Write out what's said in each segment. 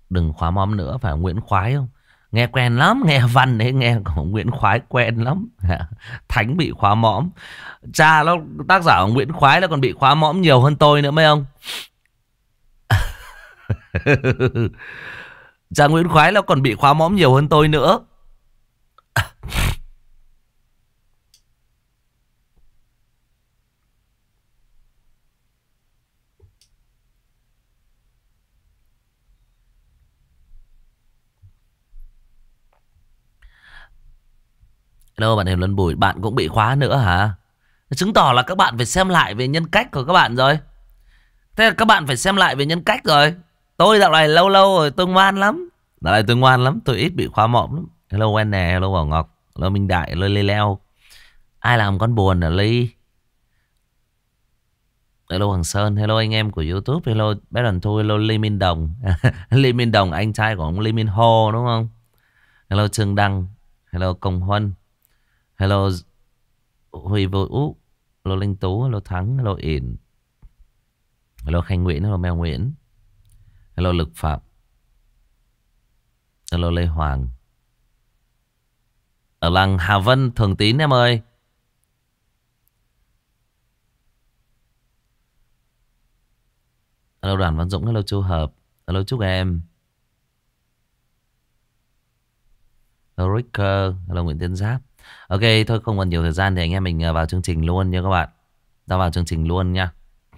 Đừng khóa móm nữa. Phải Nguyễn Khoái không? Nghe quen lắm. Nghe văn đấy nghe của Nguyễn Khoái quen lắm. Thánh bị khóa mõm. Cha nó tác giả của Nguyễn Khoái là còn bị khóa mõm nhiều hơn tôi nữa mấy ông. Cha Nguyễn Khoái nó còn bị khóa mõm nhiều hơn tôi nữa. Đâu bạn Hiền Luân Bùi, bạn cũng bị khóa nữa hả? Chứng tỏ là các bạn phải xem lại về nhân cách của các bạn rồi. Thế là các bạn phải xem lại về nhân cách rồi. Tôi dạo này lâu lâu rồi tôi ngoan lắm. Dạo này tôi ngoan lắm, tôi ít bị khóa mõm lắm. Hello Quen nè, hello Bảo Ngọc, hello Minh Đại, hello Lê Leo. Ai làm con buồn ở Ly? Hello Hoàng Sơn, hello anh em của YouTube, hello bé Đoàn Thu, hello Lê Minh Đồng. Lê Minh Đồng, anh trai của ông Lê Minh Hồ đúng không? Hello Trương Đăng, hello Công Huân, hello Huy Vô Úc, hello Linh Tú, hello Thắng, hello Yển, hello Khanh Nguyễn, hello Mèo Nguyễn, hello Lực Phạm, hello Lê Hoàng. Ở làng Hà Vân, Thường Tín em ơi. Hello Đoàn Văn Dũng, hello Chu Hợp, hello chúc em. Hello Ricker, hello Nguyễn Tiến Giáp. Ok, thôi không còn nhiều thời gian thì anh em mình vào chương trình luôn nha các bạn. Ta vào chương trình luôn nha.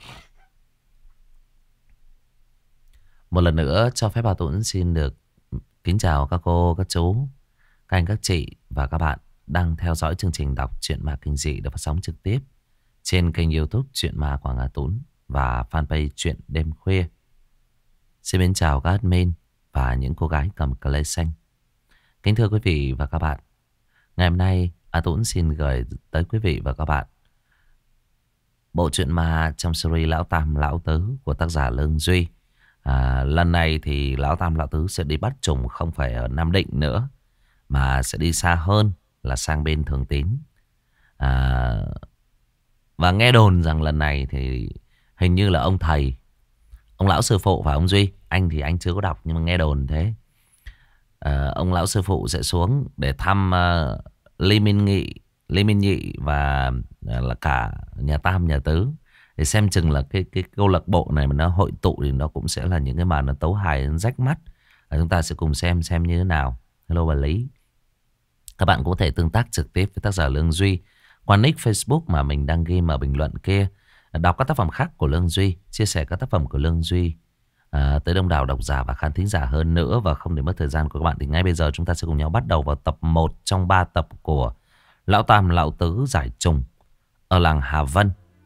Một lần nữa cho phép Bảo Tuấn xin được kính chào các cô, các chú, các anh, các chị và các bạn đang theo dõi chương trình đọc truyện ma kinh dị được phát sóng trực tiếp trên kênh YouTube Truyện Ma Quảng Hà Tún và fanpage Truyện Đêm Khuya. Xin mến chào các admin và những cô gái cầm cờ lê xanh. Kính thưa quý vị và các bạn, ngày hôm nay A Tún xin gửi tới quý vị và các bạn bộ truyện ma trong series Lão Tam Lão Tứ của tác giả Lương Duy. Lần này thì Lão Tam Lão Tứ sẽ đi bắt trùng không phải ở Nam Định nữa, mà sẽ đi xa hơn là sang bên Thường Tín. Và nghe đồn rằng lần này thì hình như là ông thầy, ông lão sư phụ và ông Duy, anh thì anh chưa có đọc nhưng mà nghe đồn thế. Ông lão sư phụ sẽ xuống để thăm Lê Minh Nhị và là cả nhà Tam nhà Tứ, để xem chừng là cái câu lạc bộ này mà nó hội tụ thì nó cũng sẽ là những cái màn nó tấu hài rách mắt. Chúng ta sẽ cùng xem như thế nào. Hello bà Lý. Các bạn cũng có thể tương tác trực tiếp với tác giả Lương Duy qua nick Facebook mà mình đang ghi ở bình luận kia. Đọc các tác phẩm khác của Lương Duy, chia sẻ các tác phẩm của Lương Duy tới đông đảo độc giả và khán thính giả hơn nữa. Và không để mất thời gian của các bạn thì ngay bây giờ chúng ta sẽ cùng nhau bắt đầu vào tập 1 trong 3 tập của Lão Tam Lão Tứ giải trùng ở làng Hà Vân.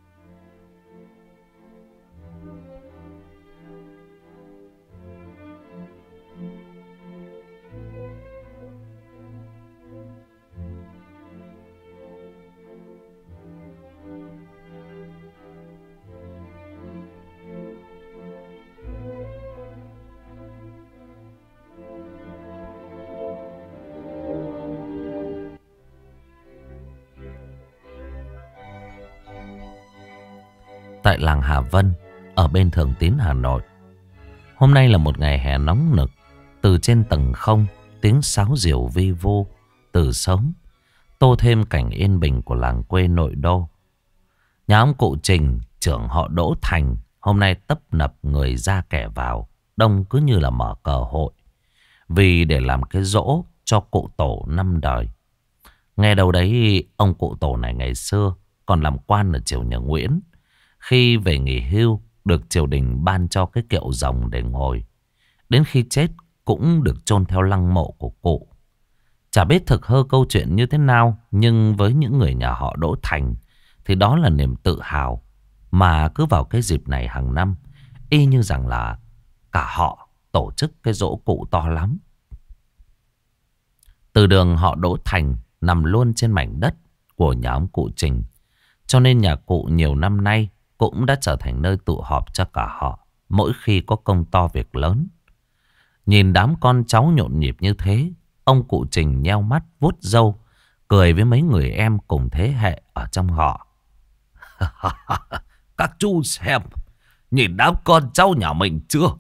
Tại làng Hà Vân ở bên Thường Tín Hà Nội, hôm nay là một ngày hè nóng nực. Từ trên tầng không, tiếng sáo diều vi vu từ sớm tô thêm cảnh yên bình của làng quê nội đô. Nhà ông cụ Trình, trưởng họ Đỗ Thành, hôm nay tấp nập người ra kẻ vào, đông cứ như là mở cờ hội, vì để làm cái giỗ cho cụ tổ 5 đời. Nghe đâu đấy ông cụ tổ này ngày xưa còn làm quan ở triều nhà Nguyễn. Khi về nghỉ hưu được triều đình ban cho cái kiệu rồng để ngồi. Đến khi chết cũng được chôn theo lăng mộ của cụ. Chả biết thực hư câu chuyện như thế nào, nhưng với những người nhà họ Đỗ Thành thì đó là niềm tự hào. Mà cứ vào cái dịp này hàng năm, y như rằng là cả họ tổ chức cái giỗ cụ to lắm. Từ đường họ Đỗ Thành nằm luôn trên mảnh đất của nhà ông cụ Trình, cho nên nhà cụ nhiều năm nay cũng đã trở thành nơi tụ họp cho cả họ mỗi khi có công to việc lớn. Nhìn đám con cháu nhộn nhịp như thế, ông cụ Trình nheo mắt vuốt râu, cười với mấy người em cùng thế hệ ở trong họ. Các chú xem, nhìn đám con cháu nhà mình chưa?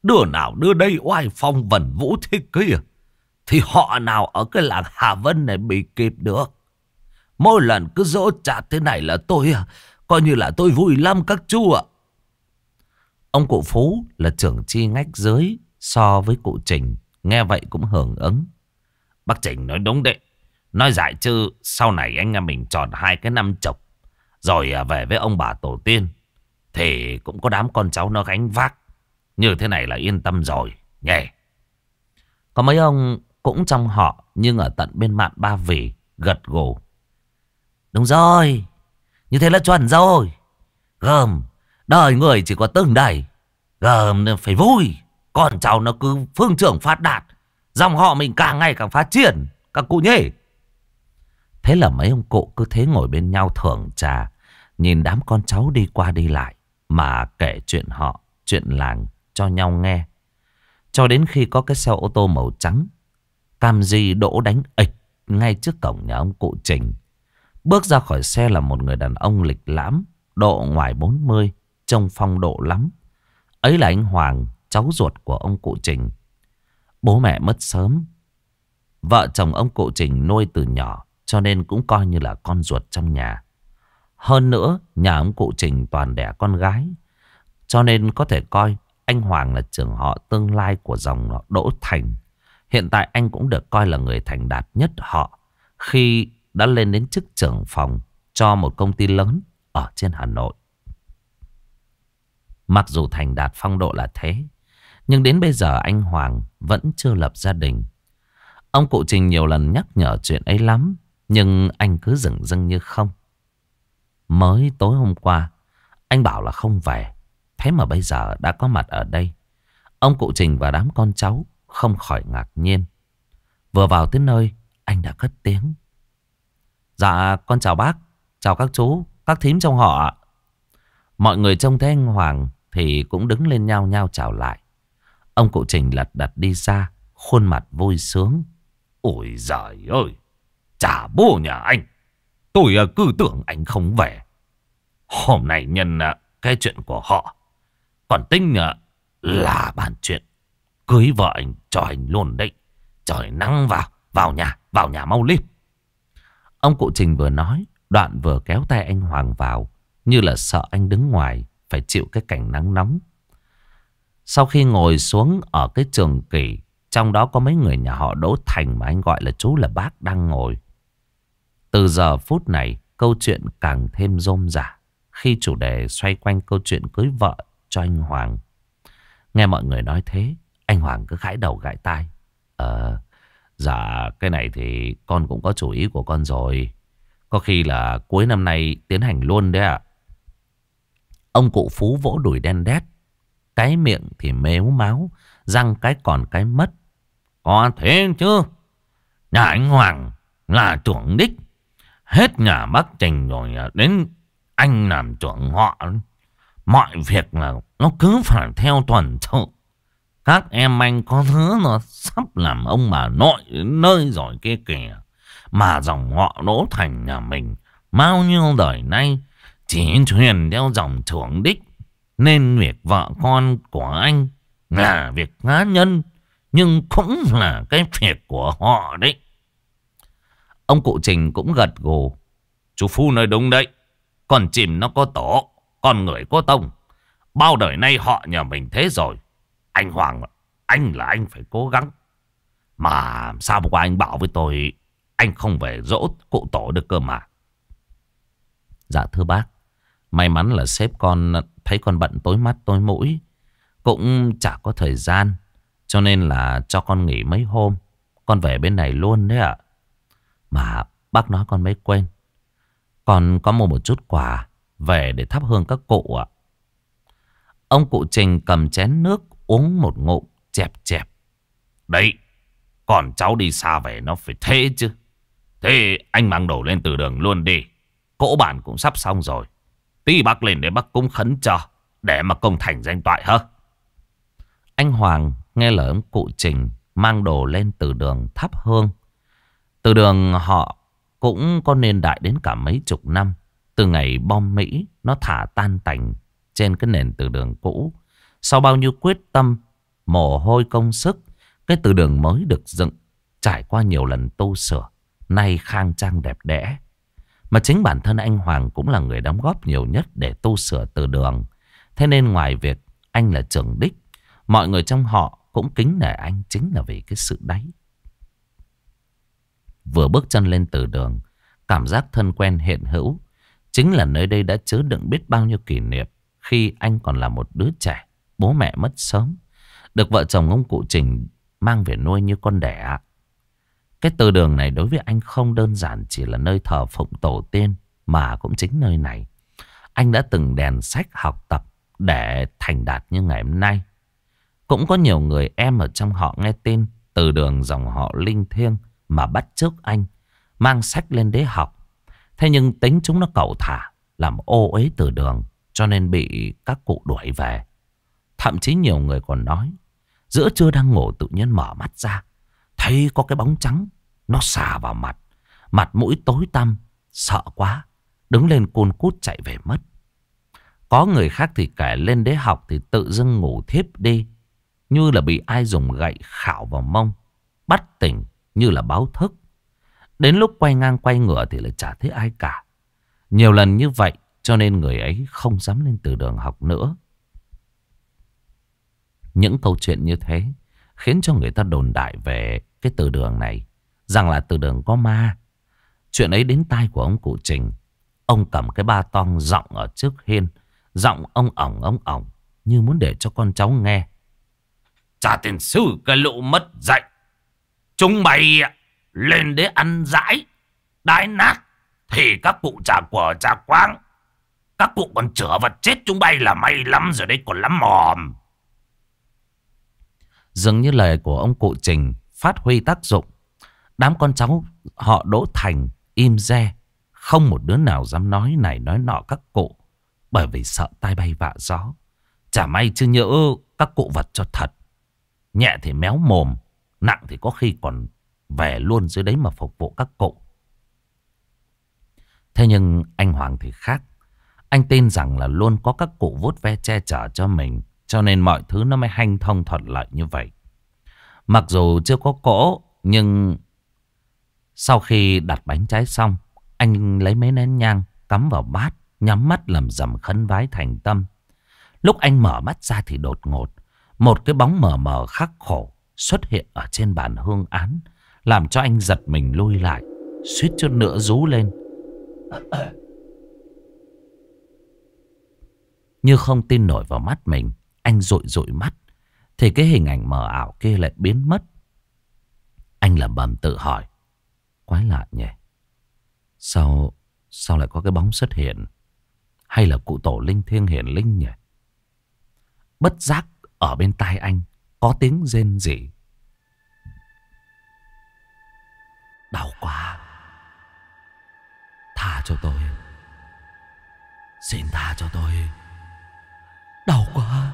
Đứa nào đưa đây oai phong vần vũ thế kia thì họ nào ở cái làng Hà Vân này bị kịp được. Mỗi lần cứ dỗ chạt thế này là tôi coi như là tôi vui lắm các chú ạ. Ông cụ Phú là trưởng chi ngách dưới so với cụ Trình, nghe vậy cũng hưởng ứng. Bác Trình nói đúng đấy. Nói dại chứ sau này anh em mình tròn 2 cái năm chục rồi về với ông bà tổ tiên thì cũng có đám con cháu nó gánh vác. Như thế này là yên tâm rồi nghe. Có mấy ông cũng trong họ nhưng ở tận bên mạn Ba Vì gật gù. Đúng rồi, như thế là chuẩn rồi. Gờm, đời người chỉ có từng đây. Gờm phải vui. Con cháu nó cứ phương trưởng phát đạt, dòng họ mình càng ngày càng phát triển các cụ nhỉ. Thế là mấy ông cụ cứ thế ngồi bên nhau thưởng trà, nhìn đám con cháu đi qua đi lại mà kể chuyện họ, chuyện làng cho nhau nghe. Cho đến khi có cái xe ô tô màu trắng Camry đỗ đánh ịch ngay trước cổng nhà ông cụ Trình. Bước ra khỏi xe là một người đàn ông lịch lãm, độ ngoài 40, trông phong độ lắm. Ấy là anh Hoàng, cháu ruột của ông cụ Trình. Bố mẹ mất sớm, vợ chồng ông cụ Trình nuôi từ nhỏ, cho nên cũng coi như là con ruột trong nhà. Hơn nữa, nhà ông cụ Trình toàn đẻ con gái, cho nên có thể coi anh Hoàng là trưởng họ tương lai của dòng Đỗ Thành. Hiện tại anh cũng được coi là người thành đạt nhất họ khi đã lên đến chức trưởng phòng cho một công ty lớn ở trên Hà Nội. Mặc dù thành đạt phong độ là thế, nhưng đến bây giờ anh Hoàng vẫn chưa lập gia đình. Ông cụ Trình nhiều lần nhắc nhở chuyện ấy lắm, nhưng anh cứ dửng dưng như không. Mới tối hôm qua anh bảo là không về, thế mà bây giờ đã có mặt ở đây. Ông cụ Trình và đám con cháu không khỏi ngạc nhiên. Vừa vào tới nơi, anh đã cất tiếng. Dạ con chào bác, chào các chú, các thím trong họ ạ. Mọi người trông thấy anh Hoàng thì cũng đứng lên nhao nhao chào lại. Ông cụ Trình lật đật đi ra, khuôn mặt vui sướng. Ôi giời ơi, chả bố nhà anh, tôi cứ tưởng anh không về. Hôm nay nhân cái chuyện của họ, còn tính là bàn chuyện cưới vợ anh cho anh luôn đấy. Trời nắng vào nhà mau lên. Ông cụ Trình vừa nói, đoạn vừa kéo tay anh Hoàng vào, như là sợ anh đứng ngoài phải chịu cái cảnh nắng nóng. Sau khi ngồi xuống ở cái trường kỷ, trong đó có mấy người nhà họ Đỗ Thành mà anh gọi là chú là bác đang ngồi. Từ giờ phút này, câu chuyện càng thêm rôm rả khi chủ đề xoay quanh câu chuyện cưới vợ cho anh Hoàng. Nghe mọi người nói thế, anh Hoàng cứ gãi đầu gãi tai. Dạ cái này thì con cũng có chủ ý của con rồi. Có khi là cuối năm nay tiến hành luôn đấy ạ. Ông cụ Phú vỗ đùi đen đét, cái miệng thì mếu máo, răng cái còn cái mất. Có thế chứ, nhà anh Hoàng là trưởng đích, hết nhà bác Trình rồi đến anh làm trưởng họ. Mọi việc là nó cứ phải theo tuần tự. Các em anh có thứ nó sắp làm ông bà nội nơi rồi kia kìa. Mà dòng họ Đỗ Thành nhà mình bao nhiêu đời nay chỉ truyền theo dòng trưởng đích, nên việc vợ con của anh là việc cá nhân, nhưng cũng là cái việc của họ đấy. Ông cụ Trình cũng gật gù. Chú Phu nói đúng đấy. Con chim nó có tổ, con người có tông. Bao đời nay họ nhà mình thế rồi. Anh Hoàng, anh là anh phải cố gắng. Mà sao hôm qua anh bảo với tôi anh không về dỗ cụ tổ được cơ mà. Dạ thưa bác, may mắn là sếp con thấy con bận tối mắt tối mũi, cũng chả có thời gian, cho nên là cho con nghỉ mấy hôm. Con về bên này luôn đấy ạ. Mà bác nói con mới quên, con có mua một chút quà về để thắp hương các cụ ạ. Ông cụ Trình cầm chén nước uống một ngụm chẹp chẹp. Đấy, còn cháu đi xa về nó phải thế chứ. Thế anh mang đồ lên từ đường luôn đi. Cỗ bản cũng sắp xong rồi. Tí bác lên để bác cúng khấn cho, để mà công thành danh toại hả? Anh Hoàng nghe lời ông cụ Trình mang đồ lên từ đường thắp hương. Từ đường họ cũng có niên đại đến cả mấy chục năm. Từ ngày bom Mỹ nó thả tan tành trên cái nền từ đường cũ. Sau bao nhiêu quyết tâm mồ hôi công sức, cái từ đường mới được dựng, trải qua nhiều lần tu sửa, nay khang trang đẹp đẽ. Mà chính bản thân anh Hoàng cũng là người đóng góp nhiều nhất để tu sửa từ đường. Thế nên ngoài việc anh là trưởng đích, mọi người trong họ cũng kính nể anh chính là vì cái sự đấy. Vừa bước chân lên từ đường, cảm giác thân quen hiện hữu. Chính là nơi đây đã chứa đựng biết bao nhiêu kỷ niệm khi anh còn là một đứa trẻ, bố mẹ mất sớm, được vợ chồng ông cụ Trình mang về nuôi như con đẻ. Cái từ đường này đối với anh không đơn giản chỉ là nơi thờ phụng tổ tiên, mà cũng chính nơi này anh đã từng đèn sách học tập để thành đạt như ngày hôm nay. Cũng có nhiều người em ở trong họ nghe tin từ đường dòng họ linh thiêng mà bắt chước anh, mang sách lên để học. Thế nhưng tính chúng nó cẩu thả, làm ô uế từ đường, cho nên bị các cụ đuổi về. Thậm chí nhiều người còn nói, giữa trưa đang ngủ tự nhiên mở mắt ra, thấy có cái bóng trắng nó xà vào mặt, mặt mũi tối tăm, sợ quá, đứng lên cun cút chạy về mất. Có người khác thì kể lên đế học thì tự dưng ngủ thiếp đi, như là bị ai dùng gậy khảo vào mông, bắt tỉnh như là báo thức. Đến lúc quay ngang quay ngửa thì lại chả thấy ai cả. Nhiều lần như vậy cho nên người ấy không dám lên từ đường học nữa. Những câu chuyện như thế khiến cho người ta đồn đại về cái từ đường này, rằng là từ đường có ma. Chuyện ấy đến tai của ông cụ Trình. Ông cầm cái ba tong giọng ở trước hiên, giọng ông ổng như muốn để cho con cháu nghe. Cha tiền sư cái lũ mất dạy, chúng mày lên để ăn dãi đái nát thì các cụ trả của trả quáng. Các cụ còn chữa vật chết chúng bay là may lắm rồi đấy còn lắm mồm. Dường như lời của ông cụ Trình phát huy tác dụng. Đám con cháu họ Đỗ Thành im re, không một đứa nào dám nói này nói nọ các cụ, bởi vì sợ tai bay vạ gió. Chả may chứ nhỡ các cụ vật cho thật, nhẹ thì méo mồm, nặng thì có khi còn về luôn dưới đấy mà phục vụ các cụ. Thế nhưng anh Hoàng thì khác. Anh tin rằng là luôn có các cụ vuốt ve che chở cho mình, cho nên mọi thứ nó mới hanh thông thuận lợi như vậy. Mặc dù chưa có cỗ, nhưng sau khi đặt bánh trái xong, anh lấy mấy nén nhang cắm vào bát, nhắm mắt làm dầm khấn vái thành tâm. Lúc anh mở mắt ra thì đột ngột, một cái bóng mờ mờ khắc khổ xuất hiện ở trên bàn hương án, làm cho anh giật mình lui lại, suýt chút nữa rú lên. Như không tin nổi vào mắt mình, anh dụi dụi mắt thì cái hình ảnh mờ ảo kia lại biến mất. Anh lẩm bẩm tự hỏi, quái lạ nhỉ, sao lại có cái bóng xuất hiện? Hay là cụ tổ linh thiêng hiển linh nhỉ? Bất giác ở bên tai anh có tiếng rên rỉ. Đau quá, tha cho tôi, xin tha cho tôi, đau quá.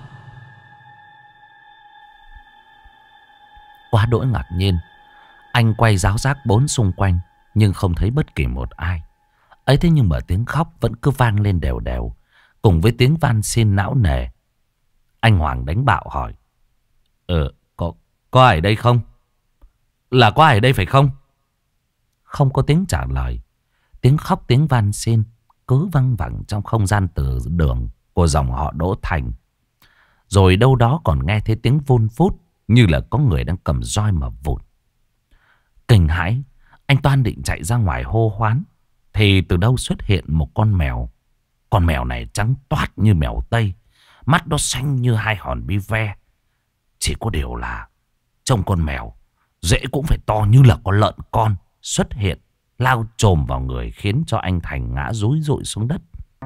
Quá đỗi ngạc nhiên, anh quay ráo rác bốn xung quanh nhưng không thấy bất kỳ một ai. Ấy thế nhưng mà tiếng khóc vẫn cứ vang lên đều đều, cùng với tiếng van xin não nề. Anh Hoàng đánh bạo hỏi, có ai ở đây không? Là có ai ở đây phải không? Không có tiếng trả lời. Tiếng khóc tiếng van xin cứ văng vẳng trong không gian từ đường của dòng họ Đỗ Thành. Rồi đâu đó còn nghe thấy tiếng vun vút, như là có người đang cầm roi mà vụt. Kinh hãi, anh toan định chạy ra ngoài hô hoán thì từ đâu xuất hiện một con mèo. Con mèo này trắng toát như mèo Tây, mắt nó xanh như hai hòn bi ve. Chỉ có điều là trông con mèo dễ cũng phải to như là con lợn con xuất hiện, lao chồm vào người khiến cho anh Thành ngã rúi rụi xuống đất.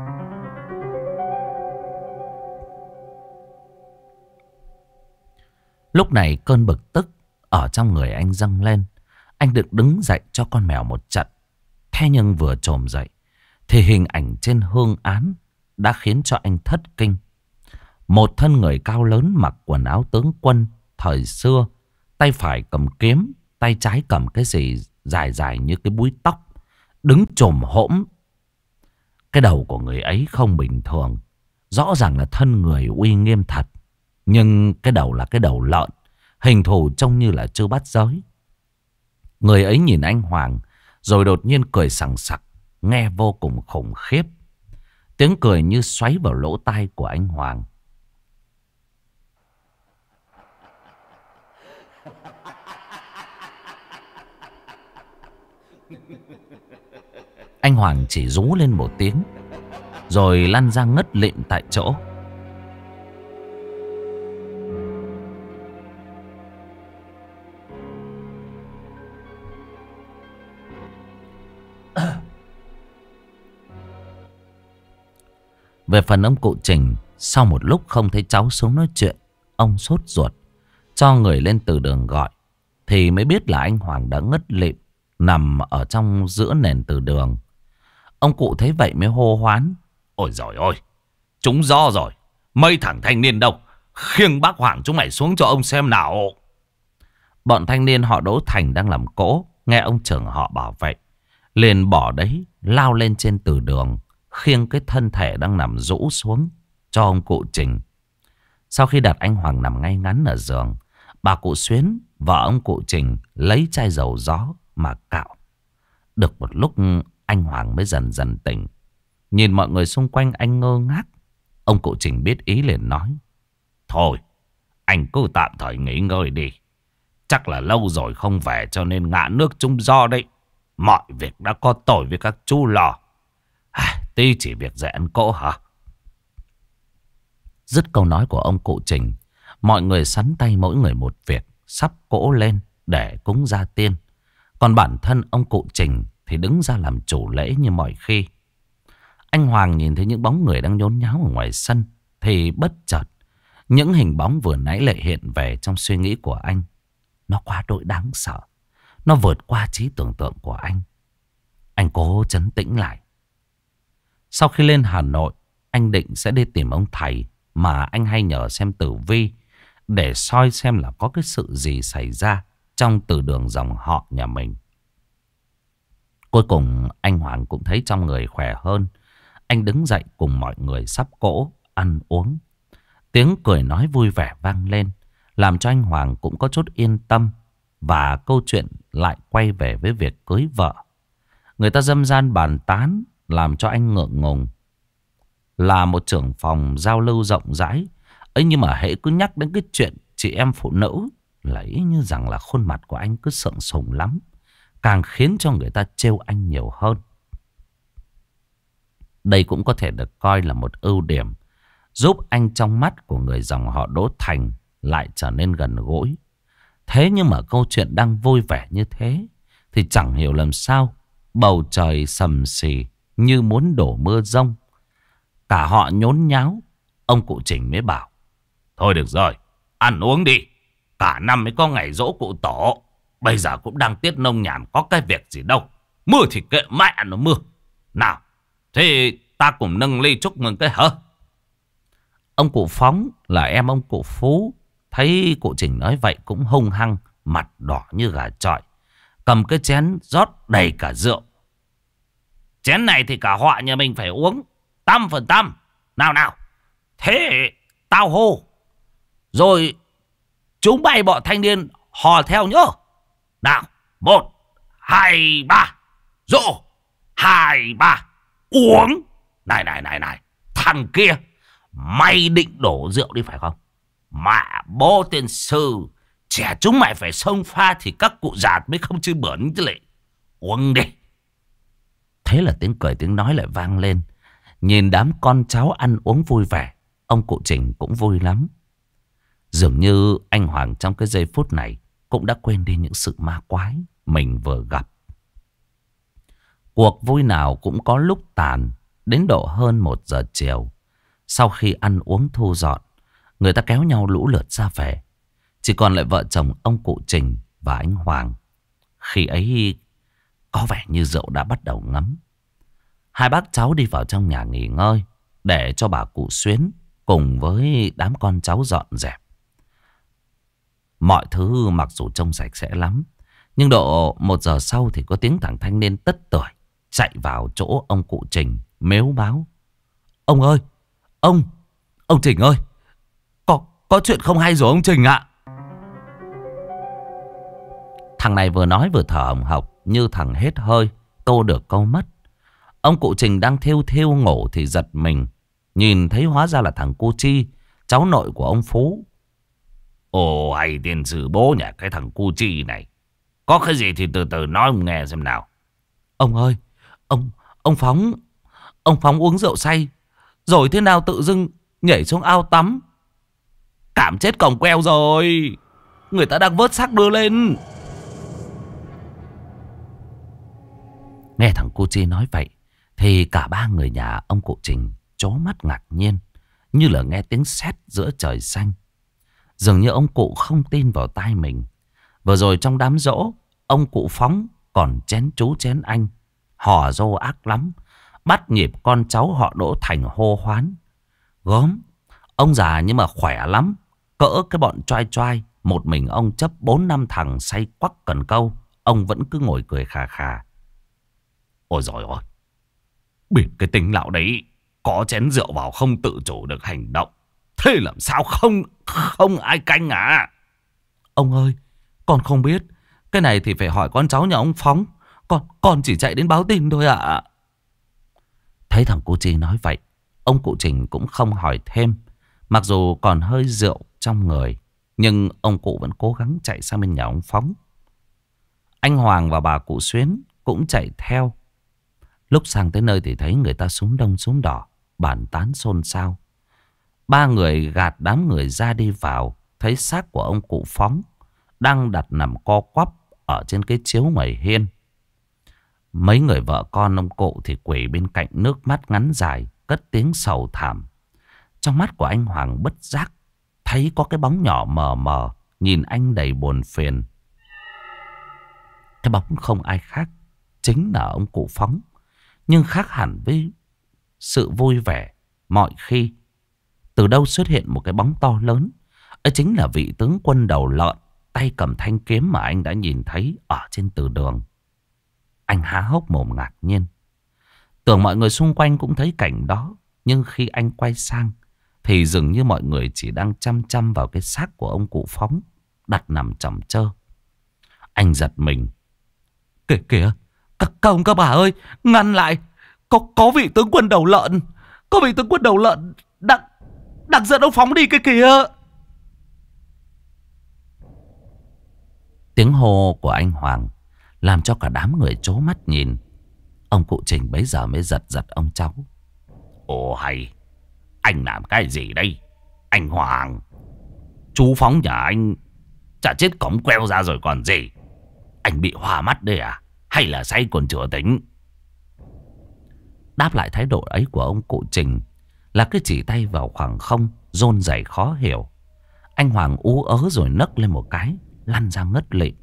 Lúc này cơn bực tức ở trong người anh dâng lên. Anh được đứng dậy cho con mèo một trận. Thế nhưng vừa chồm dậy thì hình ảnh trên hương án đã khiến cho anh thất kinh. Một thân người cao lớn mặc quần áo tướng quân thời xưa, tay phải cầm kiếm, tay trái cầm cái gì dài dài như cái búi tóc, đứng chồm hổm. Cái đầu của người ấy không bình thường, rõ ràng là thân người uy nghiêm thật. Nhưng cái đầu là cái đầu lợn, hình thù trông như là trâu bắt giới. Người ấy nhìn anh Hoàng rồi đột nhiên cười sằng sặc, nghe vô cùng khủng khiếp. Tiếng cười như xoáy vào lỗ tai của anh Hoàng. Anh Hoàng chỉ rú lên một tiếng rồi lăn ra ngất lịm tại chỗ. Về phần ông cụ Trình, sau một lúc không thấy cháu xuống nói chuyện, ông sốt ruột cho người lên từ đường gọi, thì mới biết là anh Hoàng đã ngất lịm nằm ở trong giữa nền từ đường. Ông cụ thấy vậy mới hô hoán: Ôi giời ơi, chúng do rồi. Mấy thằng thanh niên đâu, khiêng bác Hoàng chúng mày xuống cho ông xem nào. Bọn thanh niên họ Đỗ Thành đang làm cỗ, nghe ông trưởng họ bảo vậy, liền bỏ đấy lao lên trên từ đường, khiêng cái thân thể đang nằm rũ xuống cho ông cụ Trình. Sau khi đặt anh Hoàng nằm ngay ngắn ở giường, bà cụ Xuyến, vợ ông cụ Trình, lấy chai dầu gió mà cạo. Được một lúc anh Hoàng mới dần dần tỉnh. Nhìn mọi người xung quanh anh ngơ ngác. Ông cụ Trình biết ý liền nói: Thôi, anh cứ tạm thời nghỉ ngơi đi. Chắc là lâu rồi không về cho nên ngã nước trúng gió đấy. Mọi việc đã có tội với các chú lo. Tí chỉ việc dạy ăn cỗ hả? Dứt câu nói của ông cụ Trình, mọi người sắn tay mỗi người một việc, sắp cỗ lên để cúng gia tiên. Còn bản thân ông cụ Trình thì đứng ra làm chủ lễ như mọi khi. Anh Hoàng nhìn thấy những bóng người đang nhốn nháo ở ngoài sân thì bất chợt những hình bóng vừa nãy lại hiện về trong suy nghĩ của anh. Nó quá đỗi đáng sợ, nó vượt qua trí tưởng tượng của anh. Anh cố trấn tĩnh lại. Sau khi lên Hà Nội, anh định sẽ đi tìm ông thầy mà anh hay nhờ xem tử vi, để soi xem là có cái sự gì xảy ra trong từ đường dòng họ nhà mình. Cuối cùng anh Hoàng cũng thấy trong người khỏe hơn. Anh đứng dậy cùng mọi người sắp cỗ ăn uống. Tiếng cười nói vui vẻ vang lên, làm cho anh Hoàng cũng có chút yên tâm. Và câu chuyện lại quay về với việc cưới vợ. Người ta râm ran bàn tán, làm cho anh ngượng ngùng. Là một trưởng phòng giao lưu rộng rãi ấy, nhưng mà hễ cứ nhắc đến cái chuyện chị em phụ nữ là ý như rằng là khuôn mặt của anh cứ sượng sùng lắm, càng khiến cho người ta trêu anh nhiều hơn. Đây cũng có thể được coi là một ưu điểm, giúp anh trong mắt của người dòng họ Đỗ Thành lại trở nên gần gũi. Thế nhưng mà câu chuyện đang vui vẻ như thế thì chẳng hiểu làm sao bầu trời sầm xì như muốn đổ mưa rông. Cả họ nhốn nháo. Ông cụ Trình mới bảo: Thôi được rồi, ăn uống đi. Cả năm mới có ngày giỗ cụ tổ. Bây giờ cũng đang tiết nông nhàn, có cái việc gì đâu. Mưa thì kệ mẹ nó mưa. Nào, thế ta cùng nâng ly chúc mừng cái hả? Ông cụ Phóng là em ông cụ Phú thấy cụ Trình nói vậy cũng hung hăng, mặt đỏ như gà chọi, cầm cái chén rót đầy cả rượu. Chén này thì cả họ nhà mình phải uống 100%. Nào nào, thế tao hô, rồi chúng bay bọn thanh niên hò theo nhớ. Nào, 1, 2, 3, rộ, 2, 3, uống. Này, thằng kia, mày định đổ rượu đi phải không? Mẹ bố tiên sư, trẻ chúng mày phải xông pha thì các cụ già mới không chứ bẩn chứ lệ. Uống đi. Thế là tiếng cười tiếng nói lại vang lên. Nhìn đám con cháu ăn uống vui vẻ, ông cụ Trình cũng vui lắm. Dường như anh Hoàng trong cái giây phút này cũng đã quên đi những sự ma quái mình vừa gặp. Cuộc vui nào cũng có lúc tàn. Đến độ hơn 1 giờ chiều, sau khi ăn uống thu dọn, người ta kéo nhau lũ lượt ra về. Chỉ còn lại vợ chồng ông cụ Trình và anh Hoàng. Khi ấy có vẻ như rượu đã bắt đầu ngấm. Hai bác cháu đi vào trong nhà nghỉ ngơi, để cho bà cụ Xuyến cùng với đám con cháu dọn dẹp. Mọi thứ mặc dù trông sạch sẽ lắm, nhưng độ 1 giờ sau thì có tiếng thằng thanh niên tất tưởi chạy vào chỗ ông cụ Trình mếu báo: Ông ơi, ông Trình ơi, Có chuyện không hay rồi ông Trình ạ. Thằng này vừa nói vừa thở hồng hộc như thằng hết hơi, câu được câu mất. Ông cụ Trình đang thêu thêu ngủ thì giật mình, nhìn thấy hóa ra là thằng Cô Chi, cháu nội của ông Phú. Ồ, hay tiền sử bố nhỉ, cái thằng Cu Chi này. Có cái gì thì từ từ nói ông nghe xem nào. Ông ơi, ông Phóng uống rượu say, rồi thế nào tự dưng nhảy xuống ao tắm, Cảm chết còng queo rồi. Người ta đang vớt xác đưa lên. Nghe thằng Cô Chi nói vậy thì cả ba người nhà ông cụ Trình trố mắt ngạc nhiên, như là nghe tiếng sét giữa trời xanh. Dường như ông cụ không tin vào tai mình. Vừa rồi trong đám giỗ, ông cụ Phóng còn chén chú chén anh, hò rô ác lắm, bắt nhịp con cháu họ Đỗ Thành hô hoán. Gớm, ông già nhưng mà khỏe lắm, cỡ cái bọn choai choai. Một mình ông chấp 4-5 thằng say quắc cần câu, ông vẫn cứ ngồi cười khà khà. Ôi giời ơi, bịt cái tính lão đấy, có chén rượu vào không tự chủ được hành động. Thế làm sao không ai canh à? Ông ơi, con không biết. Cái này thì phải hỏi con cháu nhà ông Phóng. Con chỉ chạy đến báo tin thôi ạ. Thấy thằng Cô Chi nói vậy, ông cụ Trình cũng không hỏi thêm. Mặc dù còn hơi rượu trong người, nhưng ông cụ vẫn cố gắng chạy sang bên nhà ông Phóng. Anh Hoàng và bà cụ Xuyến cũng chạy theo. Lúc sang tới nơi thì thấy người ta súm đông súm đỏ, bàn tán xôn xao. Ba người gạt đám người ra đi vào, thấy xác của ông cụ Phóng đang đặt nằm co quắp ở trên cái chiếu ngoài hiên. Mấy người vợ con ông cụ thì quỳ bên cạnh, nước mắt ngắn dài, cất tiếng sầu thảm. Trong mắt của anh Hoàng bất giác thấy có cái bóng nhỏ mờ mờ, nhìn anh đầy buồn phiền. Cái bóng không ai khác, chính là ông cụ Phóng. Nhưng khác hẳn với sự vui vẻ mọi khi. Từ đâu xuất hiện một cái bóng to lớn. Ấy chính là vị tướng quân đầu lợn, tay cầm thanh kiếm mà anh đã nhìn thấy ở trên từ đường. Anh há hốc mồm ngạc nhiên. Tưởng mọi người xung quanh cũng thấy cảnh đó. Nhưng khi anh quay sang thì dường như mọi người chỉ đang chăm chăm vào cái xác của ông cụ Phóng đặt nằm chồng chơ. Anh giật mình. Kìa, các ông các bà ơi, ngăn lại. Có vị tướng quân đầu lợn. Có vị tướng quân đầu lợn đang dẫn ông Phóng đi kia kìa. Tiếng hô của anh Hoàng làm cho cả đám người trố mắt nhìn. Ông cụ Trình bấy giờ mới giật ông cháu. Ồ hay, anh làm cái gì đây anh Hoàng? Chú Phóng nhà anh chả chết cổng queo ra rồi còn gì. Anh bị hoa mắt đây à? Hay là say còn chưa tính? Đáp lại thái độ ấy của ông cụ Trình là cái chỉ tay vào khoảng không, rôn rẩy khó hiểu. Anh Hoàng ú ớ rồi nấc lên một cái, lăn ra ngất lịm.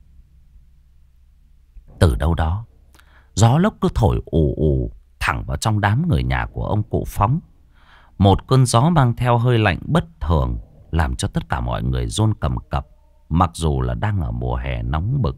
Từ đâu đó, gió lốc cứ thổi ù ù thẳng vào trong đám người nhà của ông cụ Phóng. Một cơn gió mang theo hơi lạnh bất thường, làm cho tất cả mọi người run cầm cập, mặc dù là đang ở mùa hè nóng bực.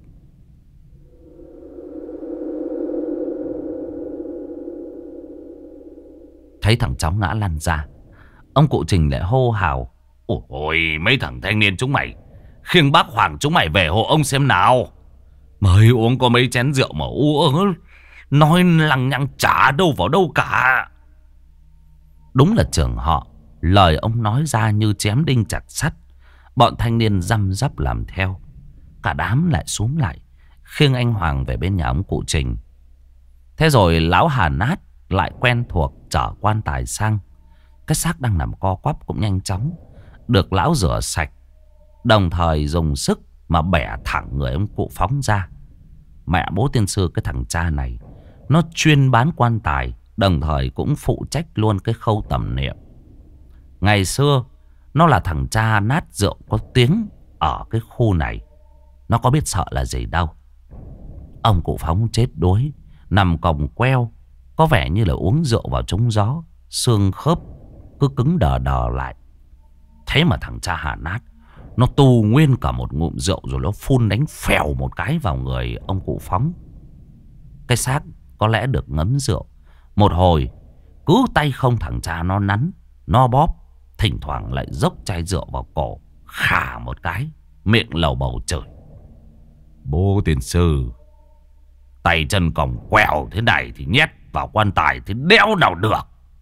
Thấy thằng cháu ngã lăn ra, ông cụ Trình lại hô hào. Ôi, mấy thằng thanh niên chúng mày, khiêng bác Hoàng chúng mày về hộ ông xem nào. Mới uống có mấy chén rượu mà nói lằng nhằng chả đâu vào đâu cả. Đúng là trưởng họ, lời ông nói ra như chém đinh chặt sắt. Bọn thanh niên răm rắp làm theo. Cả đám lại xúm lại, khiêng anh Hoàng về bên nhà ông cụ Trình. Thế rồi lão Hà Nát lại quen thuộc chở quan tài sang. Cái xác đang nằm co quắp cũng nhanh chóng được lão rửa sạch, đồng thời dùng sức mà bẻ thẳng người ông cụ Phóng ra. Mẹ bố tiên sư cái thằng cha này, nó chuyên bán quan tài, đồng thời cũng phụ trách luôn cái khâu tẩm niệm. Ngày xưa nó là thằng cha nát rượu có tiếng ở cái khu này. Nó có biết sợ là gì đâu. Ông cụ Phóng chết đuối, nằm còng queo, có vẻ như là uống rượu vào trúng gió, xương khớp cứ cứng đờ đờ lại. Thế mà thằng cha Hà Nát, nó tu nguyên cả một ngụm rượu rồi nó phun đánh phèo một cái vào người ông cụ Phóng. Cái xác có lẽ được ngấm rượu một hồi, cứ tay không thằng cha nó nắn, nó bóp, thỉnh thoảng lại dốc chai rượu vào cổ, khả một cái, miệng lầu bầu chửi. Bố tiên sư, tay chân còng quẹo thế này thì nhét vào quan tài thì đéo nào được.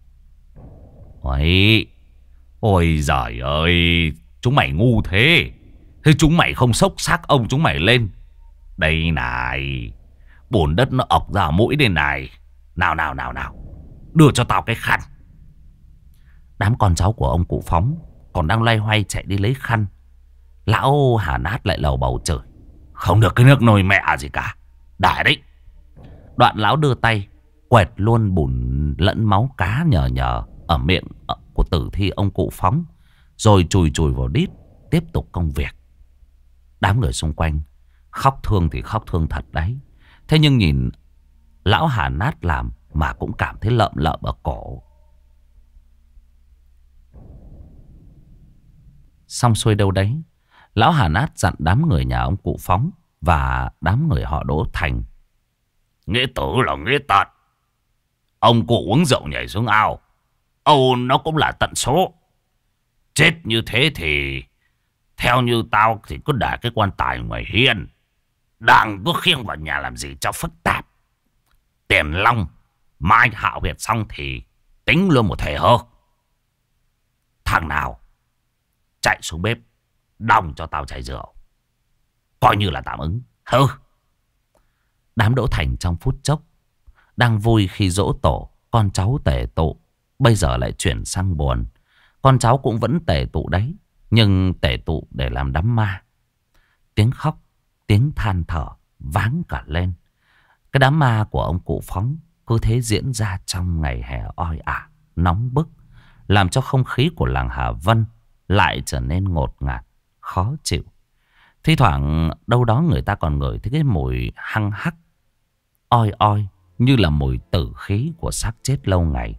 Ôi giời ơi, chúng mày ngu thế. Thế chúng mày không xốc xác ông chúng mày lên. Đây này, bùn đất nó ọc ra mũi đây này. Nào, đưa cho tao cái khăn. Đám con cháu của ông cụ Phóng còn đang loay hoay chạy đi lấy khăn. Lão Hà Nát lại lầu bầu chửi. Không được cái nước nồi mẹ gì cả. Đại đấy. Đoạn lão đưa tay quẹt luôn bùn lẫn máu cá nhờ ở miệng của tử thi ông cụ Phóng, rồi chùi vào đít, tiếp tục công việc. Đám người xung quanh khóc thương thì khóc thương thật đấy. Thế nhưng nhìn lão Hà Nát làm mà cũng cảm thấy lợm ở cổ. Xong xuôi đâu đấy, lão Hà Nát dặn đám người nhà ông cụ Phóng và đám người họ Đỗ Thành. Nghĩa tử là nghĩa tận. Ông cụ uống rượu nhảy xuống ao, Âu nó cũng là tận số. Chết như thế thì theo như tao thì cứ để cái quan tài ngoài hiên, đừng có khiêng vào nhà làm gì cho phức tạp. Tiền long mai hạo huyệt xong thì tính luôn một thể hơ. Thằng nào chạy xuống bếp đong cho tao chai rượu, coi như là tạm ứng. Đám Đỗ Thành trong phút chốc đang vui khi giỗ tổ con cháu tề tụ, bây giờ lại chuyển sang buồn. Con cháu cũng vẫn tề tụ đấy, nhưng tề tụ để làm đám ma. Tiếng khóc, tiếng than thở váng cả lên. Cái đám ma của ông cụ Phóng cứ thế diễn ra trong ngày hè oi ả, nóng bức, làm cho không khí của làng Hà Vân lại trở nên ngột ngạt, khó chịu. Thi thoảng đâu đó người ta còn ngửi thấy cái mùi hăng hắc, oi như là mùi tử khí của xác chết lâu ngày.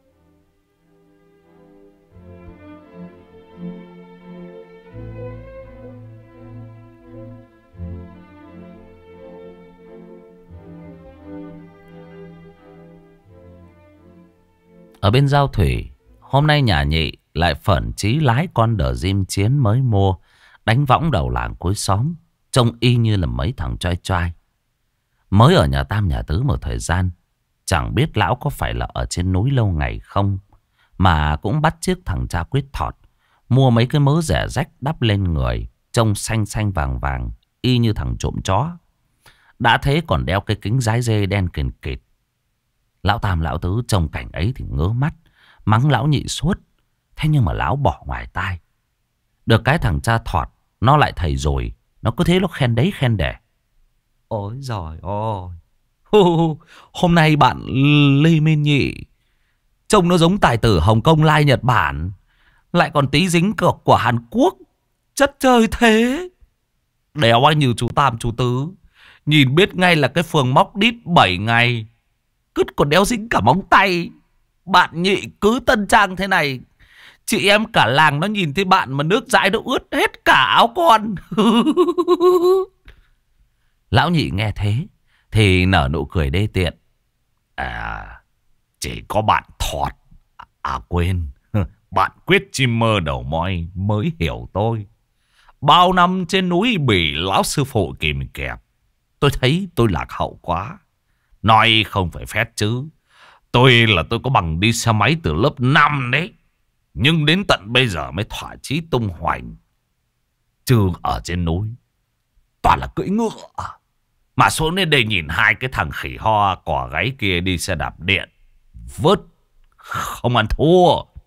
Ở bên Giao Thủy, hôm nay nhà Nhị lại phởn chí lái con đờ diêm chiến mới mua, đánh võng đầu làng cuối xóm, trông y như là mấy thằng trai trai. Mới ở nhà Tam nhà Tứ một thời gian, chẳng biết lão có phải là ở trên núi lâu ngày không, mà cũng bắt chước thằng cha Quyết Thọt, mua mấy cái mớ rẻ rách đắp lên người, trông xanh xanh vàng vàng, y như thằng trộm chó. Đã thế còn đeo cái kính dái dê đen kìn kịt. Lão Tam lão Tứ trông cảnh ấy thì ngứa mắt, mắng lão Nhị suốt. Thế nhưng mà lão bỏ ngoài tai. Được cái thằng cha Thọt nó lại thầy rồi, nó cứ thế nó khen đấy khen đẻ. Ôi giời ơi, hôm nay bạn Lê Minh Nhị trông nó giống tài tử Hồng Kông lai Nhật Bản, lại còn tí dính cược của Hàn Quốc. Chất chơi thế. Đéo ai như chú Tam chú Tứ, nhìn biết ngay là cái phường móc đít 7 ngày, cứt còn đéo dính cả móng tay. Bạn Nhị cứ tân trang thế này, chị em cả làng nó nhìn thấy bạn mà nước dãi nó ướt hết cả áo con. Lão Nhị nghe thế thì nở nụ cười đê tiện. Chỉ có bạn Thọt, quên, bạn Quyết chim mơ đầu moi mới hiểu tôi. Bao năm trên núi bị lão sư phụ kìm kẹp, tôi thấy tôi lạc hậu quá. Nói không phải phét chứ, tôi có bằng đi xe máy từ lớp 5 đấy. Nhưng đến tận bây giờ mới thỏa chí tung hoành. Chứ ở trên núi toàn là cưỡi ngựa, mà xuống đến đây nhìn hai cái thằng khỉ ho cỏ gáy kia đi xe đạp điện, vứt không ăn thua.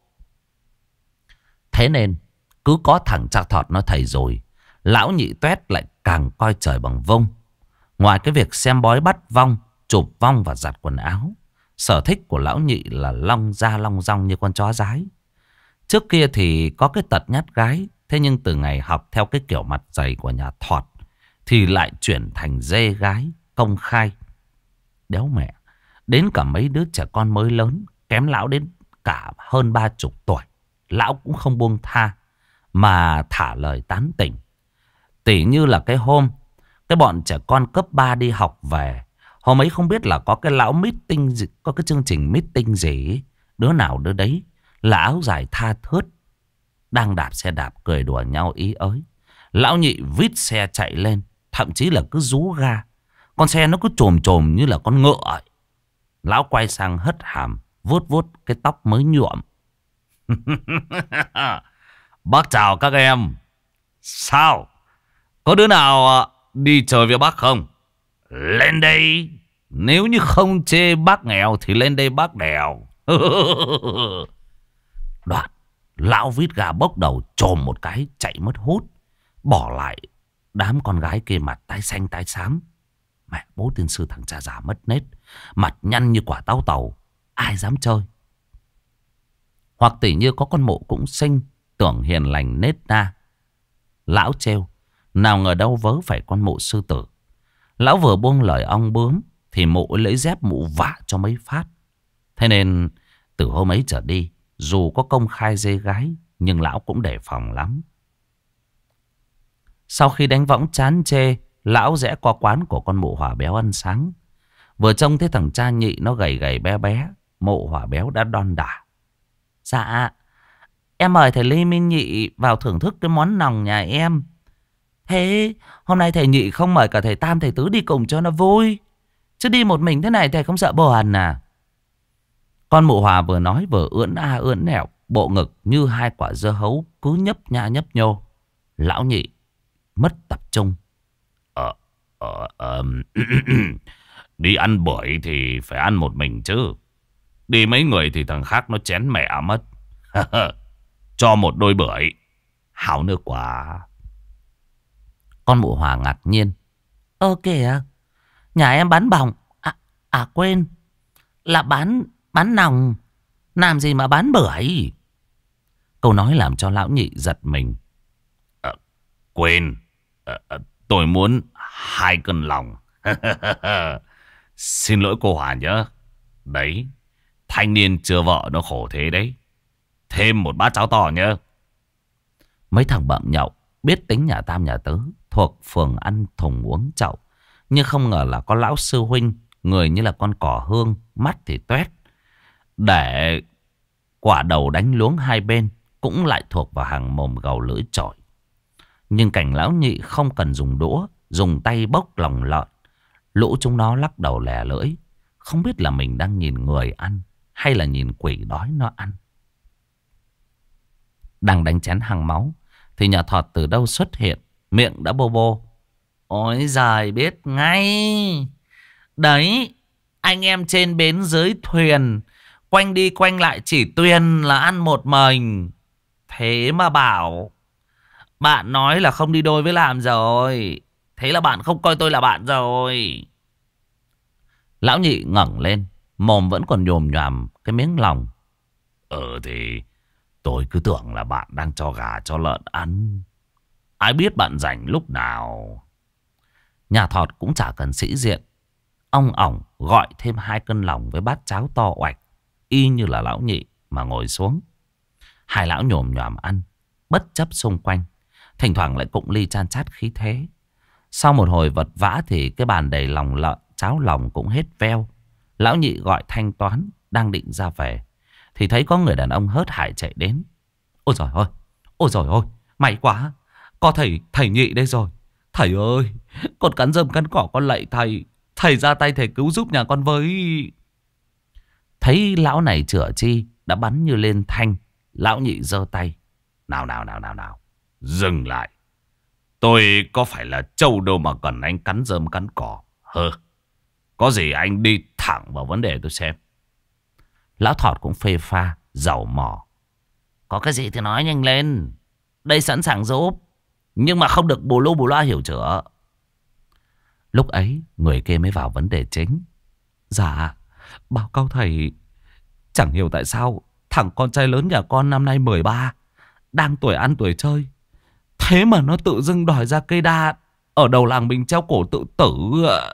Thế nên cứ có thằng cha Thọt nó thầy rồi, lão Nhị Tuét lại càng coi trời bằng vông. Ngoài cái việc xem bói bắt vong, chụp vong và giặt quần áo, sở thích của lão Nhị là long ra long rong như con chó dái. Trước kia thì có cái tật nhát gái, thế nhưng từ ngày học theo cái kiểu mặt dày của nhà Thọt thì lại chuyển thành dê gái công khai. Đéo mẹ, đến cả mấy đứa trẻ con mới lớn, kém lão đến cả hơn 30 tuổi, lão cũng không buông tha mà thả lời tán tỉnh. Tỉ như là cái hôm cái bọn trẻ con cấp 3 đi học về, hôm ấy không biết là có cái lão meeting gì, có cái chương trình meeting gì, đứa nào đứa đấy là áo dài tha thướt, đang đạp xe đạp cười đùa nhau ý ới. Lão Nhị vít xe chạy lên, thậm chí là cứ rú ga. Con xe nó cứ chồm chồm như là con ngựa ấy. Lão quay sang hất hàm, vuốt vuốt cái tóc mới nhuộm. Bác chào các em. Sao? Có đứa nào đi chơi với bác không? Lên đây. Nếu như không chê bác nghèo thì lên đây bác đèo. Đoạn lão vít ga bốc đầu chồm một cái chạy mất hút. Bỏ lại đám con gái kia mặt tái xanh tái xám. Mẹ bố tiên sư thằng cha già mất nết, mặt nhăn như quả táo tàu. Ai dám chơi. Hoặc tỉ như có con mụ cũng xinh, tưởng hiền lành nết na. Lão trêu, nào ngờ đâu vớ phải con mụ sư tử. Lão vừa buông lời ong bướm thì mụ lấy dép mụ vả cho mấy phát. Thế nên từ hôm ấy trở đi, dù có công khai dê gái, nhưng lão cũng đề phòng lắm. Sau khi đánh võng chán chê, lão rẽ qua quán của con mụ hỏa béo ăn sáng. Vừa trông thấy thằng cha Nhị nó gầy gầy bé bé, mụ hỏa béo đã đon đả. Dạ, em mời thầy Lê Minh Nhị vào thưởng thức cái món nòng nhà em. Thế hôm nay thầy Nhị không mời cả thầy Tam thầy Tứ đi cùng cho nó vui, chứ đi một mình thế này thầy không sợ buồn à? Con mụ hòa vừa nói vừa ưỡn a ưỡn nẹo, bộ ngực như hai quả dưa hấu cứ nhấp nha nhấp nhô. Lão Nhị mất tập trung. Đi ăn bưởi thì phải ăn một mình chứ. Đi mấy người thì thằng khác nó chén mẹ mất. Cho một đôi bưởi, hảo nước quả. Con mụ hòa ngạc nhiên. Kìa, nhà em bán bỏng. Quên, là bán nòng. Làm gì mà bán bưởi? Câu nói làm cho lão Nhị giật mình. Quên, tôi muốn 2 cân lòng. Xin lỗi cô Hòa nhớ. Đấy, thanh niên chưa vợ nó khổ thế đấy. Thêm một bát cháo to nhớ. Mấy thằng bậm nhậu biết tính nhà Tam nhà Tứ, thuộc phường ăn thùng uống chậu. Nhưng không ngờ là có lão sư huynh, người như là con cỏ hương, mắt thì toét, để quả đầu đánh luống hai bên, cũng lại thuộc vào hàng mồm gầu lưỡi chọi. Nhưng cảnh lão Nhị không cần dùng đũa, dùng tay bốc lòng lợn. Lũ chúng nó lắc đầu lè lưỡi, không biết là mình đang nhìn người ăn hay là nhìn quỷ đói nó ăn. Đang đánh chén hàng máu thì nhà Thọt từ đâu xuất hiện, miệng đã bô bô. Ôi giời, biết ngay. Đấy, anh em trên bến dưới thuyền, quanh đi quanh lại chỉ Tuyền là ăn một mình. Thế mà bảo bạn nói là không đi đôi với làm rồi. Thế là bạn không coi tôi là bạn rồi. Lão Nhị ngẩng lên, mồm vẫn còn nhồm nhòm cái miếng lòng. Thì tôi cứ tưởng là bạn đang cho gà cho lợn ăn. Ai biết bạn rảnh lúc nào. Nhà Thọt cũng chả cần sĩ diện. Ông ỏng gọi thêm 2 cân lòng với bát cháo to oạch, y như là lão Nhị mà ngồi xuống. Hai lão nhồm nhòm ăn, bất chấp xung quanh, thỉnh thoảng lại cụng ly chan chát khí thế. Sau một hồi vật vã thì cái bàn đầy lòng lợn, cháo lòng cũng hết veo. Lão Nhị gọi thanh toán, đang định ra về thì thấy có người đàn ông hớt hải chạy đến. Ôi giời ơi, ôi giời ơi, may quá, có thầy Nhị đây rồi. Thầy ơi, con cắn rơm cắn cỏ con lạy thầy. Thầy ra tay thầy cứu giúp nhà con với. Thấy lão này chữa chi đã bắn như lên thanh, lão Nhị giơ tay. Nào. Dừng lại. Tôi có phải là trâu đâu mà cần anh cắn rơm cắn cỏ. Có gì anh đi thẳng vào vấn đề tôi xem. Lão Thọt cũng phê pha, dầu mỏ. Có cái gì thì nói nhanh lên. Đây sẵn sàng giúp, nhưng mà không được bù lu bù loa, hiểu chưa? Lúc ấy người kia mới vào vấn đề chính. Dạ, báo cáo thầy, chẳng hiểu tại sao thằng con trai lớn nhà con năm nay 13, đang tuổi ăn tuổi chơi, thế mà nó tự dưng đòi ra cây đa ở đầu làng mình treo cổ tự tử ạ.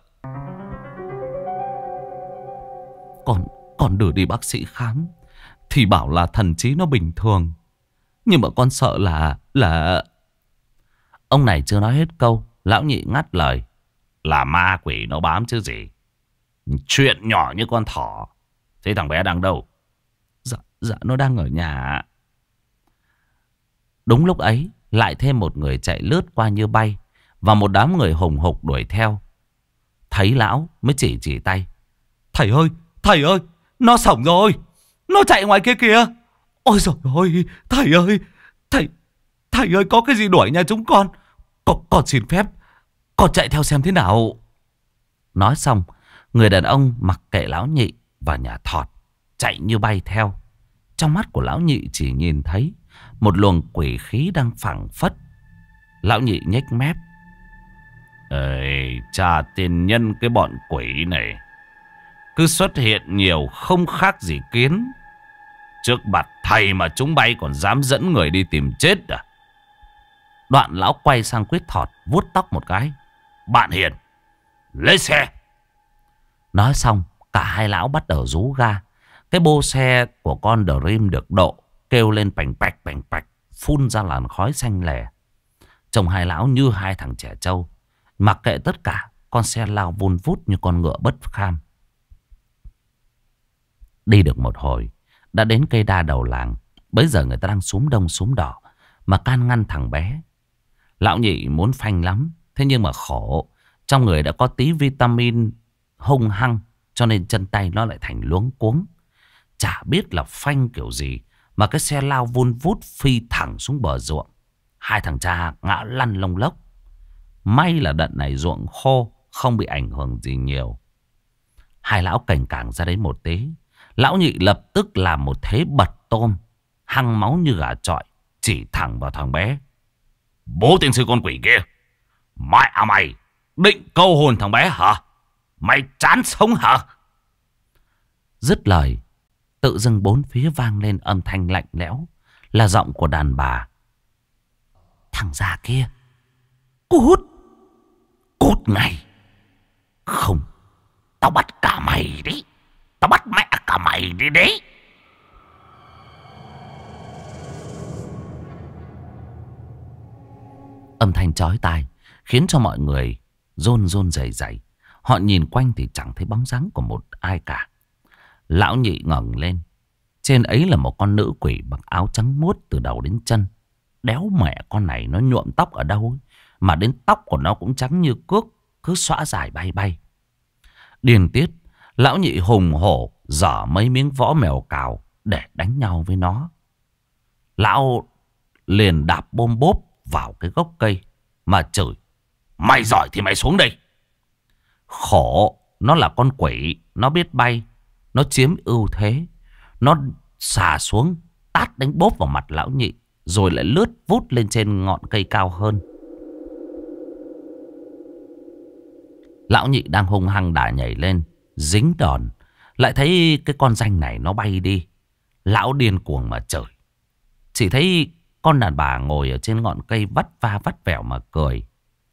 Con đưa đi bác sĩ khám thì bảo là thần trí nó bình thường, nhưng mà con sợ là... Ông này chưa nói hết câu, lão Nhị ngắt lời. Là ma quỷ nó bám chứ gì. Chuyện nhỏ như con thỏ. Thế thằng bé đang đâu? Dạ nó đang ở nhà. Đúng lúc ấy, lại thêm một người chạy lướt qua như bay, và một đám người hùng hục đuổi theo. Thấy lão mới chỉ tay. Thầy ơi, nó sống rồi, nó chạy ngoài kia kìa. Ôi dồi ôi, thầy ơi, có cái gì đuổi nhà chúng con. Con xin phép, con chạy theo xem thế nào. Nói xong, người đàn ông mặc kệ lão nhị và nhà thọt, chạy như bay theo. Trong mắt của lão nhị chỉ nhìn thấy một luồng quỷ khí đang phảng phất. Lão nhị nhếch mép. Ê, cha tiền nhân cái bọn quỷ này cứ xuất hiện nhiều không khác gì kiến. Trước mặt thầy mà chúng bay còn dám dẫn người đi tìm chết à? Đoạn lão quay sang Quyết Thọt, vuốt tóc một cái. Bạn Hiền, lấy xe. Nói xong, cả hai lão bắt đầu rú ga. Cái bô xe của con Dream được độ, kêu lên bành bạch, phun ra làn khói xanh lè. Trông hai lão như hai thằng trẻ trâu. Mặc kệ tất cả, con xe lao vun vút như con ngựa bất kham. Đi được một hồi, đã đến cây đa đầu làng. Bấy giờ người ta đang xúm đông xúm đỏ mà can ngăn thằng bé. Lão nhị muốn phanh lắm, thế nhưng mà khổ, trong người đã có tí vitamin hung hăng, cho nên chân tay nó lại thành luống cuống. Chả biết là phanh kiểu gì mà cái xe lao vun vút phi thẳng xuống bờ ruộng. Hai thằng cha ngã lăn lông lốc. May là đợt này ruộng khô, không bị ảnh hưởng gì nhiều. Hai lão cành cảng ra đấy một tí. Lão nhị lập tức làm một thế bật tôm, hăng máu như gà chọi, chỉ thẳng vào thằng bé. Bố tiên sư con quỷ kia, mày định câu hồn thằng bé hả? Mày chán sống hả? Dứt lời, tự dưng bốn phía vang lên âm thanh lạnh lẽo, là giọng của đàn bà. Thằng già kia, cút ngay. Không, tao bắt cả mày đi. Tao bắt mẹ cả mày đi đấy. Âm thanh chói tai khiến cho mọi người run run rẩy rẩy. Họ nhìn quanh thì chẳng thấy bóng dáng của một ai cả. Lão nhị ngẩng lên. Trên ấy là một con nữ quỷ mặc áo trắng muốt từ đầu đến chân. Đéo mẹ con này nó nhuộm tóc ở đâu ấy, mà đến tóc của nó cũng trắng như cước, cứ xõa dài bay bay. Điên tiết, lão nhị hùng hổ giở mấy miếng võ mèo cào để đánh nhau với nó. Lão liền đạp bôm bốp vào cái gốc cây mà chửi. Mày giỏi thì mày xuống đây. Khổ, nó là con quỷ, nó biết bay, nó chiếm ưu thế. Nó xà xuống, tát đánh bốp vào mặt lão nhị, rồi lại lướt vút lên trên ngọn cây cao hơn. Lão nhị đang hung hăng đà nhảy lên, dính đòn, lại thấy cái con ranh này nó bay đi. Lão điên cuồng mà chửi. Chỉ thấy con đàn bà ngồi ở trên ngọn cây vắt va vắt vẻo mà cười.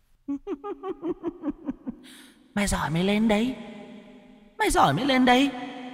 Mày giỏi mày lên đấy. Mày giỏi mày lên đấy.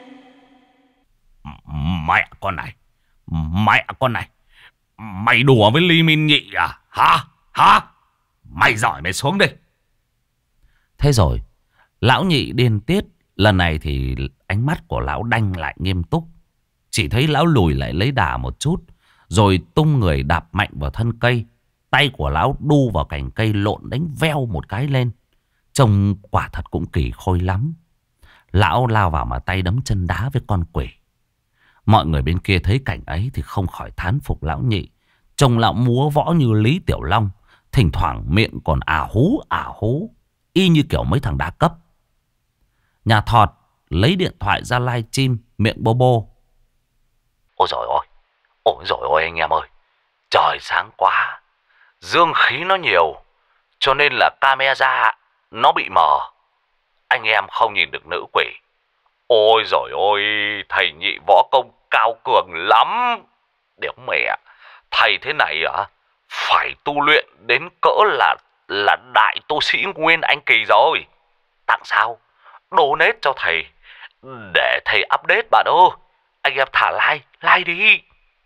Mẹ con này. Mày đùa với Ly Minh Nhị à? Hả? Mày giỏi mày xuống đây. Thế rồi, lão nhị điên tiết. Lần này thì ánh mắt của lão đanh lại nghiêm túc. Chỉ thấy lão lùi lại lấy đà một chút, rồi tung người đạp mạnh vào thân cây. Tay của lão đu vào cành cây lộn đánh veo một cái lên. Trông quả thật cũng kỳ khôi lắm. Lão lao vào mà tay đấm chân đá với con quỷ. Mọi người bên kia thấy cảnh ấy thì không khỏi thán phục lão nhị. Trông lão múa võ như Lý Tiểu Long, thỉnh thoảng miệng còn ả hú, y như kiểu mấy thằng đá cấp. Nhà Thọt lấy điện thoại ra live stream, miệng bô bô. Ôi dồi ôi anh em ơi, trời sáng quá, dương khí nó nhiều, cho nên là camera nó bị mờ, anh em không nhìn được nữ quỷ. Ôi dồi ôi, thầy nhị võ công cao cường lắm. Đéo mẹ, thầy thế này à, phải tu luyện đến cỡ là đại tu sĩ Nguyên Anh Kỳ rồi. Tặng sao? Donate cho thầy để thầy update bạn ơi. Anh em thả like đi.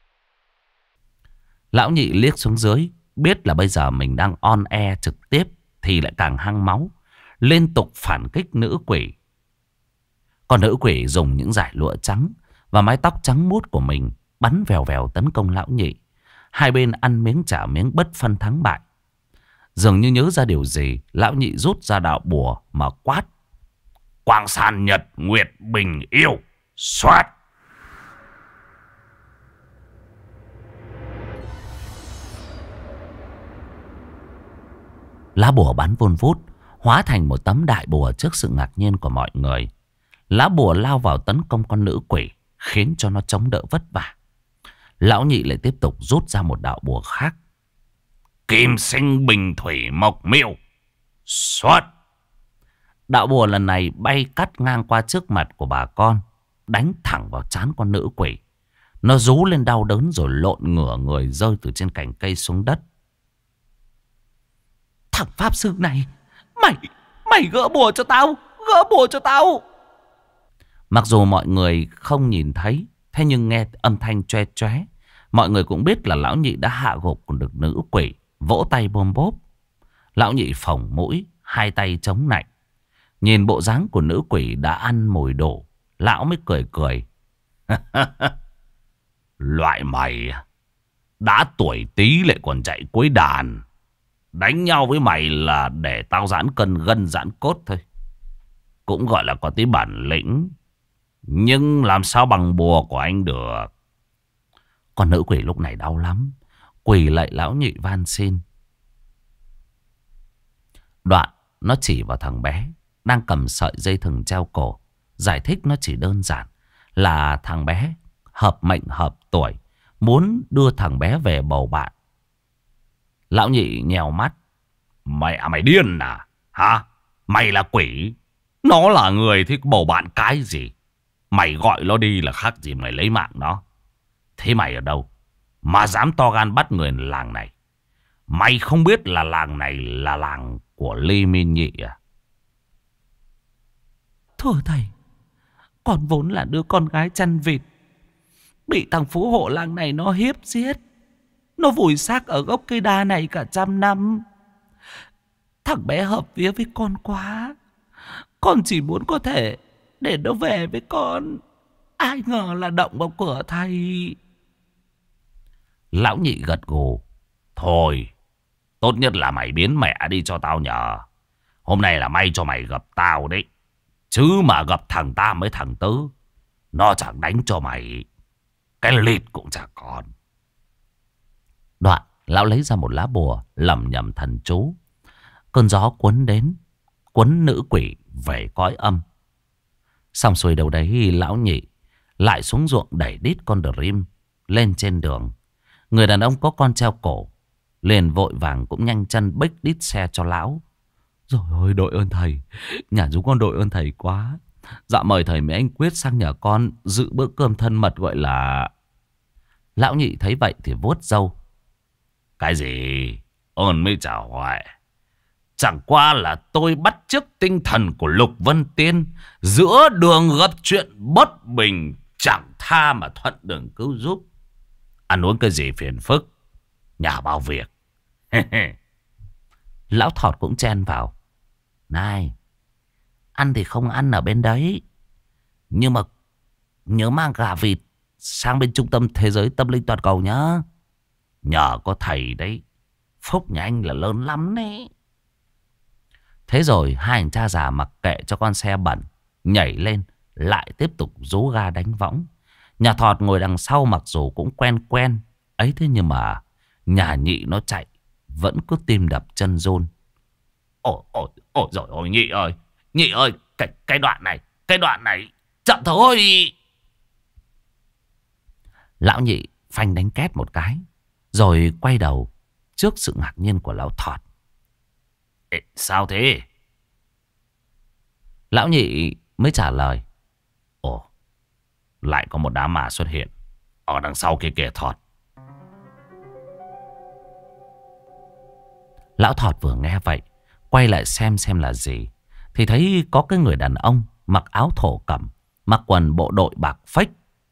Lão nhị liếc xuống dưới, biết là bây giờ mình đang on air trực tiếp thì lại càng hăng máu, liên tục phản kích nữ quỷ. Còn nữ quỷ dùng những dải lụa trắng và mái tóc trắng muốt của mình bắn vèo vèo tấn công lão nhị. Hai bên ăn miếng trả miếng bất phân thắng bại. Dường như nhớ ra điều gì, lão nhị rút ra đạo bùa mà quát. Quang san nhật nguyệt bình yêu. Xoát. Lá bùa bắn vun vút, hóa thành một tấm đại bùa trước sự ngạc nhiên của mọi người. Lá bùa lao vào tấn công con nữ quỷ, khiến cho nó chống đỡ vất vả. Lão nhị lại tiếp tục rút ra một đạo bùa khác. Kim sinh bình thủy mộc miêu. Xoát. Đạo bùa lần này bay cắt ngang qua trước mặt của bà con, đánh thẳng vào trán con nữ quỷ. Nó rú lên đau đớn rồi lộn ngửa người rơi từ trên cành cây xuống đất. Thằng pháp sư này, mày gỡ bùa cho tao, gỡ bùa cho tao. Mặc dù mọi người không nhìn thấy, thế nhưng nghe âm thanh choe choé, mọi người cũng biết là lão nhị đã hạ gục được nữ quỷ, vỗ tay bôm bốp. Lão nhị phồng mũi, hai tay chống nạnh. Nhìn bộ dáng của nữ quỷ đã ăn mồi đổ, lão mới cười cười. Loại mày đã tuổi tí lại còn chạy cuối đàn. Đánh nhau với mày là để tao giãn cân gân giãn cốt thôi. Cũng gọi là có tí bản lĩnh. Nhưng làm sao bằng bùa của anh được. Con nữ quỷ lúc này đau lắm, quỳ lạy lão nhị van xin. Đoạn nó chỉ vào thằng bé đang cầm sợi dây thừng treo cổ, giải thích nó chỉ đơn giản là thằng bé hợp mệnh hợp tuổi, muốn đưa thằng bé về bầu bạn. Lão nhị nhèo mắt. Mày điên à? Hả? Mày là quỷ, nó là người thì bầu bạn cái gì? Mày gọi nó đi là khác gì mày lấy mạng nó. Thế mày ở đâu mà dám to gan bắt người làng này? Mày không biết là làng này là làng của Lê Minh Nhị à? Thưa thầy, con vốn là đứa con gái chăn vịt, bị thằng phú hộ làng này nó hiếp giết. Nó vùi xác ở gốc cây đa này cả 100 năm. Thằng bé hợp vía với con quá, con chỉ muốn có thể để nó về với con. Ai ngờ là động vào cửa thầy. Lão nhị gật gù. Thôi, tốt nhất là mày biến mẹ đi cho tao nhờ. Hôm nay là may cho mày gặp tao đấy. Chứ mà gặp thằng Tam với thằng Tứ, nó chẳng đánh cho mày cái lịt cũng chả còn. Đoạn lão lấy ra một lá bùa, lẩm nhẩm thần chú. Cơn gió cuốn đến, cuốn nữ quỷ về cõi âm. Xong xuôi đầu đấy, lão nhị lại xuống ruộng đẩy đít con Dream lên trên đường. Người đàn ông có con treo cổ liền vội vàng cũng nhanh chân bích đít xe cho lão. Rồi ôi, đội ơn thầy, nhà chúng con đội ơn thầy quá. Dạ mời thầy mấy anh Quyết sang nhà con dự bữa cơm thân mật gọi là... Lão nhị thấy vậy thì vuốt râu. Cái gì? Ơn mới chả hoài. Chẳng qua là tôi bắt chước tinh thần của Lục Vân Tiên. Giữa đường gặp chuyện bất bình, chẳng tha mà thuận đường cứu giúp. Ăn uống cái gì phiền phức, nhà bao việc. Lão Thọt cũng chen vào. Này, ăn thì không ăn ở bên đấy, nhưng mà nhớ mang gà vịt sang bên Trung tâm Thế giới Tâm linh Toàn cầu nhá. Nhờ có thầy đấy, phúc nhà anh là lớn lắm đấy. Thế rồi hai anh cha già mặc kệ cho con xe bẩn, nhảy lên lại tiếp tục rú ga đánh võng. Nhà Thọt ngồi đằng sau mặc dù cũng quen quen ấy, thế nhưng mà nhà nhị nó chạy vẫn cứ tim đập chân run. Ôi rồi ôi nhị ơi, cái đoạn này chậm thôi. Lão nhị phanh đánh két một cái, rồi quay đầu trước sự ngạc nhiên của lão Thọt. Ê, sao thế? Lão nhị mới trả lời. Ồ, lại có một đám ma xuất hiện ở đằng sau kia kìa Thọt. Lão Thọt vừa nghe vậy, quay lại xem là gì, thì thấy có cái người đàn ông mặc áo thổ cẩm, mặc quần bộ đội bạc phách.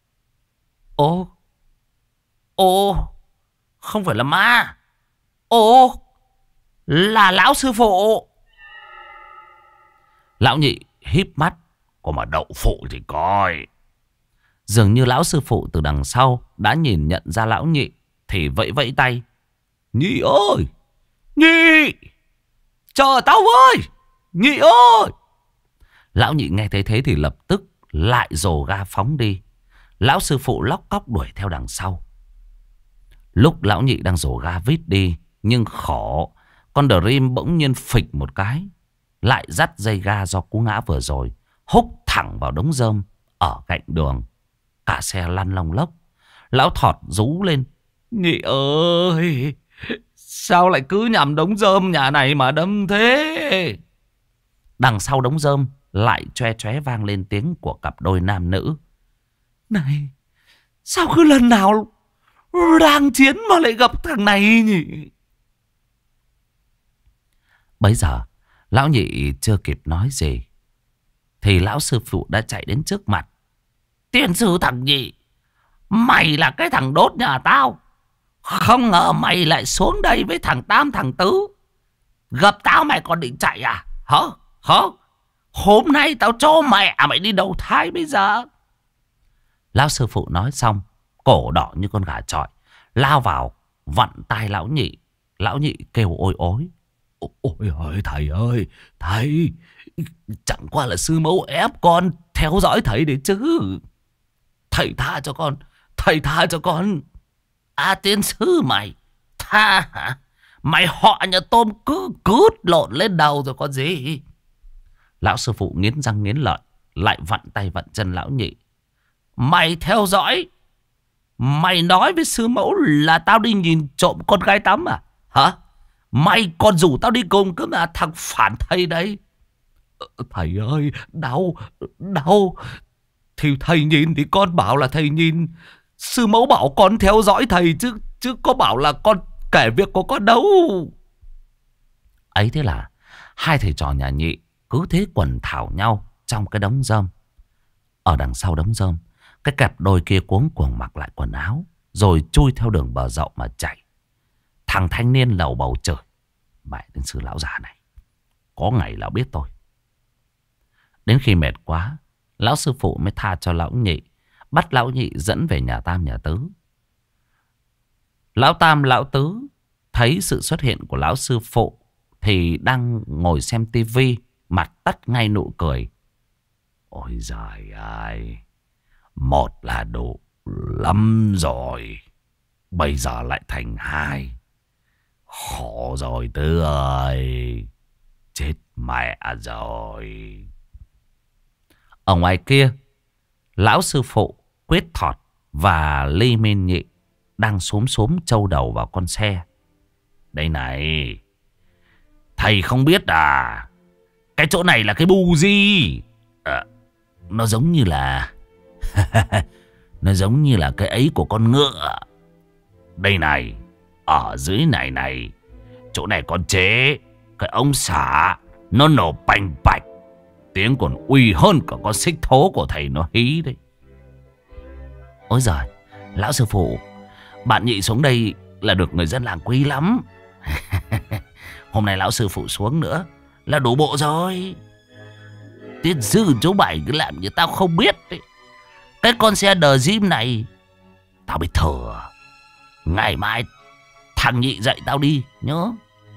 Ồ, không phải là ma. Ồ, là lão sư phụ. Lão nhị híp mắt. Có mà đậu phụ thì coi. Dường như lão sư phụ từ đằng sau đã nhìn nhận ra lão nhị, thì vẫy vẫy tay. Nhị ơi! Nhị! Chờ tao với! Nhị ơi! Lão Nhị nghe thấy thế thì lập tức lại dồ ga phóng đi. Lão sư phụ lóc cóc đuổi theo đằng sau. Lúc Lão Nhị đang dồ ga vít đi, nhưng khổ, con Dream bỗng nhiên phịch một cái, lại dắt dây ga do cú ngã vừa rồi, húc thẳng vào đống rơm ở cạnh đường. Cả xe lăn lông lốc. Lão thọt rú lên. Nhị ơi! Sao lại cứ nhằm đống rơm nhà này mà đâm thế? Đằng sau đống rơm lại choe choé vang lên tiếng của cặp đôi nam nữ. Này, sao cứ lần nào đang chiến mà lại gặp thằng này nhỉ? Bấy giờ Lão Nhị chưa kịp nói gì thì lão sư phụ đã chạy đến trước mặt. Tiên sư thằng Nhị, mày là cái thằng đốt nhà tao. Không ngờ mày lại xuống đây với thằng Tam thằng Tứ. Gặp tao mày còn định chạy à? Hả? Hôm nay tao cho mày đi đầu thai bây giờ. Lão sư phụ nói xong, cổ đỏ như con gà chọi, lao vào vặn tai Lão Nhị. Lão Nhị kêu ôi ối. Ôi ơi thầy ơi, thầy, chẳng qua là sư mẫu ép con theo dõi thầy đấy chứ. Thầy tha cho con, thầy tha cho con. À, tiên sư mày tha hả? Mày họ nhà tôm cứ cút lộn lên đầu rồi có gì. Lão sư phụ nghiến răng nghiến lợi, lại vặn tay vặn chân Lão Nhị. Mày theo dõi, mày nói với sư mẫu là tao đi nhìn trộm con gái tắm à? Hả? Mày còn rủ tao đi cùng cơ mà, thằng phản thầy đấy. Thầy ơi, đau. Thì thầy nhìn thì con bảo là thầy nhìn. Sư mẫu bảo con theo dõi thầy chứ có bảo là con kể việc của con đâu. Ấy thế là hai thầy trò nhà Nhị cứ thế quần thảo nhau trong cái đống rơm. Ở đằng sau đống rơm, cái cặp đôi kia cuống cuồng mặc lại quần áo, rồi chui theo đường bờ rộng mà chạy. Thằng thanh niên lầu bầu chửi. Mẹ đến sư lão già này, có ngày lão biết tôi. Đến khi mệt quá, lão sư phụ mới tha cho Lão Nhị, bắt Lão Nhị dẫn về nhà Tam nhà Tứ. Lão Tam Lão Tứ thấy sự xuất hiện của lão sư phụ thì đang ngồi xem tivi, mặt tắt ngay nụ cười. Ôi giời ơi, một là đủ lắm rồi, bây giờ lại thành hai. Khổ rồi Tứ ơi, chết mẹ rồi. Ở ngoài kia, lão sư phụ, Quyết Thọt và Ly Minh Nhị đang xúm trâu đầu vào con xe. Đây này, thầy không biết à, cái chỗ này là cái bu gì? Nó giống như là nó giống như là cái ấy của con ngựa. Đây này, ở dưới này, chỗ này con chế cái ống xả, nó nổ bành bạch, tiếng còn uy hơn cả con xích thố của thầy nó hí đấy. Ôi giời, lão sư phụ, bạn Nhị xuống đây là được người dân làng quý lắm. Hôm nay lão sư phụ xuống nữa là đủ bộ rồi. Tiên sư chú bảy cứ làm như tao không biết đấy. Cái con xe đờ Jim này tao biết thừa. Ngày mai thằng Nhị dạy tao đi nhớ.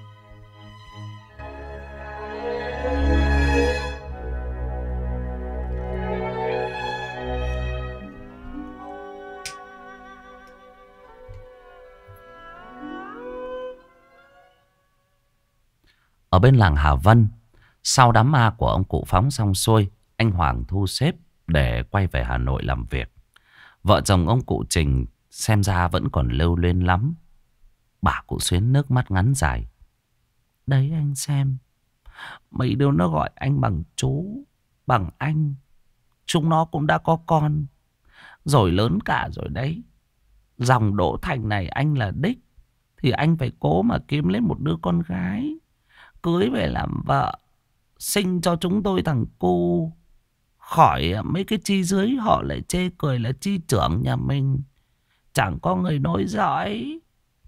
Ở bên làng Hà Vân, sau đám ma của ông cụ Phóng xong xuôi, anh Hoàng thu xếp để quay về Hà Nội làm việc. Vợ chồng ông cụ Trình xem ra vẫn còn lưu luyến lắm. Bà cụ Xuyến nước mắt ngắn dài. Đấy anh xem, mấy đứa nó gọi anh bằng chú, bằng anh. Chúng nó cũng đã có con, rồi lớn cả rồi đấy. Dòng Đỗ Thành này anh là đích, thì anh phải cố mà kiếm lấy một đứa con gái, cưới về làm vợ, sinh cho chúng tôi thằng cu. Khỏi mấy cái chi dưới họ lại chê cười là chi trưởng nhà mình chẳng có người nối dõi.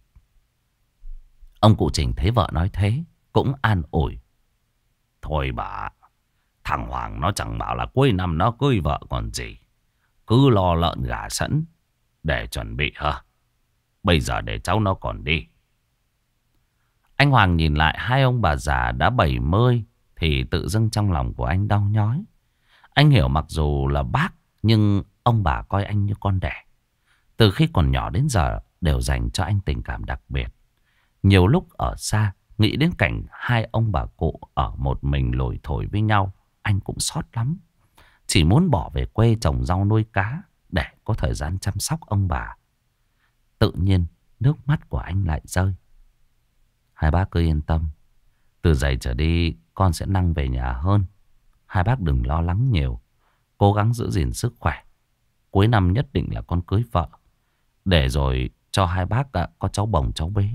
Ông cụ Trình thấy vợ nói thế cũng an ủi. Thôi bà, thằng Hoàng nó chẳng bảo là cuối năm nó cưới vợ còn gì. Cứ lo lợn gà sẵn để chuẩn bị hả? Bây giờ để cháu nó còn đi. Anh Hoàng nhìn lại hai ông bà già đã 70 thì tự dưng trong lòng của anh đau nhói. Anh hiểu mặc dù là bác nhưng ông bà coi anh như con đẻ. Từ khi còn nhỏ đến giờ đều dành cho anh tình cảm đặc biệt. Nhiều lúc ở xa, nghĩ đến cảnh hai ông bà cụ ở một mình lủi thổi với nhau, anh cũng xót lắm. Chỉ muốn bỏ về quê trồng rau nuôi cá để có thời gian chăm sóc ông bà. Tự nhiên nước mắt của anh lại rơi. Hai bác cứ yên tâm. Từ giờ trở đi con sẽ năng về nhà hơn. Hai bác đừng lo lắng nhiều. Cố gắng giữ gìn sức khỏe. Cuối năm nhất định là con cưới vợ. Để rồi cho hai bác có cháu bồng cháu bế.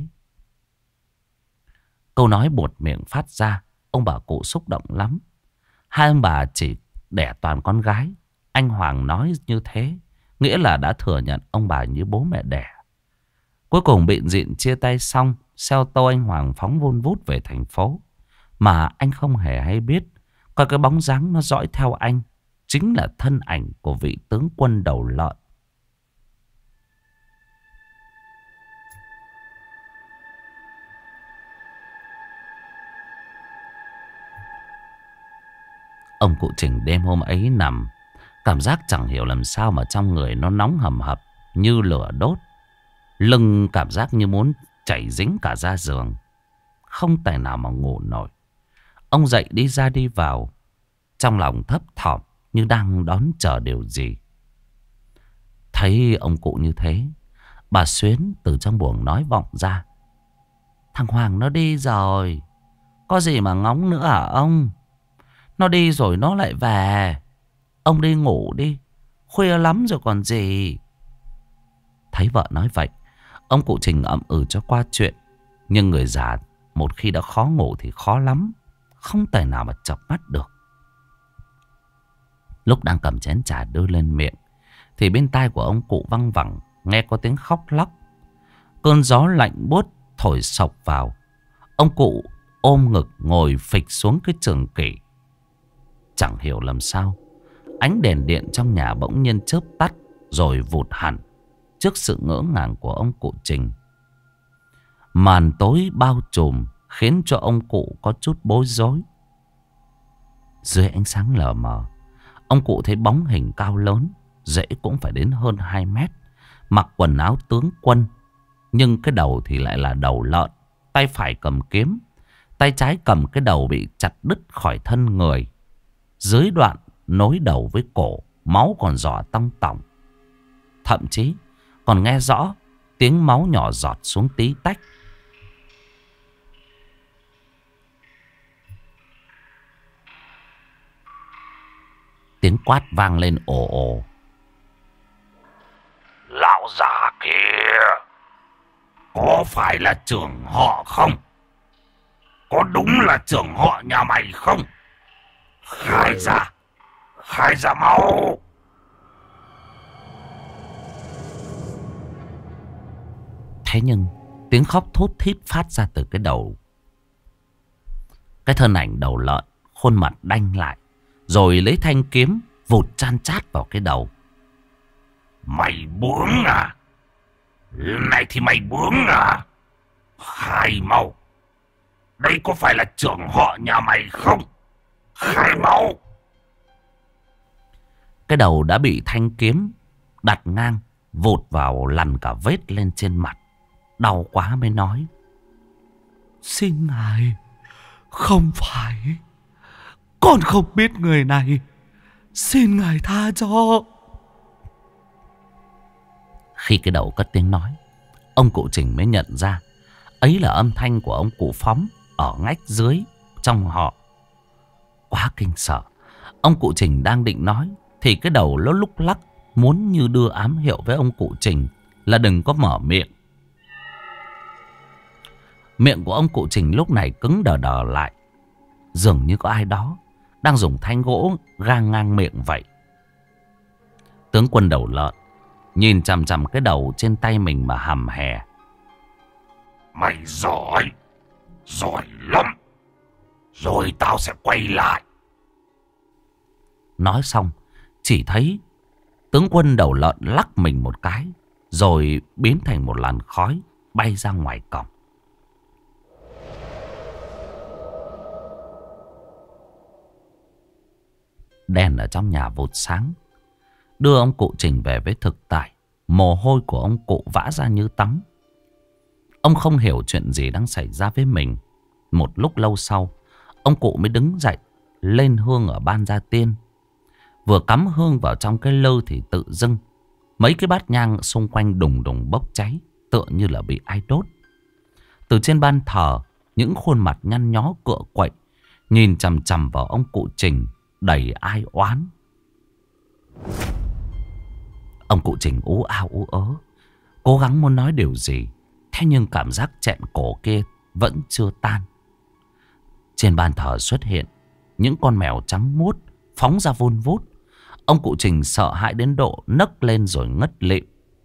Câu nói buột miệng phát ra, ông bà cụ xúc động lắm. Hai ông bà chỉ đẻ toàn con gái. Anh Hoàng nói như thế, nghĩa là đã thừa nhận ông bà như bố mẹ đẻ. Cuối cùng bịn dịn chia tay xong, xe ô tô anh Hoàng phóng vun vút về thành phố. Mà anh không hề hay biết, coi cái bóng dáng nó dõi theo anh chính là thân ảnh của vị tướng quân đầu lợn. Ông cụ Trình đêm hôm ấy nằm, cảm giác chẳng hiểu làm sao mà trong người nó nóng hầm hập như lửa đốt. Lưng cảm giác như muốn chảy dính cả da giường, không tài nào mà ngủ nổi. Ông dậy đi ra đi vào, trong lòng thấp thỏm như đang đón chờ điều gì. Thấy ông cụ như thế, bà Xuyến từ trong buồng nói vọng ra: "Thằng Hoàng nó đi rồi, có gì mà ngóng nữa hả ông? Nó đi rồi nó lại về. Ông đi ngủ đi, khuya lắm rồi còn gì." Thấy vợ nói vậy, ông cụ Trình ậm ừ cho qua chuyện. Nhưng người già một khi đã khó ngủ thì khó lắm, không thể nào mà chợp mắt được. Lúc đang cầm chén trà đưa lên miệng thì bên tai của ông cụ văng vẳng nghe có tiếng khóc lóc. Cơn gió lạnh buốt thổi sộc vào. Ông cụ ôm ngực ngồi phịch xuống cái giường kỷ. Chẳng hiểu làm sao, ánh đèn điện trong nhà bỗng nhiên chớp tắt rồi vụt hẳn trước sự ngỡ ngàng của ông cụ Trình. Màn tối bao trùm khiến cho ông cụ có chút bối rối. Dưới ánh sáng lờ mờ, ông cụ thấy bóng hình cao lớn, dễ cũng phải đến hơn 2 mét, mặc quần áo tướng quân, nhưng cái đầu thì lại là đầu lợn. Tay phải cầm kiếm, tay trái cầm cái đầu bị chặt đứt khỏi thân người. Dưới đoạn nối đầu với cổ, máu còn rỏ tong tỏng. Thậm chí còn nghe rõ tiếng máu nhỏ giọt xuống tí tách. Tiếng quát vang lên ồ ồ: "Lão già kia, có phải là trưởng họ không? Có đúng là trưởng họ nhà mày không? Khai ra mau!" Thế nhưng tiếng khóc thút thít phát ra từ cái đầu. Cái thân ảnh đầu lợn, khuôn mặt đanh lại, rồi lấy thanh kiếm vụt chan chát vào cái đầu. "Mày bướng à? Lần này thì mày bướng à? Khai mau! Đây có phải là trưởng họ nhà mày không? Khai mau!" Cái đầu đã bị thanh kiếm đặt ngang, vụt vào lằn cả vết lên trên mặt. Đau quá mới nói: "Xin ngài, không phải, con không biết người này, xin ngài tha cho." Khi cái đầu cất tiếng nói, ông cụ Trình mới nhận ra ấy là âm thanh của ông cụ Phóng ở ngách dưới trong họ. Quá kinh sợ, ông cụ Trình đang định nói thì cái đầu nó lúc lắc, muốn như đưa ám hiệu với ông cụ Trình là đừng có mở miệng. Miệng của ông cụ Trình lúc này cứng đờ đờ lại, dường như có ai đó đang dùng thanh gỗ gang ngang miệng vậy. Tướng quân đầu lợn nhìn chằm chằm cái đầu trên tay mình mà hầm hè: "Mày giỏi lắm, rồi tao sẽ quay lại." Nói xong, chỉ thấy tướng quân đầu lợn lắc mình một cái, rồi biến thành một làn khói bay ra ngoài cổng. Đèn ở trong nhà vụt sáng, đưa ông cụ Trình về với thực tại. Mồ hôi của ông cụ vã ra như tắm. Ông không hiểu chuyện gì đang xảy ra với mình. Một lúc lâu sau, ông cụ mới đứng dậy, lên hương ở ban gia tiên. Vừa cắm hương vào trong cái lư thì tự dưng mấy cái bát nhang xung quanh đùng đùng bốc cháy, tựa như là bị ai đốt. Từ trên ban thờ, những khuôn mặt nhăn nhó cựa quậy nhìn chằm chằm vào ông cụ Trình đầy ai oán. Ông cụ Trình ú ao ú ớ, cố gắng muốn nói điều gì, thế nhưng cảm giác chẹn cổ kia vẫn chưa tan. Trên ban thờ xuất hiện những con mèo trắng muốt phóng ra vun vút. Ông cụ Trình sợ hãi đến độ nấc lên rồi ngất lịm.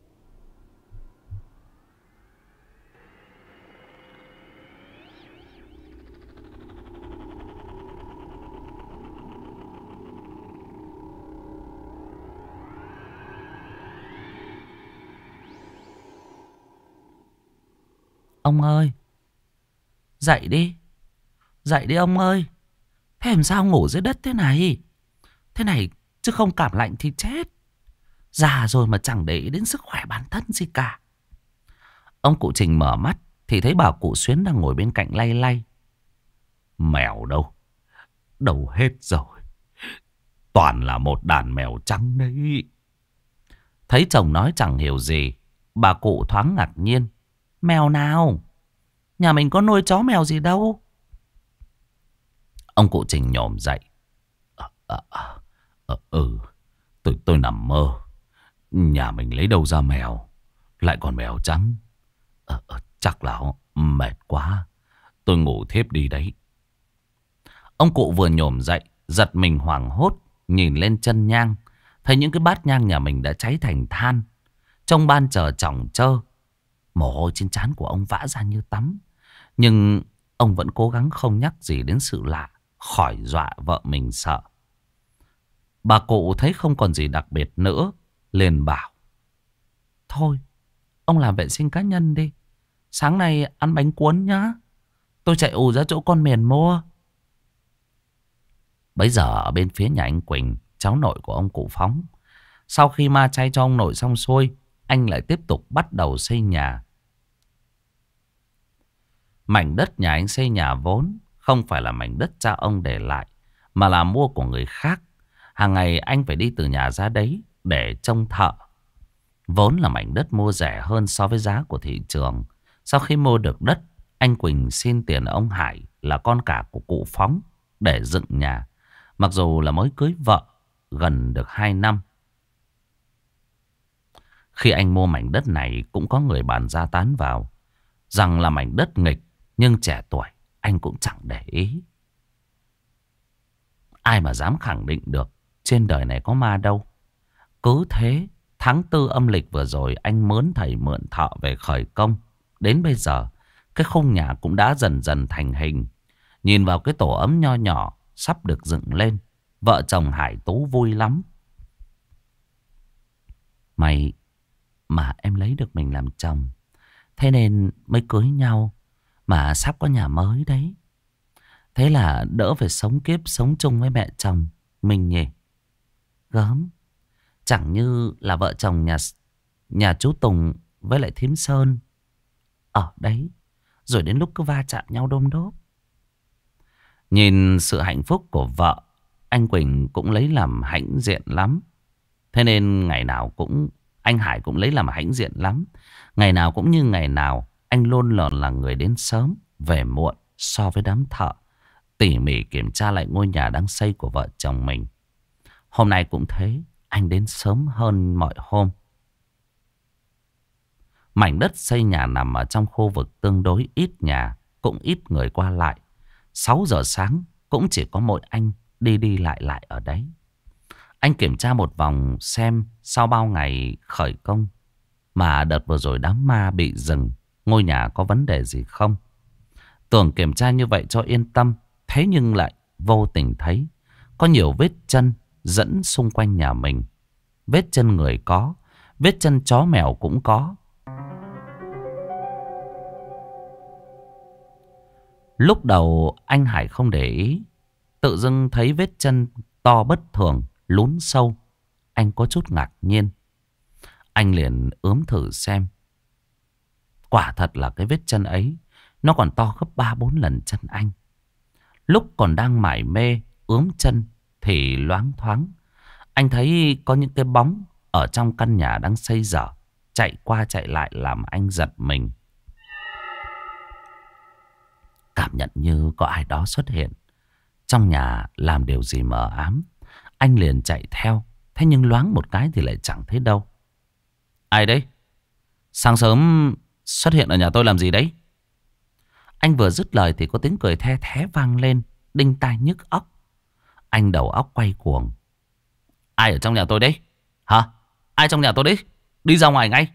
Ông ơi, dậy đi. Dậy đi ông ơi. Thế làm sao ngủ dưới đất thế này? Thế này chứ không cảm lạnh thì chết. Già rồi mà chẳng để ý đến sức khỏe bản thân gì cả. Ông cụ Trình mở mắt thì thấy bà cụ Xuyến đang ngồi bên cạnh lay lay. Mèo đâu? Đâu hết rồi. Toàn là một đàn mèo trắng đấy. Thấy chồng nói chẳng hiểu gì, bà cụ thoáng ngạc nhiên. Mèo nào? Nhà mình có nuôi chó mèo gì đâu. Ông cụ Trình nhổm dậy. Tôi nằm mơ. Nhà mình lấy đâu ra mèo, lại còn mèo trắng. Chắc là mệt quá, tôi ngủ thiếp đi đấy. Ông cụ vừa nhổm dậy, giật mình hoảng hốt, nhìn lên chân nhang, thấy những cái bát nhang nhà mình đã cháy thành than. Trong ban chờ chỏng chơ, mồ hôi trên trán của ông vã ra như tắm. Nhưng ông vẫn cố gắng không nhắc gì đến sự lạ, khỏi dọa vợ mình sợ. Bà cụ thấy không còn gì đặc biệt nữa, liền bảo: Thôi, ông làm vệ sinh cá nhân đi. Sáng nay ăn bánh cuốn nhá. Tôi chạy ù ra chỗ con Miền mua. Bấy giờ ở bên phía nhà anh Quỳnh, cháu nội của ông cụ Phóng, sau khi ma chay cho ông nội xong xuôi, anh lại tiếp tục bắt đầu xây nhà. Mảnh đất nhà anh xây nhà vốn không phải là mảnh đất cha ông để lại, mà là mua của người khác. Hàng ngày anh phải đi từ nhà ra đấy để trông thợ. Vốn là mảnh đất mua rẻ hơn so với giá của thị trường. Sau khi mua được đất, anh Quỳnh xin tiền ông Hải là con cả của cụ Phóng để dựng nhà. Mặc dù là mới cưới vợ gần được 2 năm. Khi anh mua mảnh đất này cũng có người bàn ra tán vào rằng là mảnh đất nghịch, nhưng trẻ tuổi anh cũng chẳng để ý. Ai mà dám khẳng định được trên đời này có ma đâu. Cứ thế, tháng 4 âm lịch vừa rồi anh mướn thầy mượn thợ về khởi công. Đến bây giờ, cái khung nhà cũng đã dần dần thành hình. Nhìn vào cái tổ ấm nho nhỏ sắp được dựng lên, vợ chồng Hải Tú vui lắm. May mà em lấy được mình làm chồng, thế nên mới cưới nhau, mà sắp có nhà mới đấy. Thế là đỡ phải sống kiếp sống chung với mẹ chồng mình nhỉ. Gớm, chẳng như là vợ chồng nhà chú Tùng với lại thím Sơn ở đấy, rồi đến lúc cứ va chạm nhau đôm đốp. Nhìn sự hạnh phúc của vợ, anh Quỳnh cũng lấy làm hãnh diện lắm. Thế nên ngày nào cũng, anh Hải cũng lấy làm hãnh diện lắm. Ngày nào cũng như ngày nào, anh luôn là người đến sớm, về muộn so với đám thợ, tỉ mỉ kiểm tra lại ngôi nhà đang xây của vợ chồng mình. Hôm nay cũng thế, anh đến sớm hơn mọi hôm. Mảnh đất xây nhà nằm ở trong khu vực tương đối ít nhà, cũng ít người qua lại. 6 giờ sáng cũng chỉ có mỗi anh đi đi lại lại ở đấy. Anh kiểm tra một vòng xem sau bao ngày khởi công mà đợt vừa rồi đám ma bị dừng, ngôi nhà có vấn đề gì không. Tưởng kiểm tra như vậy cho yên tâm, thế nhưng lại vô tình thấy có nhiều vết chân dẫn xung quanh nhà mình. Vết chân người có, Vết chân chó mèo cũng có. Lúc đầu anh Hải không để ý, tự dưng thấy vết chân to bất thường, lún sâu. Anh có chút ngạc nhiên. Anh liền ướm thử xem. Quả thật là cái vết chân ấy nó còn to gấp 3-4 lần chân anh. Lúc còn đang mải mê ướm chân thì loáng thoáng anh thấy có những cái bóng ở trong căn nhà đang xây dở, chạy qua chạy lại làm anh giật mình. Cảm nhận như có ai đó xuất hiện trong nhà làm điều gì mờ ám. Anh liền chạy theo. Thế nhưng loáng một cái thì lại chẳng thấy đâu. Ai đấy? Sáng sớm xuất hiện ở nhà tôi làm gì đấy? Anh vừa dứt lời thì có tiếng cười the thé vang lên, đinh tai nhức óc. Anh đầu óc quay cuồng. Ai ở trong nhà tôi đấy? Hả? Ai trong nhà tôi đấy? Đi ra ngoài ngay.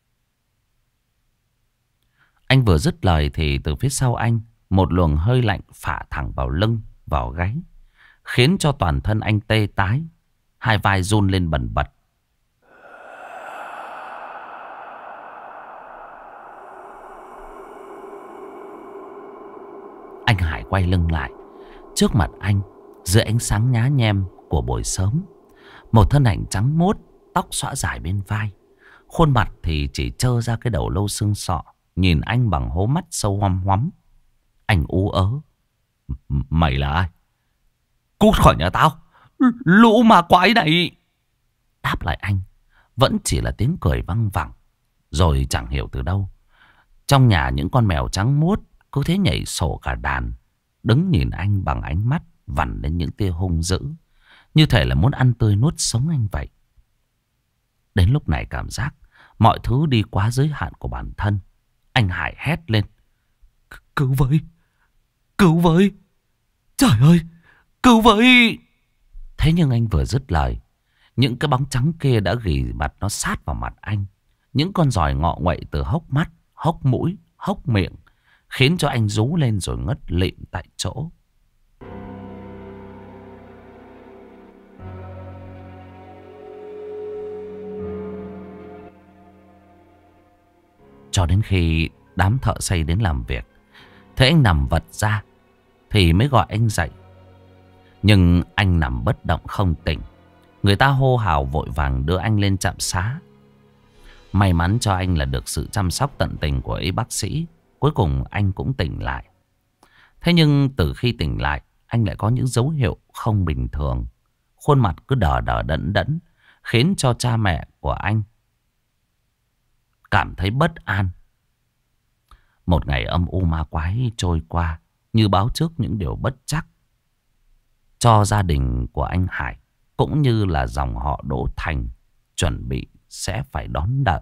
Anh vừa dứt lời thì từ phía sau anh, một luồng hơi lạnh phả thẳng vào lưng, vào gáy, khiến cho toàn thân anh tê tái, hai vai run lên bần bật. Anh Hải quay lưng lại. Trước mặt anh, dưới ánh sáng nhá nhem của buổi sớm, một thân ảnh trắng muốt, tóc xõa dài bên vai, khuôn mặt thì chỉ trơ ra cái đầu lâu xương sọ, nhìn anh bằng hố mắt sâu hoăm hoắm. Anh ú ớ. Mày là ai? Cút khỏi nhà tao, lũ ma quái này. Đáp lại anh vẫn chỉ là tiếng cười văng vẳng. Rồi chẳng hiểu từ đâu, trong nhà những con mèo trắng muốt cứ thế nhảy sổ cả đàn, đứng nhìn anh bằng ánh mắt vằn lên những tia hung dữ, như thể là muốn ăn tươi nuốt sống anh vậy. Đến lúc này cảm giác mọi thứ đi quá giới hạn của bản thân. Anh Hải hét lên. Cứu với! Cứu với! Trời ơi! Cứu với! Thế nhưng anh vừa dứt lời, những cái bóng trắng kia đã ghì mặt nó sát vào mặt anh. Những con giòi ngọ nguậy từ hốc mắt, hốc mũi, hốc miệng, khiến cho anh rú lên rồi ngất lịm tại chỗ. Cho đến khi đám thợ xây đến làm việc, thấy anh nằm vật ra thì mới gọi anh dậy. Nhưng anh nằm bất động không tỉnh. Người ta hô hào vội vàng đưa anh lên trạm xá. May mắn cho anh là được sự chăm sóc tận tình của y bác sĩ. Cuối cùng anh cũng tỉnh lại. Thế nhưng từ khi tỉnh lại, anh lại có những dấu hiệu không bình thường. Khuôn mặt cứ đờ đờ đẫn đẫn, khiến cho cha mẹ của anh cảm thấy bất an. Một ngày âm u ma quái trôi qua, như báo trước những điều bất trắc cho gia đình của anh Hải, cũng như là dòng họ Đỗ Thành chuẩn bị sẽ phải đón đợi.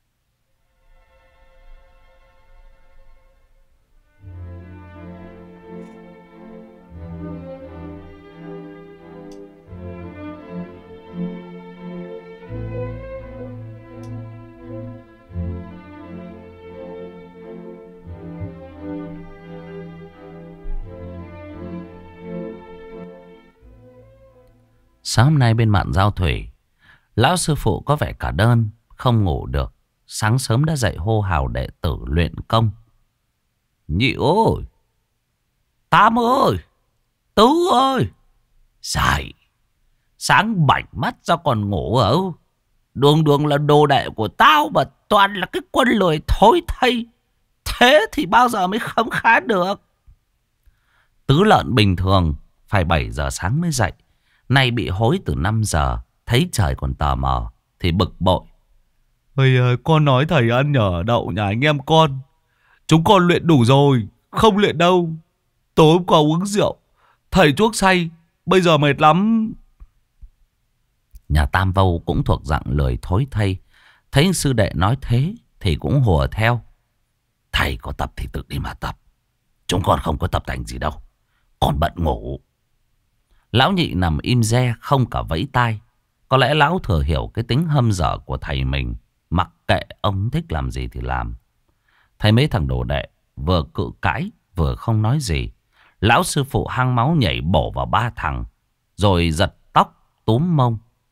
Sáng hôm nay bên mạn Giao Thủy, lão sư phụ có vẻ cả đơn, không ngủ được. Sáng sớm đã dậy hô hào đệ tử luyện công. Nhị ơi! Tám ơi! Tứ ơi! Dậy! Sáng bảnh mắt ra còn ngủ ở. Đường đường là đồ đệ của tao mà toàn là cái quân lười thối thây. Thế thì bao giờ mới khấm khá được? Tứ lợn bình thường phải 7 giờ sáng mới dậy. Nay bị hối từ 5 giờ, thấy trời còn tờ mờ thì bực bội. Ơi, con nói thầy ăn nhờ đậu nhà anh em con. Chúng con luyện đủ rồi, không luyện đâu. Tối hôm qua uống rượu, thầy chuốc say, bây giờ mệt lắm. Nhà Tam Vâu cũng thuộc dạng lười thối thây. Thấy sư đệ nói thế thì cũng hùa theo. Thầy có tập thì tự đi mà tập. Chúng con không có tập tành gì đâu, còn bận ngủ. Lão nhị nằm im re không cả vẫy tai. Có lẽ lão thừa hiểu cái tính hâm dở của thầy mình, mặc kệ ông thích làm gì thì làm. Thấy mấy thằng đồ đệ vừa cự cãi vừa không nói gì, lão sư phụ hăng máu nhảy bổ vào 3 thằng, rồi giật tóc túm mông.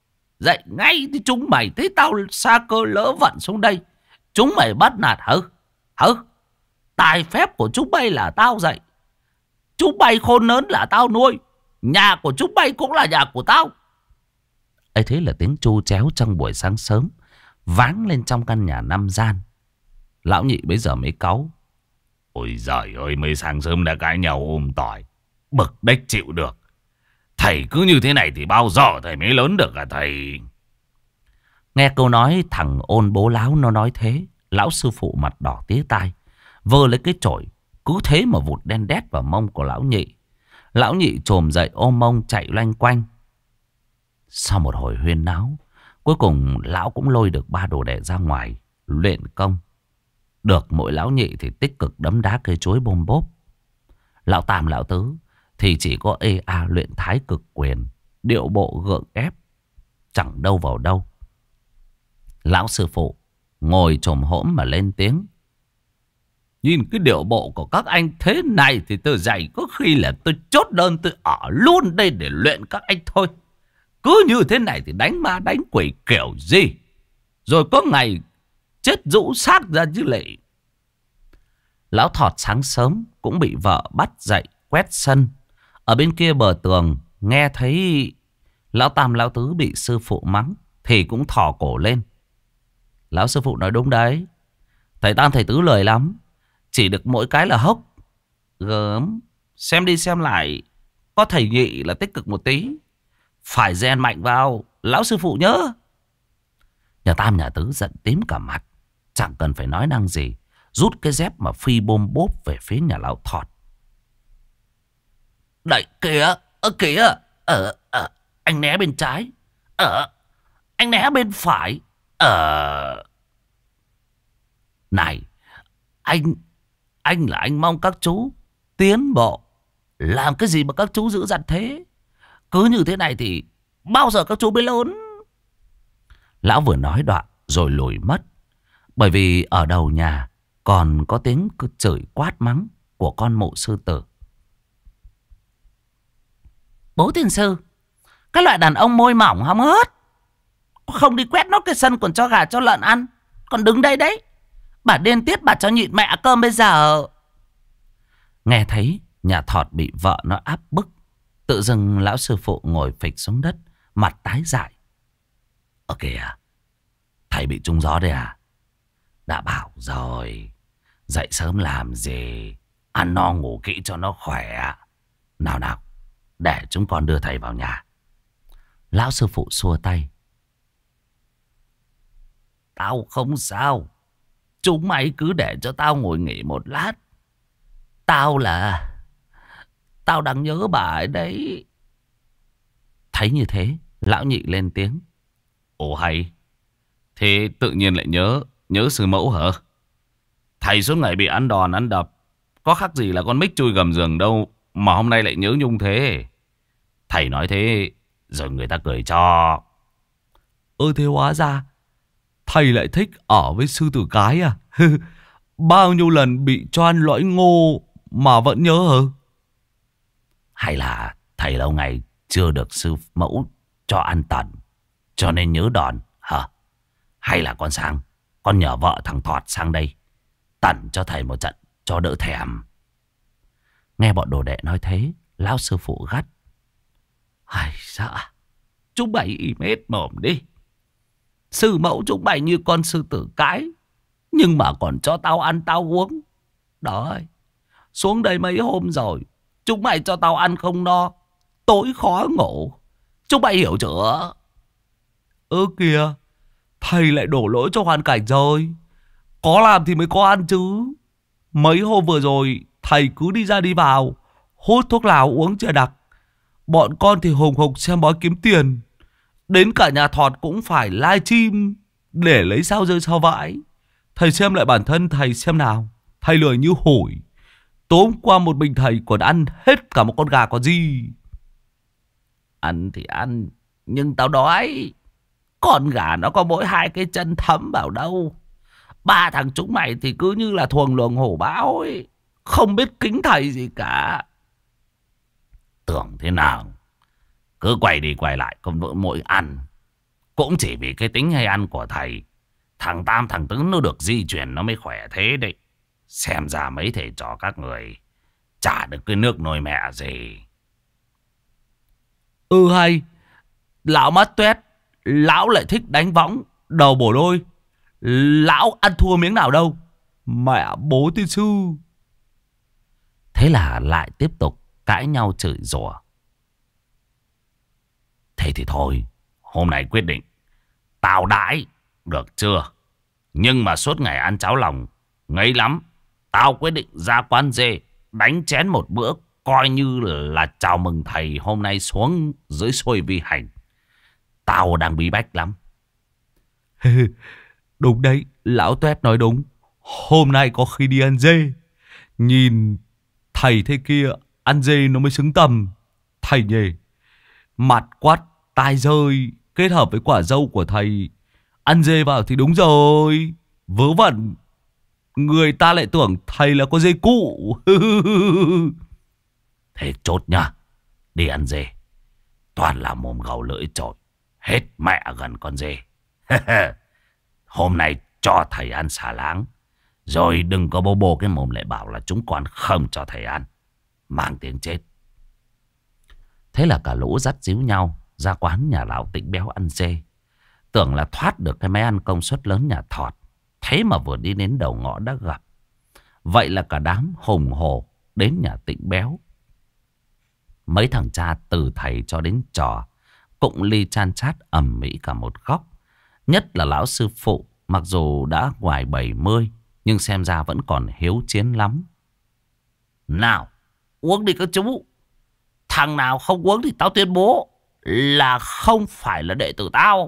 Dậy ngay thì chúng mày thấy tao sa cơ lỡ vận xuống đây. Chúng mày bắt nạt hả? Hả? Tài phép của chúng bay là tao dạy. Chúng bay khôn lớn là tao nuôi. Nhà của chúng bay cũng là nhà của tao. Ấy thế là tiếng tru chéo trong buổi sáng sớm vang lên trong căn nhà 5 gian. Lão nhị bấy giờ mới cáu. Ôi giời ơi, mới sáng sớm đã cãi nhau ôm tỏi. Bực đếch chịu được. Thầy cứ như thế này thì bao giờ thầy mới lớn được à thầy? Nghe câu nói thằng ôn bố láo nó nói thế, lão sư phụ mặt đỏ tía tai, vơ lấy cái chổi cứ thế mà vụt đen đét vào mông của lão nhị. Lão nhị chồm dậy ôm mông chạy loanh quanh. Sau một hồi huyên náo, cuối cùng lão cũng lôi được 3 đồ đệ ra ngoài luyện công. Được mỗi lão nhị thì tích cực đấm đá cây chuối bôm bốp. Lão tam lão tứ thì chỉ có luyện thái cực quyền, điệu bộ gượng ép, chẳng đâu vào đâu. Lão sư phụ ngồi chồm hổm mà lên tiếng. Nhìn cái điệu bộ của các anh thế này thì tôi dạy có khi là tôi chốt đơn tôi ở luôn đây để luyện các anh thôi. Cứ như thế này thì đánh ma đánh quỷ kiểu gì? Rồi có ngày chết rũ xác ra chứ lệ. Lão Thọt sáng sớm cũng bị vợ bắt dậy quét sân. Ở bên kia bờ tường nghe thấy lão tam lão tứ bị sư phụ mắng thì cũng thò cổ lên. Lão sư phụ nói đúng đấy. Thầy tam thầy tứ lười lắm. Chỉ được mỗi cái là hốc. Gớm. Xem đi xem lại. Có thầy nhị là tích cực một tí. Phải rèn mạnh vào. Lão sư phụ nhớ. Nhà tam nhà tứ giận tím cả mặt. Chẳng cần phải nói năng gì. Rút cái dép mà phi bôm bốp về phía nhà lão Thọt. Đẩy kìa. Kìa. Anh né bên trái. Anh né bên phải. Này. Anh là anh mong các chú tiến bộ. Làm cái gì mà các chú giữ dằn thế? Cứ như thế này thì bao giờ các chú mới lớn? Lão vừa nói đoạn rồi lùi mất. Bởi vì ở đầu nhà còn có tiếng chửi quát mắng của con mụ sư tử. Bố tiên sư, cái loại đàn ông môi mỏng hóng hớt, không đi quét nốt cái sân còn cho gà cho lợn ăn, còn đứng đây đấy. Bà điên tiết bà cho nhịn mẹ cơm bây giờ. Nghe thấy nhà Thọt bị vợ nó áp bức, tự dưng lão sư phụ ngồi phịch xuống đất, mặt tái dại. Kìa, thầy bị trúng gió đây à? Đã bảo rồi, dậy sớm làm gì, ăn no ngủ kỹ cho nó khỏe. Nào nào, để chúng con đưa thầy vào nhà. Lão sư phụ xua tay. Tao không sao. Chúng mày cứ để cho tao ngồi nghỉ một lát. Tao đang nhớ bà ấy đấy. Thấy như thế, lão nhị lên tiếng. Ồ hay. Thế tự nhiên lại nhớ sư mẫu hả? Thầy suốt ngày bị ăn đòn ăn đập, có khác gì là con mích chui gầm giường đâu mà hôm nay lại nhớ nhung thế. Thầy nói thế rồi người ta cười cho. Thế hóa ra thầy lại thích ở với sư tử cái à? Bao nhiêu lần bị cho ăn lõi ngô mà vẫn nhớ hả? Hay là thầy lâu ngày chưa được sư mẫu cho ăn tần, cho nên nhớ đòn hả? Hay là con nhờ vợ thằng Thọt sang đây tần cho thầy một trận cho đỡ thèm. Nghe bọn đồ đệ nói thế, lão sư phụ gắt. Ai dạ, chúng mày im hết mồm đi. Sư mẫu chúng mày như con sư tử cái, nhưng mà còn cho tao ăn tao uống. Đấy, xuống đây mấy hôm rồi, chúng mày cho tao ăn không no, tối khó ngủ. Chúng mày hiểu chưa? Kìa, thầy lại đổ lỗi cho hoàn cảnh rồi. Có làm thì mới có ăn chứ. Mấy hôm vừa rồi thầy cứ đi ra đi vào, hút thuốc lào uống trà đặc. Bọn con thì hùng hục xem bói kiếm tiền. Đến cả nhà Thọt cũng phải live stream để lấy sao rơi sao vãi. Thầy xem lại bản thân thầy xem nào. Thầy lười như hủi. Tối hôm qua một mình thầy còn ăn hết cả một con gà còn gì. Ăn thì ăn, nhưng tao đói. Con gà nó có mỗi 2 cái chân thấm vào đâu. 3 thằng chúng mày thì cứ như là thuồng luồng hổ báo ấy, không biết kính thầy gì cả. Tưởng thế nào, cứ quay đi quay lại còn mỗi ăn. Cũng chỉ vì cái tính hay ăn của thầy. Thằng Tam thằng Tứ nó được di truyền nó mới khỏe thế đấy. Xem ra mấy thầy trò các người chả được cái nước nồi mẹ gì. Hay. Lão mắt tuét. Lão lại thích đánh võng đầu bổ đôi. Lão ăn thua miếng nào đâu. Mẹ bố tiên sư. Thế là lại tiếp tục cãi nhau chửi rủa. Thế thì thôi, hôm nay quyết định tao đãi, được chưa? Nhưng mà suốt ngày ăn cháo lòng ngấy lắm. Tao quyết định ra quán dê đánh chén một bữa, coi như là chào mừng thầy hôm nay xuống dưới xuôi vi hành. Tao đang bí bách lắm. Đúng đấy, lão tuét nói đúng. Hôm nay có khi đi ăn dê. Nhìn thầy thế kia, ăn dê nó mới xứng tầm. Thầy nhỉ, mặt quát, tai rơi, kết hợp với quả dâu của thầy, ăn dê vào thì đúng rồi. Vớ vẩn, người ta lại tưởng thầy là con dê cụ. Thế chốt nhá, đi ăn dê toàn là mồm gầu lưỡi trội, hết mẹ gần con dê. Hôm nay cho thầy ăn xà láng, rồi đừng có bô bô cái mồm lại bảo là chúng con không cho thầy ăn, mang tiếng chết. Thế là cả lũ dắt díu nhau ra quán nhà lão Tĩnh Béo ăn dê. Tưởng là thoát được cái máy ăn công suất lớn nhà Thọt. Thế mà vừa đi đến đầu ngõ đã gặp. Vậy là cả đám hùng hổ đến nhà Tĩnh Béo. Mấy thằng cha từ thầy cho đến trò cụng ly chan chát ầm ĩ cả một góc. Nhất là lão sư phụ, mặc dù đã ngoài 70 nhưng xem ra vẫn còn hiếu chiến lắm. Nào, uống đi các chú. Thằng nào không uống thì tao tuyên bố là không phải là đệ tử tao.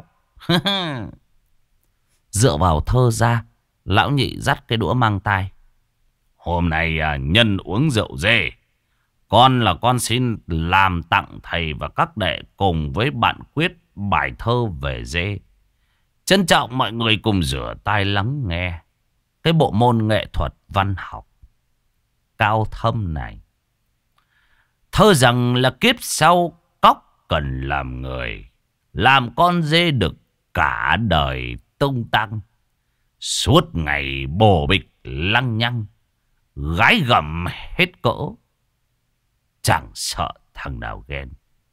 Dựa vào thơ ra, lão nhị dắt cái đũa mang tai. Hôm nay nhân uống rượu dê, con xin làm tặng thầy và các đệ cùng với bạn Quyết bài thơ về dê. Trân trọng mọi người cùng rửa tai lắng nghe cái bộ môn nghệ thuật văn học cao thâm này. Thơ rằng là kiếp sau cóc cần làm người, làm con dê được cả đời tung tăng. Suốt ngày bổ bịch lăng nhăng, gái gầm hết cỡ, chẳng sợ thằng nào ghen.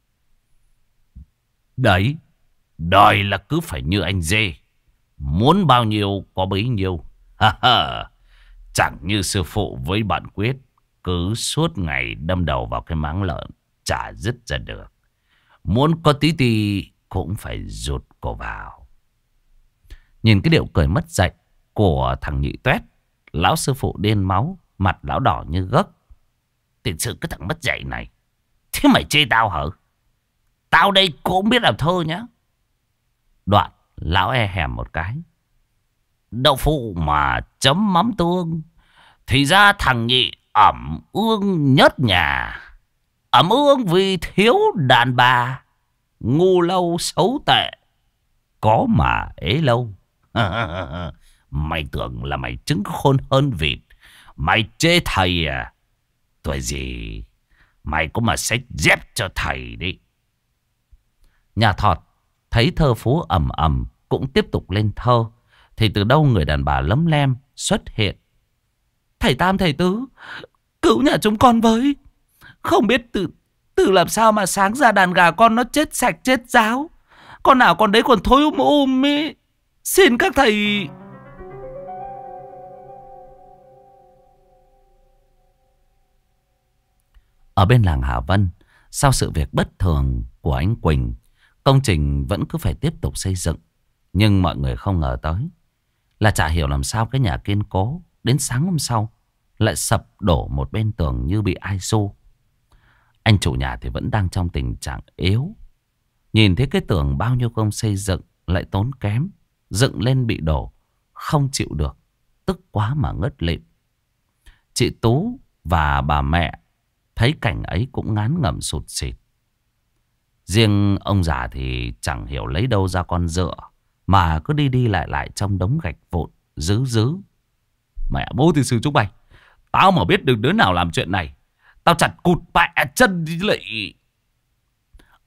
Đấy, đời là cứ phải như anh dê, muốn bao nhiêu có bấy nhiêu. Chẳng như sư phụ với bạn Quyết, cứ suốt ngày đâm đầu vào cái máng lợn, chả dứt ra được. Muốn có tí tí cũng phải rụt cổ vào. Nhìn cái điệu cười mất dạy của thằng nhị tuét, lão sư phụ điên máu, mặt lão đỏ như gấc. Thực sự cái thằng mất dạy này, thế mày chê tao hả? Tao đây cũng biết làm thơ nhá. Đoạn lão e hèm một cái. Đậu phụ mà chấm mắm tương, thì ra thằng nhị ẩm ương nhất nhà. Ẩm ương vì thiếu đàn bà, ngu lâu xấu tệ, có mà ế lâu. Mày tưởng là mày trứng khôn hơn vịt, mày chê thầy à? Tuổi gì mày cũng mà xách dép cho thầy đi. Nhà Thọt thấy thơ phú ầm ầm cũng tiếp tục lên thơ, thì từ đâu người đàn bà lấm lem xuất hiện. Thầy Tam thầy Tứ, cứu nhà chúng con với. Không biết từ làm sao mà sáng ra đàn gà con nó chết sạch chết ráo. Con nào con đấy còn thối ý. Xin các thầy. Ở bên làng Hà Vân, sau sự việc bất thường của anh Quỳnh, công trình vẫn cứ phải tiếp tục xây dựng. Nhưng mọi người không ngờ tới là chả hiểu làm sao cái nhà kiên cố đến sáng hôm sau lại sập đổ một bên tường như bị ai xô. Anh chủ nhà thì vẫn đang trong tình trạng yếu. Nhìn thấy cái tường bao nhiêu công xây dựng lại tốn kém, dựng lên bị đổ, không chịu được, tức quá mà ngất lịm. Chị Tú và bà mẹ thấy cảnh ấy cũng ngán ngẩm sụt sịt. Riêng ông già thì chẳng hiểu lấy đâu ra con dựa, mà cứ đi đi lại lại trong đống gạch vụn dứ. Mẹ bố thì sư chúng mày, tao mà biết được đứa nào làm chuyện này, tao chặt cụt bẹ chân đi lị.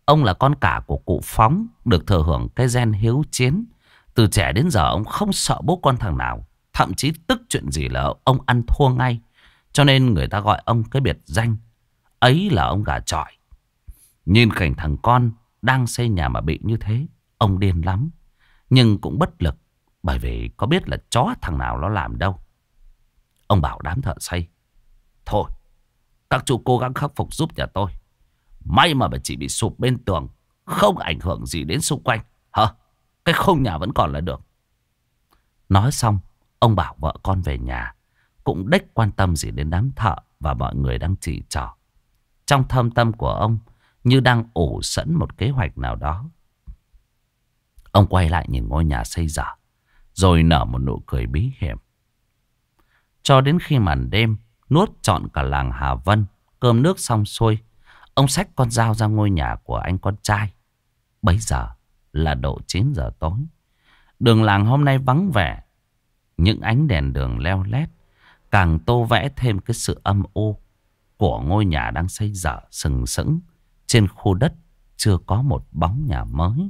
Ông là con cả của cụ Phóng, được thừa hưởng cái gen hiếu chiến. Từ trẻ đến giờ ông không sợ bố con thằng nào. Thậm chí tức chuyện gì là ông ăn thua ngay. Cho nên người ta gọi ông cái biệt danh ấy là ông gà chọi. Nhìn cảnh thằng con đang xây nhà mà bị như thế, ông điên lắm. Nhưng cũng bất lực, bởi vì có biết là chó thằng nào nó làm đâu. Ông bảo đám thợ xây: thôi, các chú cố gắng khắc phục giúp nhà tôi. May mà chỉ bị sụp bên tường, không ảnh hưởng gì đến xung quanh. Hả? Cái khung nhà vẫn còn là được. Nói xong, ông bảo vợ con về nhà, cũng đếch quan tâm gì đến đám thợ và mọi người đang chỉ trỏ. Trong thâm tâm của ông như đang ủ sẵn một kế hoạch nào đó. Ông quay lại nhìn ngôi nhà xây dở, rồi nở một nụ cười bí hiểm. Cho đến khi màn đêm nuốt trọn cả làng Hà Vân, cơm nước xong xuôi, ông xách con dao ra ngôi nhà của anh con trai. Bấy giờ là độ 9 giờ tối. Đường làng hôm nay vắng vẻ. Những ánh đèn đường leo lét càng tô vẽ thêm cái sự âm u của ngôi nhà đang xây dở sừng sững trên khu đất chưa có một bóng nhà mới.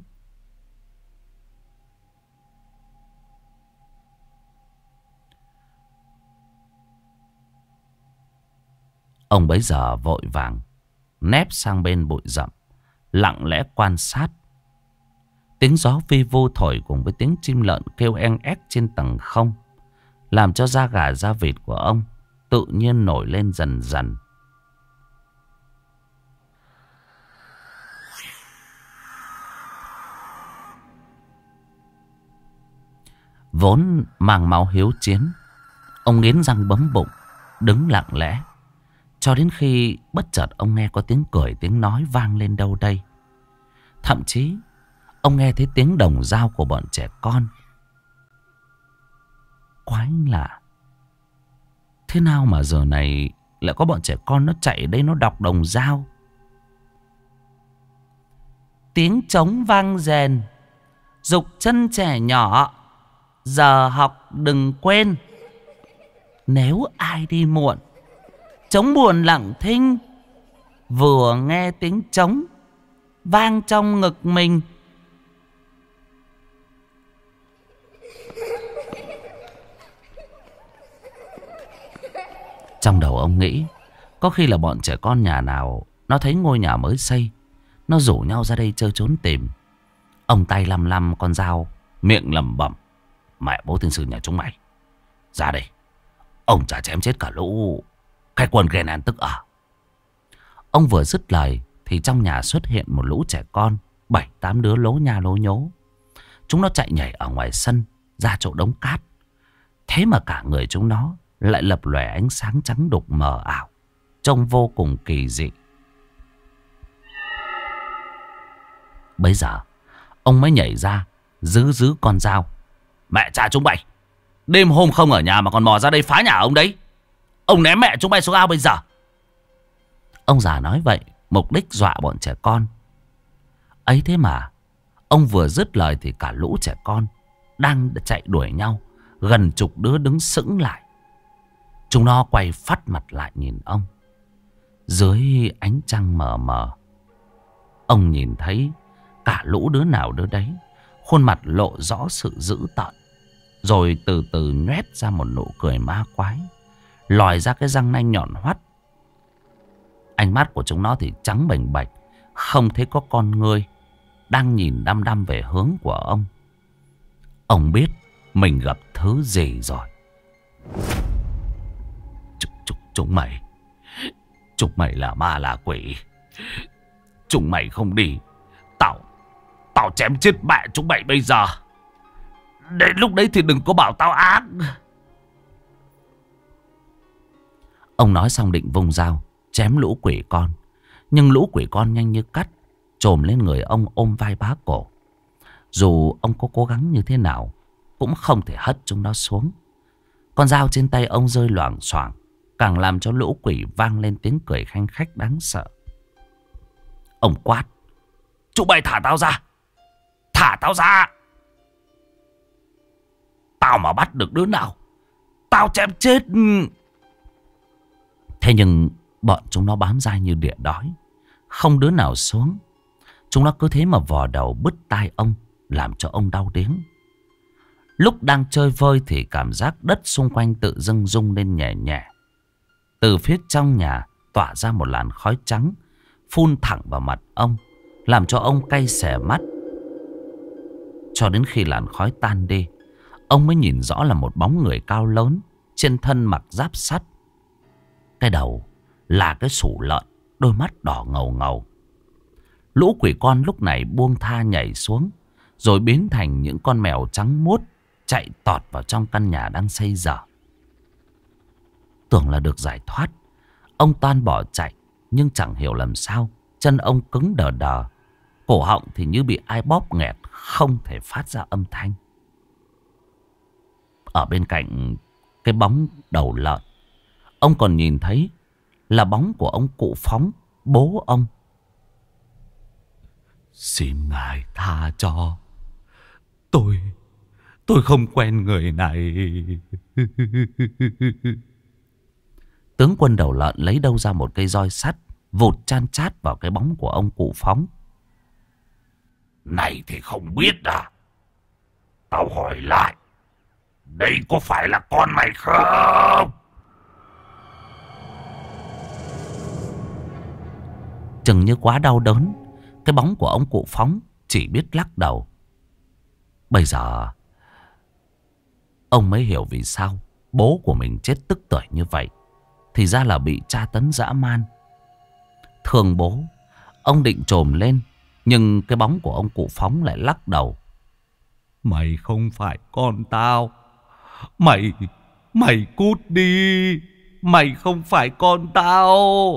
Ông bấy giờ vội vàng nép sang bên bụi rậm, lặng lẽ quan sát. Tiếng gió vi vu thổi cùng với tiếng chim lợn kêu eng ép trên tầng không, làm cho da gà da vịt của ông tự nhiên nổi lên dần dần. Vốn mang máu hiếu chiến, ông nghiến răng bấm bụng, đứng lặng lẽ. Cho đến khi bất chợt ông nghe có tiếng cười tiếng nói vang lên đâu đây. Thậm chí ông nghe thấy tiếng đồng dao của bọn trẻ con. Quái lạ, thế nào mà giờ này lại có bọn trẻ con nó chạy đây nó đọc đồng dao. Tiếng trống vang rền, giục chân trẻ nhỏ, giờ học đừng quên. Nếu ai đi muộn, trống buồn lặng thinh, vừa nghe tiếng trống vang trong ngực mình. Trong đầu ông nghĩ, có khi là bọn trẻ con nhà nào nó thấy ngôi nhà mới xây, nó rủ nhau ra đây chơi trốn tìm. Ông tay lăm lăm con dao, miệng lẩm bẩm: mẹ bố tiên sư nhà chúng mày, ra đây, ông chả chém chết cả lũ cái quân ghen an tức ở. Ông vừa dứt lời thì trong nhà xuất hiện một lũ trẻ con, 7-8 đứa lố nha lố nhố. Chúng nó chạy nhảy ở ngoài sân ra chỗ đống cát. Thế mà cả người chúng nó lại lập lòe ánh sáng trắng đục mờ ảo, trông vô cùng kỳ dị. Bây giờ ông mới nhảy ra giữ con dao. Mẹ cha chúng mày, đêm hôm không ở nhà mà còn mò ra đây phá nhà ông đấy. Ông ném mẹ chúng mày xuống ao bây giờ. Ông già nói vậy mục đích dọa bọn trẻ con. Ấy thế mà ông vừa dứt lời thì cả lũ trẻ con đang chạy đuổi nhau, gần chục đứa đứng sững lại. Chúng nó quay phắt mặt lại nhìn ông. Dưới ánh trăng mờ mờ, ông nhìn thấy cả lũ đứa nào đứa đấy, khuôn mặt lộ rõ sự dữ tợn, rồi từ từ nhoét ra một nụ cười ma quái, lòi ra cái răng nanh nhọn hoắt. Ánh mắt của chúng nó thì trắng bềnh bạch, không thấy có con ngươi, đang nhìn đăm đăm về hướng của ông. Ông biết mình gặp thứ gì rồi. Chúng mày là ma là quỷ. Chúng mày không đi, Tao chém chết mẹ chúng mày bây giờ. Đến lúc đấy thì đừng có bảo tao ác. Ông nói xong định vung dao chém lũ quỷ con. Nhưng lũ quỷ con nhanh như cắt chồm lên người ông, ôm vai bá cổ. Dù ông có cố gắng như thế nào cũng không thể hất chúng nó xuống. Con dao trên tay ông rơi loảng xoảng, càng làm cho lũ quỷ vang lên tiếng cười khanh khách đáng sợ. Ông quát: chúng mày thả tao ra, thả tao ra. Tao mà bắt được đứa nào, tao chém chết. Thế nhưng bọn chúng nó bám dai như địa đói, không đứa nào xuống. Chúng nó cứ thế mà vò đầu bứt tai ông, làm cho ông đau điếng. Lúc đang chơi vơi thì cảm giác đất xung quanh tự dưng rung lên nhẹ nhẹ. Từ phía trong nhà tỏa ra một làn khói trắng, phun thẳng vào mặt ông, làm cho ông cay xè mắt. Cho đến khi làn khói tan đi, ông mới nhìn rõ là một bóng người cao lớn, trên thân mặc giáp sắt. Cái đầu là cái sủ lợn, đôi mắt đỏ ngầu ngầu. Lũ quỷ con lúc này buông tha nhảy xuống, rồi biến thành những con mèo trắng muốt chạy tọt vào trong căn nhà đang xây dở. Tưởng là được giải thoát, ông toan bỏ chạy, nhưng chẳng hiểu làm sao chân ông cứng đờ đờ, cổ họng thì như bị ai bóp nghẹt, không thể phát ra âm thanh. Ở bên cạnh cái bóng đầu lợn, ông còn nhìn thấy là bóng của ông cụ Phóng, bố ông. Xin ngài tha cho. Tôi không quen người này. Tướng quân đầu lợn lấy đâu ra một cây roi sắt, vụt chan chát vào cái bóng của ông cụ Phóng. Này thì không biết à? Tao hỏi lại, đây có phải là con mày không? Chừng như quá đau đớn, cái bóng của ông cụ Phóng chỉ biết lắc đầu. Bây giờ ông mới hiểu vì sao bố của mình chết tức tưởi như vậy. Thì ra là bị tra tấn dã man. Thương bố, ông định trồm lên, nhưng cái bóng của ông cụ Phóng lại lắc đầu. Mày không phải con tao. Mày cút đi. Mày không phải con tao.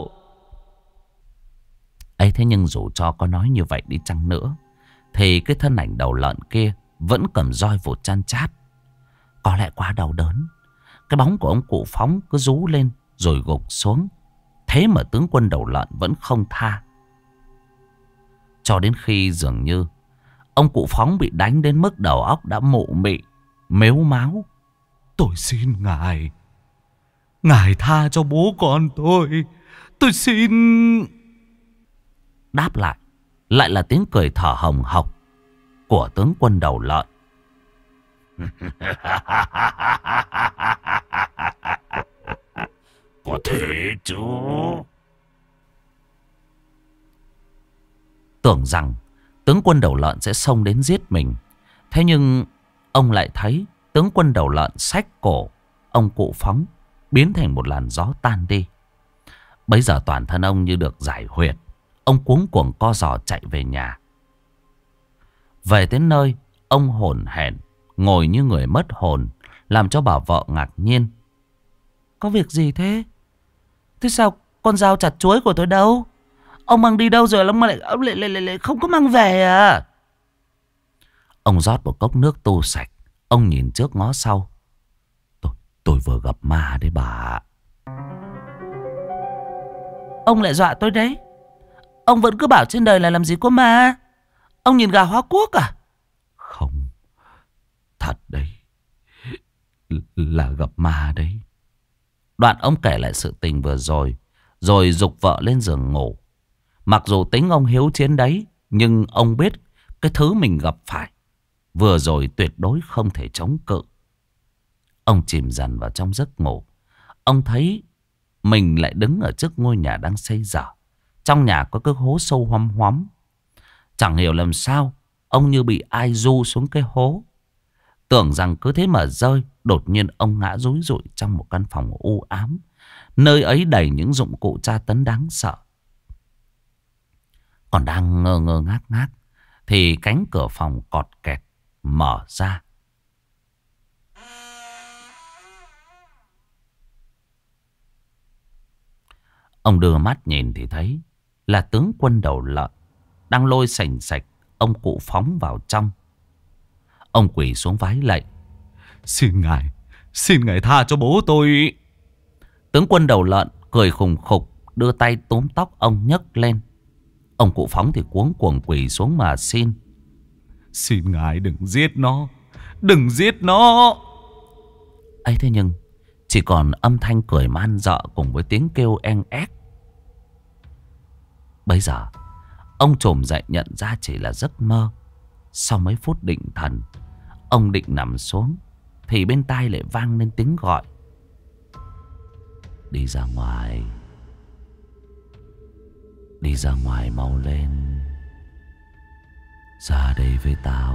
Ấy thế nhưng dù cho có nói như vậy đi chăng nữa, thì cái thân ảnh đầu lợn kia vẫn cầm roi vụt chan chát. Có lẽ quá đau đớn, cái bóng của ông cụ Phóng cứ rú lên rồi gục xuống. Thế mà tướng quân đầu lợn vẫn không tha. Cho đến khi dường như ông cụ Phóng bị đánh đến mức đầu óc đã mụ mị, mếu máo. Tôi xin ngài, ngài tha cho bố con tôi xin. Đáp lại là tiếng cười thở hồng hộc của tướng quân đầu lợn. Có thể chứ. Tưởng rằng tướng quân đầu lợn sẽ xông đến giết mình. Thế nhưng ông lại thấy tướng quân đầu lợn xách cổ ông cụ Phóng, biến thành một làn gió tan đi. Bấy giờ toàn thân ông như được giải huyệt. Ông cuống cuồng co giò chạy về nhà. Về đến nơi, ông hổn hển ngồi như người mất hồn, làm cho bà vợ ngạc nhiên. Có việc gì thế? Thế sao con dao chặt chuối của tôi đâu? Ông mang đi đâu rồi ông lại không có mang về à? Ông rót một cốc nước tu sạch. Ông nhìn trước ngó sau. Tôi vừa gặp ma đấy bà. Ông lại dọa tôi đấy. Ông vẫn cứ bảo trên đời là làm gì có ma. Ông nhìn gà hóa quốc à? Không, thật đấy, là gặp ma đấy. Đoạn ông kể lại sự tình vừa rồi, rồi giục vợ lên giường ngủ. Mặc dù tính ông hiếu chiến đấy, nhưng ông biết cái thứ mình gặp phải vừa rồi tuyệt đối không thể chống cự. Ông chìm dần vào trong giấc ngủ. Ông thấy mình lại đứng ở trước ngôi nhà đang xây dở. Trong nhà có cái hố sâu hoăm hoắm. Chẳng hiểu làm sao, ông như bị ai du xuống cái hố. Tưởng rằng cứ thế mà rơi, đột nhiên ông ngã rúi rụi trong một căn phòng u ám. Nơi ấy đầy những dụng cụ tra tấn đáng sợ. Còn đang ngơ ngơ ngác ngác, thì cánh cửa phòng cọt kẹt mở ra. Ông đưa mắt nhìn thì thấy là tướng quân đầu lợn đang lôi sành sạch ông cụ Phóng vào trong. Ông quỳ xuống vái lạy. Xin ngài tha cho bố tôi. Tướng quân đầu lợn cười khùng khục, đưa tay túm tóc ông nhấc lên. Ông cụ Phóng thì cuống cuồng quỳ xuống mà xin. Xin ngài đừng giết nó, đừng giết nó. Ấy thế nhưng chỉ còn âm thanh cười man dợ cùng với tiếng kêu en ép. Bấy giờ Ông chồm dậy nhận ra chỉ là giấc mơ. Sau mấy phút định thần, ông định nằm xuống thì bên tai lại vang lên tiếng gọi. Đi ra ngoài. Đi ra ngoài mau lên. Ra đây với tao.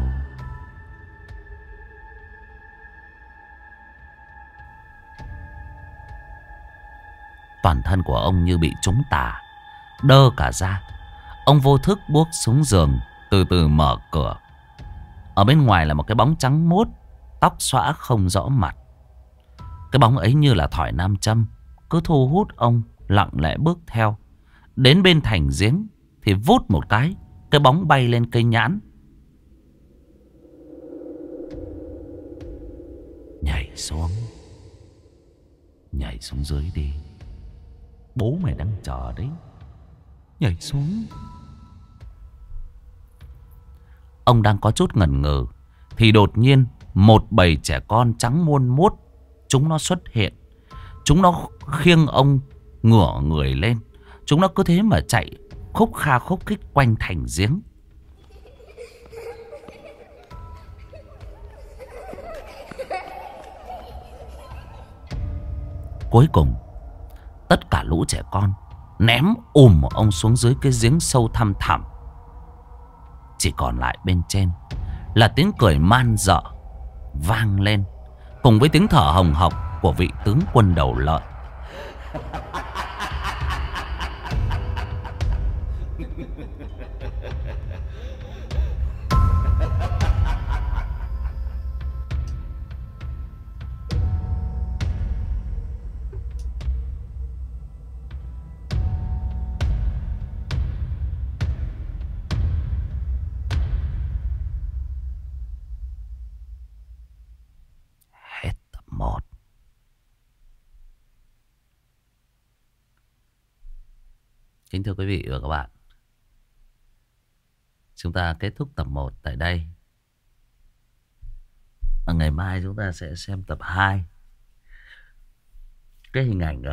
Toàn thân của ông như bị trúng tà, đơ cả ra. Ông vô thức buốc xuống giường, từ từ mở cửa. Ở bên ngoài là một cái bóng trắng muốt, tóc xõa không rõ mặt. Cái bóng ấy như là thỏi nam châm, cứ thu hút ông lặng lẽ bước theo. Đến bên thành giếng thì vút một cái bóng bay lên cây nhãn. Nhảy xuống. Nhảy xuống dưới đi. Bố mày đang chờ đấy. Nhảy xuống. Ông đang có chút ngần ngừ thì đột nhiên một bầy trẻ con trắng muôn muốt, chúng nó xuất hiện. Chúng nó khiêng ông ngửa người lên. Chúng nó cứ thế mà chạy khúc kha khúc khích quanh thành giếng. Cuối cùng tất cả lũ trẻ con ném ông xuống dưới cái giếng sâu thăm thẳm. Chỉ còn lại bên trên là tiếng cười man dợ vang lên, cùng với tiếng thở hồng hộc của vị tướng quân đầu lợn. Hết tập 1. Kính thưa quý vị và các bạn, chúng ta kết thúc tập 1 tại đây. Ngày mai chúng ta sẽ xem tập 2. Cái hình ảnh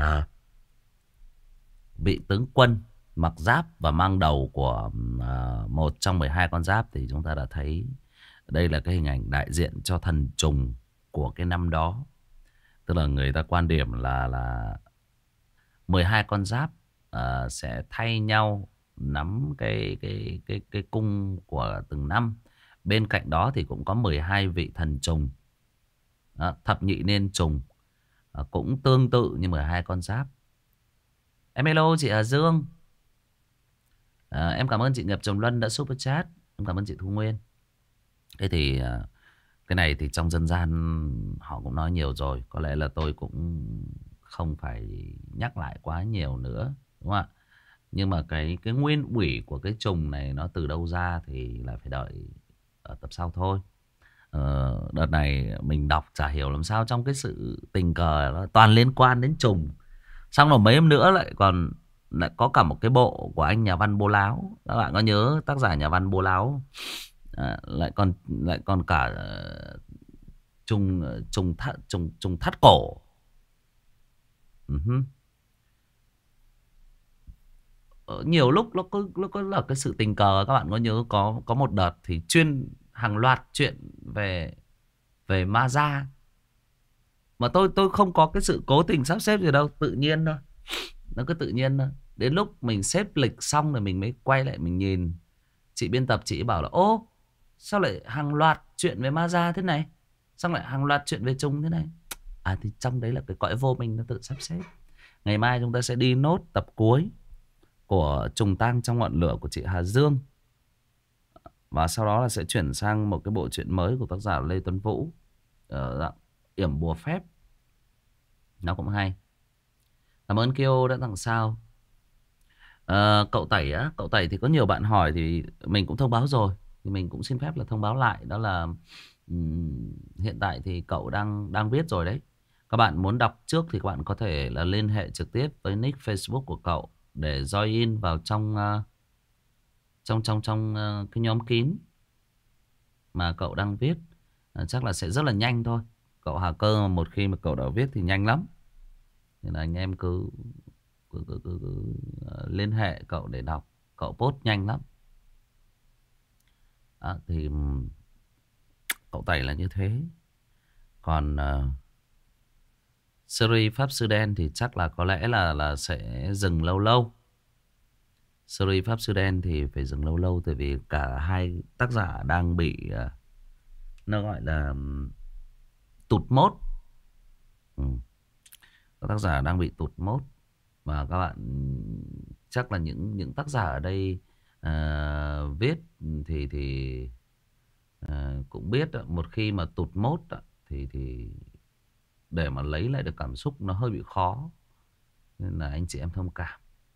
vị tướng quân mặc giáp và mang đầu của một trong 12 con giáp thì chúng ta đã thấy đây là cái hình ảnh đại diện cho thần trùng của cái năm đó. Tức là người ta quan điểm là 12 con giáp sẽ thay nhau nắm cái cung của từng năm. Bên cạnh đó thì cũng có 12 vị thần trùng. Thập nhị nên trùng cũng tương tự như 12 con giáp. Em hello chị Hà Dương. Em cảm ơn chị Nhập Trồng Luân đã super chat. Em cảm ơn chị Thu Nguyên. Thế thì cái này thì trong dân gian họ cũng nói nhiều rồi. Có lẽ là tôi cũng không phải nhắc lại quá nhiều nữa, đúng không ạ? Nhưng mà cái nguyên ủy của cái trùng này nó từ đâu ra thì lại phải đợi ở tập sau thôi. Đợt này mình đọc chả hiểu làm sao trong cái sự tình cờ nó toàn liên quan đến trùng. Xong rồi mấy hôm nữa lại có cả một cái bộ của anh nhà văn Bố Láo. Các bạn có nhớ tác giả nhà văn Bố Láo? Lại còn cả trùng thắt cổ. Nhiều lúc nó có là cái sự tình cờ. Các bạn có nhớ có một đợt thì chuyên hàng loạt chuyện về ma da, mà tôi không có cái sự cố tình sắp xếp gì đâu, tự nhiên thôi. Nó cứ tự nhiên thôi. Đến lúc mình xếp lịch xong rồi mình mới quay lại mình nhìn. Chị biên tập chị bảo là ô, sao lại hàng loạt chuyện về ma da thế này, xong lại hàng loạt chuyện về trùng thế này. Thì trong đấy là cái cõi vô minh nó tự sắp xếp. Ngày mai chúng ta sẽ đi nốt tập cuối của Trùng Tang trong ngọn lửa của chị Hà Dương. Và sau đó là sẽ chuyển sang một cái bộ truyện mới của tác giả Lê Tuấn Vũ, dạng Yểm Bùa Phép. Nó cũng hay. Cảm ơn Kyo đã tặng sao. Cậu Tẩy á, cậu Tẩy thì có nhiều bạn hỏi thì mình cũng thông báo rồi, thì mình cũng xin phép là thông báo lại. Đó là hiện tại thì cậu đang viết rồi đấy. Các bạn muốn đọc trước thì các bạn có thể là liên hệ trực tiếp với nick Facebook của cậu để join vào trong cái nhóm kín mà cậu đang viết. Chắc là sẽ rất là nhanh thôi. Cậu Hà Cơ một khi mà cậu đã viết thì nhanh lắm, nên là anh em cứ liên hệ cậu để đọc. Cậu post nhanh lắm. Thì cậu Tẩy là như thế. Còn series Pháp Sư Đen thì chắc là có lẽ là sẽ dừng lâu lâu. Series Pháp Sư Đen thì phải dừng lâu lâu, tại vì cả hai tác giả đang bị nó gọi là tụt mốt. Ừ. Các tác giả đang bị tụt mốt. Và các bạn chắc là những tác giả ở đây viết thì cũng biết một khi mà tụt mốt thì để mà lấy lại được cảm xúc nó hơi bị khó, nên là anh chị em thông cảm.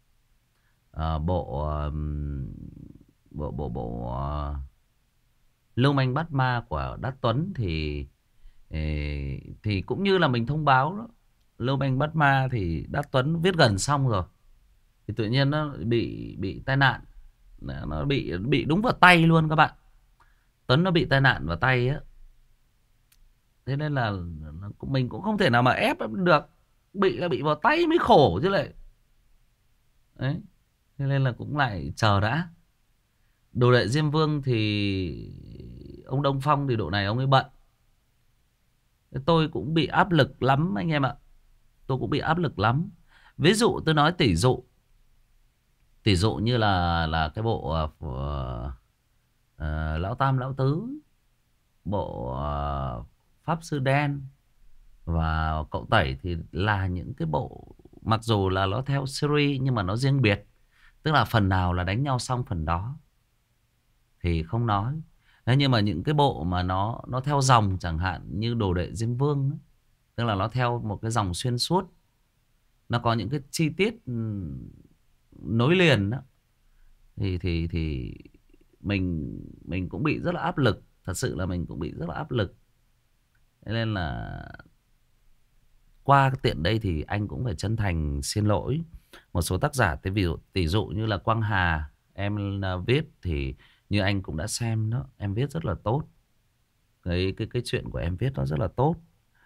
Bộ bộ bộ bộ Lưu Manh Bắt Ma của Đát Tuấn thì cũng như là mình thông báo đó, Lưu Manh Bắt Ma thì Đát Tuấn viết gần xong rồi, thì tự nhiên nó bị tai nạn, nó bị đúng vào tay luôn các bạn. Tuấn nó bị tai nạn vào tay á, thế nên là mình cũng không thể nào mà ép được, bị là bị vào tay mới khổ chứ lại đấy. Thế nên là cũng lại chờ đã. Đồ đệ Diêm Vương thì ông Đông Phong thì độ này ông ấy bận. Tôi cũng bị áp lực lắm anh em ạ. Tôi cũng bị áp lực lắm. Ví dụ tôi nói tỷ dụ như là cái bộ Lão Tam Lão Tứ, bộ Pháp Sư Đen và Cậu Tẩy thì là những cái bộ mặc dù là nó theo series nhưng mà nó riêng biệt. Tức là phần nào là đánh nhau xong phần đó thì không nói. Thế nhưng mà những cái bộ mà nó theo dòng, chẳng hạn như Đồ Đệ Diêm Vương ấy, tức là nó theo một cái dòng xuyên suốt, nó có những cái chi tiết nối liền đó, thì mình cũng bị rất là áp lực. Thật sự là mình cũng bị rất là áp lực. Thế nên là qua cái tiện đây thì anh cũng phải chân thành xin lỗi một số tác giả. Tỷ dụ như là Quang Hà em viết thì như anh cũng đã xem đó, em viết rất là tốt. Cái chuyện của em viết nó rất là tốt.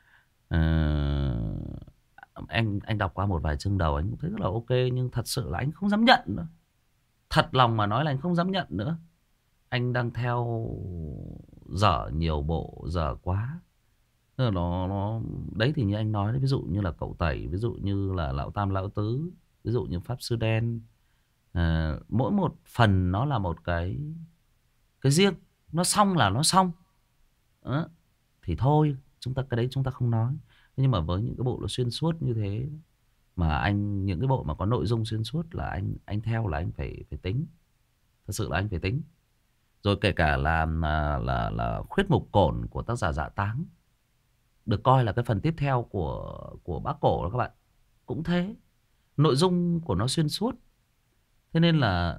Anh đọc qua một vài chương đầu anh cũng thấy rất là ok, nhưng thật sự là anh không dám nhận nữa. Thật lòng mà nói là anh không dám nhận nữa. Anh đang theo dở nhiều bộ dở quá. Tức là nó đấy, thì như anh nói đấy, ví dụ như là Cậu Tẩy, ví dụ như là Lão Tam Lão Tứ, ví dụ như Pháp Sư Đen, mỗi một phần nó là một cái riêng, nó xong là nó xong. Thì thôi cái đấy chúng ta không nói. Nhưng mà với những cái bộ nó xuyên suốt như thế, mà những cái bộ mà có nội dung xuyên suốt là anh theo là anh phải tính. Thật sự là anh phải tính. Rồi kể cả là Khuyết Mục Cổn của tác giả Dạ Táng, được coi là cái phần tiếp theo của Bác Cổ đó các bạn, cũng thế, nội dung của nó xuyên suốt. Thế nên là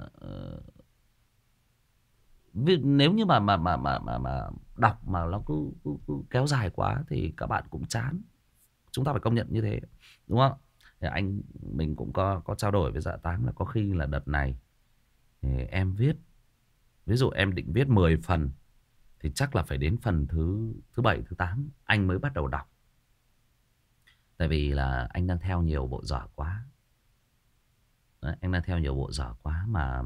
nếu như mà đọc mà nó cứ kéo dài quá thì các bạn cũng chán. Chúng ta phải công nhận như thế, đúng không? Thì mình cũng có trao đổi với Dạ Táng là có khi là đợt này thì em viết, ví dụ em định viết 10 phần thì chắc là phải đến phần thứ 7, thứ 8 anh mới bắt đầu đọc. Tại vì là anh đang theo nhiều bộ dở quá. Đấy, anh đang theo nhiều bộ dở quá mà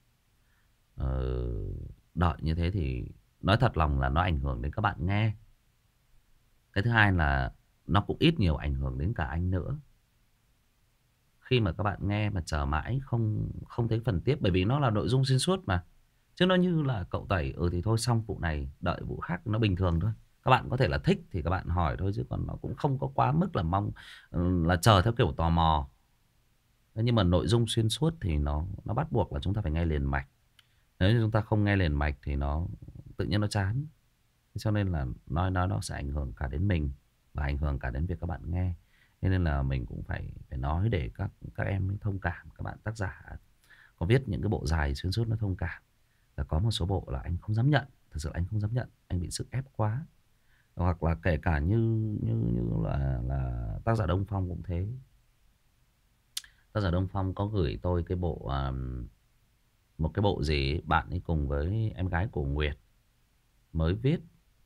đợi như thế thì nói thật lòng là nó ảnh hưởng đến các bạn nghe. Cái thứ hai là nó cũng ít nhiều ảnh hưởng đến cả anh nữa. Khi mà các bạn nghe mà chờ mãi không thấy phần tiếp, bởi vì nó là nội dung xuyên suốt mà. Chứ nó như là Cậu Tẩy thì thôi xong vụ này đợi vụ khác, nó bình thường thôi. Các bạn có thể là thích thì các bạn hỏi thôi, chứ còn nó cũng không có quá mức là mong là chờ theo kiểu tò mò. Nhưng mà nội dung xuyên suốt thì nó bắt buộc là chúng ta phải nghe liền mạch. Nếu như chúng ta không nghe liền mạch thì nó tự nhiên nó chán. Cho nên là nó sẽ ảnh hưởng cả đến mình và ảnh hưởng cả đến việc các bạn nghe. Thế nên là mình cũng phải nói để các em thông cảm. Các bạn tác giả có viết những cái bộ dài xuyên suốt nó thông cảm. Là có một số bộ là anh không dám nhận. Thật sự anh không dám nhận. Anh bị sức ép quá. Hoặc là kể cả như là tác giả Đông Phong cũng thế. Tác giả Đông Phong có gửi tôi cái bộ một cái bộ gì bạn ấy cùng với em gái của Nguyệt mới viết,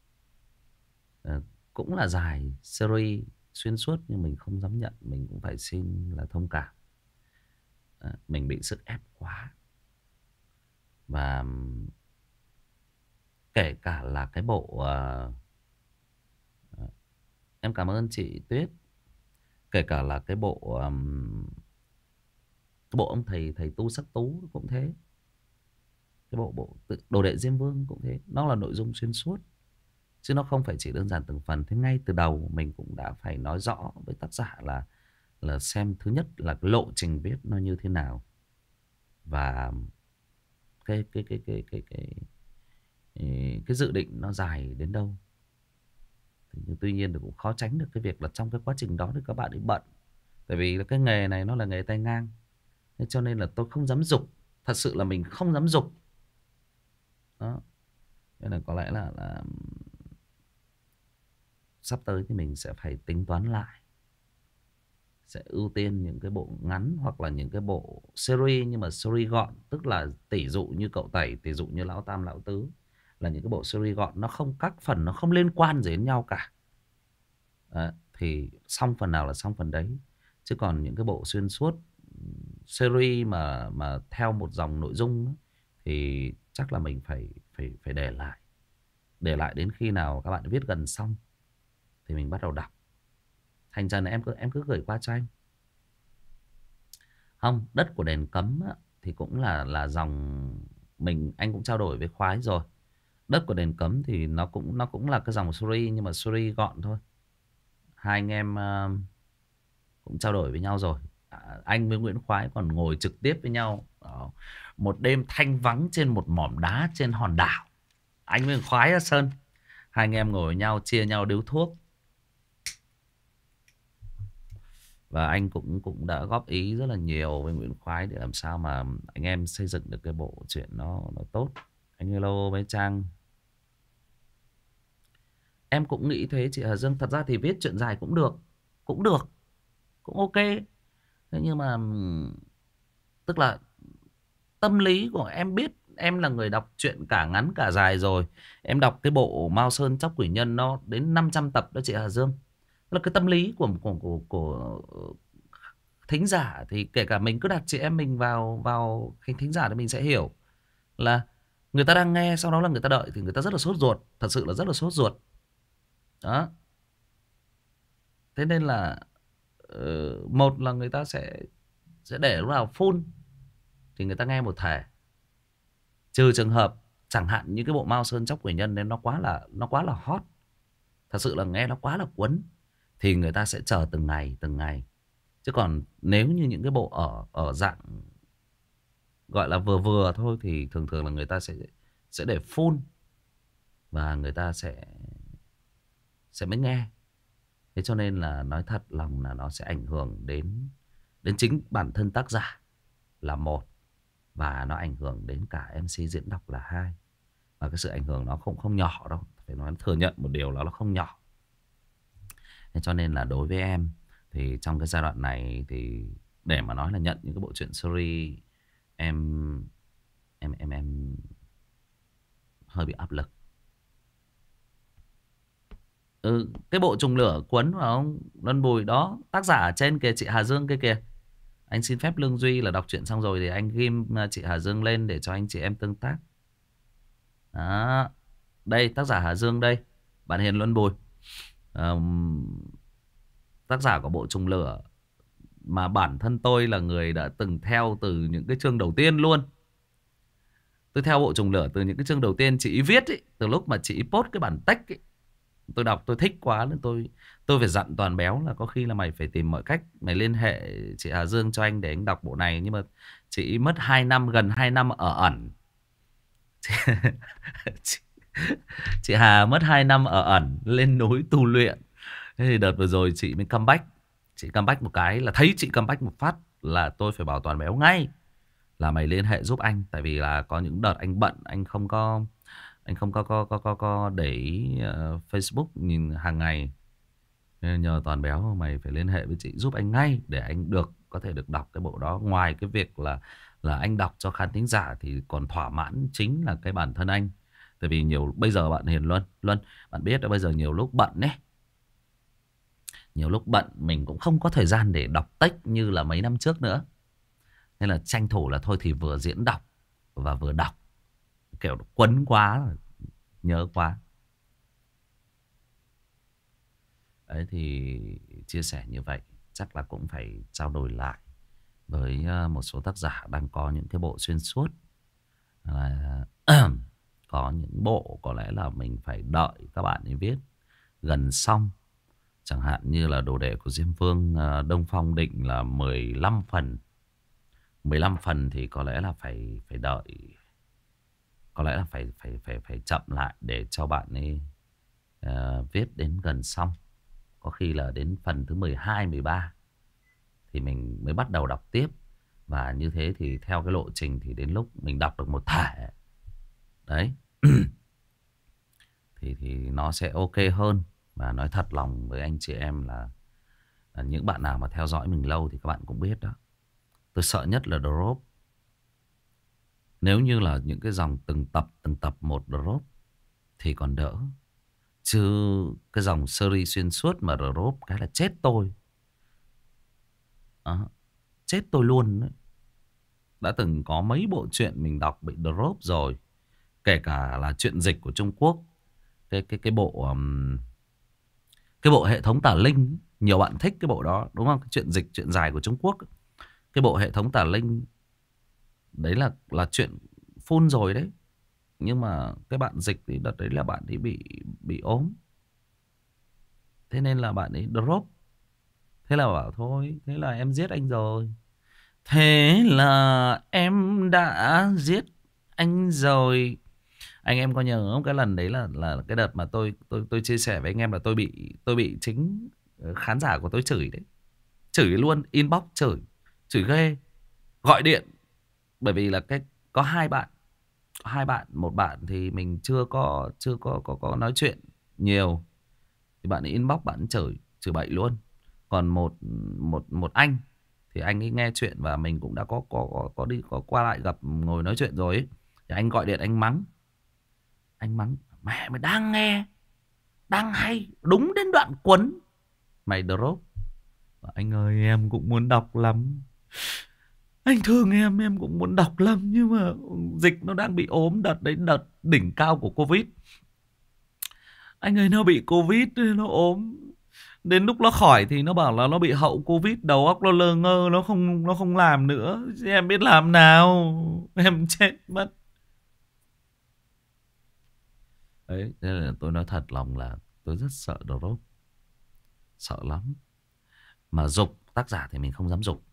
cũng là dài series xuyên suốt, nhưng mình không dám nhận. Mình cũng phải xin là thông cảm. Mình bị sức ép quá. Và Kể cả là cái bộ em cảm ơn chị Tuyết. Kể cả là cái bộ ông thầy thầy Tu Sắc Tú cũng thế. Cái bộ Đồ Đệ Diêm Vương cũng thế. Nó là nội dung xuyên suốt, chứ nó không phải chỉ đơn giản từng phần. Thế ngay từ đầu mình cũng đã phải nói rõ với tác giả là xem thứ nhất là cái lộ trình viết nó như thế nào, và cái dự định nó dài đến đâu. Nhưng tuy nhiên thì cũng khó tránh được cái việc là trong cái quá trình đó thì các bạn ấy bận. Tại vì là cái nghề này nó là nghề tay ngang. Thế cho nên là tôi không dám giục. Thật sự là mình không dám giục. Đó. Nên là có lẽ là sắp tới thì mình sẽ phải tính toán lại. Sẽ ưu tiên những cái bộ ngắn hoặc là những cái bộ series, nhưng mà series gọn. Tức là tỷ dụ như cậu Tẩy, tỷ dụ như Lão Tam, Lão Tứ, là những cái bộ series gọn. Nó không, các phần nó không liên quan gì đến nhau cả. Đấy, thì xong phần nào là xong phần đấy. Chứ còn những cái bộ xuyên suốt series mà theo một dòng nội dung ấy, thì chắc là mình phải để lại. Để lại đến khi nào các bạn viết gần xong thì mình bắt đầu đọc. Thành ra là em cứ gửi qua cho anh. Không, Đất của Đền Cấm á, thì cũng là dòng anh cũng trao đổi với Khoái rồi. Đất của Đền Cấm thì nó cũng là cái dòng series, nhưng mà series gọn thôi. Hai anh em cũng trao đổi với nhau rồi. Anh với Nguyễn Khoái còn ngồi trực tiếp với nhau. Đó. Một đêm thanh vắng trên một mỏm đá trên hòn đảo. Anh với Khoái á Sơn. Hai anh em ngồi với nhau, chia nhau điếu thuốc. Và anh cũng đã góp ý rất là nhiều với Nguyễn Khoái để làm sao mà anh em xây dựng được cái bộ truyện nó tốt. Anh hello với Trang. Em cũng nghĩ thế chị Hà Dương. Thật ra thì viết truyện dài cũng được. Cũng ok. Thế nhưng mà tức là tâm lý của em biết. Em là người đọc truyện cả ngắn cả dài rồi. Em đọc cái bộ Mao Sơn Chóc Quỷ Nhân nó đến 500 tập đó chị Hà Dương. Tức là cái tâm lý của thính giả thì kể cả mình cứ đặt chị em mình vào thính giả thì mình sẽ hiểu là người ta đang nghe, sau đó là người ta đợi thì người ta rất là sốt ruột. Thật sự là rất là sốt ruột. Đó. Thế nên là một là người ta sẽ để lúc nào full thì người ta nghe một thể. Trừ trường hợp chẳng hạn như cái bộ Mao Sơn Chóc Quỷ Nhân nên nó quá là hot. Thật sự là nghe nó quá là cuốn thì người ta sẽ chờ từng ngày. Chứ còn nếu như những cái bộ ở dạng gọi là vừa vừa thôi thì thường thường là người ta sẽ để full và người ta sẽ mới nghe. Thế cho nên là nói thật lòng là nó sẽ ảnh hưởng đến chính bản thân tác giả là một, và nó ảnh hưởng đến cả MC diễn đọc là hai. Và cái sự ảnh hưởng nó không nhỏ đâu. Phải nói thừa nhận một điều là nó không nhỏ. Thế cho nên là đối với em thì trong cái giai đoạn này thì để mà nói là nhận những cái bộ truyện series em hơi bị áp lực. Cái bộ Trùng Lửa Quấn phải không? Luân Bùi đó, tác giả ở trên kìa chị Hà Dương kia kìa. Anh xin phép Lương Duy là đọc truyện xong rồi thì anh ghim chị Hà Dương lên để cho anh chị em tương tác. Đó. Đây tác giả Hà Dương đây, bạn Hiền Luân Bùi. Tác giả của bộ Trùng Lửa mà bản thân tôi là người đã từng theo từ những cái chương đầu tiên luôn. Tôi theo bộ Trùng Lửa từ những cái chương đầu tiên chị ý viết ấy, từ lúc mà chị ý post cái bản text ấy. Tôi đọc tôi thích quá nên tôi phải dặn Toàn Béo là có khi là mày phải tìm mọi cách mày liên hệ chị Hà Dương cho anh để anh đọc bộ này. Nhưng mà chị ý mất 2 năm, gần 2 năm ở ẩn. Chị Hà mất 2 năm ở ẩn, lên núi tu luyện. Thế thì đợt vừa rồi chị mới comeback. Chị comeback một cái là thấy chị comeback một phát là tôi phải bảo Toàn Béo ngay là mày liên hệ giúp anh. Tại vì là có những đợt anh bận, anh không có để ý Facebook nhìn hàng ngày. Nên nhờ Toàn Béo mày phải liên hệ với chị giúp anh ngay để anh có thể được đọc cái bộ đó. Ngoài cái việc là anh đọc cho khán thính giả thì còn thỏa mãn chính là cái bản thân anh. Tại vì bây giờ bạn Hiền Luân bạn biết là bây giờ nhiều lúc bận ấy. Nhiều lúc bận mình cũng không có thời gian để đọc text như là mấy năm trước nữa. Nên là tranh thủ là thôi thì vừa diễn đọc và vừa đọc. Kiểu quấn quá rồi. Nhớ quá. Đấy thì chia sẻ như vậy chắc là cũng phải trao đổi lại với một số tác giả đang có những cái bộ xuyên suốt. Là có những bộ có lẽ là mình phải đợi các bạn ấy viết gần xong. Chẳng hạn như là đồ đệ của Diêm Vương, Đông Phong định là 15 phần. 15 phần thì có lẽ là phải đợi. Có lẽ là phải chậm lại để cho bạn ấy viết đến gần xong. Có khi là đến phần thứ 12, 13 thì mình mới bắt đầu đọc tiếp. Và như thế thì theo cái lộ trình thì đến lúc mình đọc được một thể đấy thì nó sẽ ok hơn. Và nói thật lòng với anh chị em là những bạn nào mà theo dõi mình lâu thì các bạn cũng biết đó. Tôi sợ nhất là drop. Nếu như là những cái dòng từng tập một drop thì còn đỡ. Chứ cái dòng series xuyên suốt mà drop cái là chết tôi. Đó, chết tôi luôn đấy. Đã từng có mấy bộ truyện mình đọc bị drop rồi. Kể cả là truyện dịch của Trung Quốc. Cái bộ hệ thống tà linh. Nhiều bạn thích cái bộ đó đúng không? Cái truyện dịch, truyện dài của Trung Quốc. Cái bộ hệ thống tà linh đấy là chuyện full rồi đấy. Nhưng mà cái bạn dịch thì đợt đấy là bạn ấy bị ốm. Thế nên là bạn ấy drop. Thế là bảo thôi, thế là em giết anh rồi. Thế là em đã giết anh rồi. Anh em có nhớ không? Cái lần đấy là cái đợt mà tôi chia sẻ với anh em là tôi bị chính khán giả của tôi chửi đấy. Chửi luôn, inbox chửi ghê. Gọi điện. Bởi vì là có hai bạn, một bạn thì mình chưa có nói chuyện nhiều. Thì bạn ấy inbox bạn chửi bậy luôn. Còn một anh thì anh ấy nghe chuyện và mình cũng đã có qua lại gặp, ngồi nói chuyện rồi ấy. Thì anh gọi điện anh mắng. Anh mắng mẹ mày đang nghe, đang hay, đúng đến đoạn quấn mày drop. Anh ơi em cũng muốn đọc lắm. Anh thương em cũng muốn đọc lắm. Nhưng mà dịch nó đang bị ốm. Đợt đấy đợt đỉnh cao của Covid. Anh ơi nó bị Covid, nó ốm. Đến lúc nó khỏi thì nó bảo là nó bị hậu Covid. Đầu óc nó lơ ngơ, nó không làm nữa. Em biết làm nào. Em chết mất. Đấy, nên là tôi nói thật lòng là tôi rất sợ drop. Sợ lắm. Mà giục tác giả thì mình không dám giục.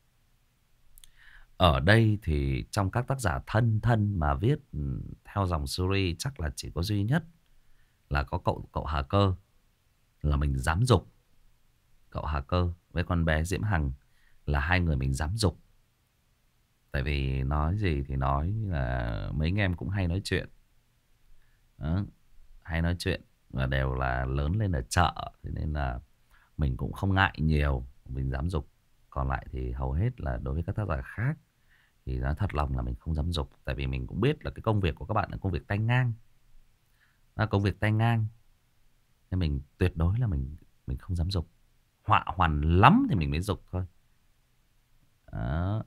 Ở đây thì trong các tác giả thân mà viết theo dòng series chắc là chỉ có duy nhất là có cậu Hà Cơ là mình dám giục. Cậu Hà Cơ với con bé Diễm Hằng là hai người mình dám giục. Tại vì nói gì thì nói là mấy anh em cũng hay nói chuyện. Đó, hay nói chuyện và đều là lớn lên ở chợ. Thế nên là mình cũng không ngại nhiều, mình dám giục. Còn lại thì hầu hết là đối với các tác giả khác thì nói thật lòng là mình không dám giục. Tại vì mình cũng biết là cái công việc của các bạn là công việc tay ngang. Là công việc tay ngang. Nên mình tuyệt đối là mình không dám giục. Họa hoàn lắm thì mình mới giục thôi. Đó.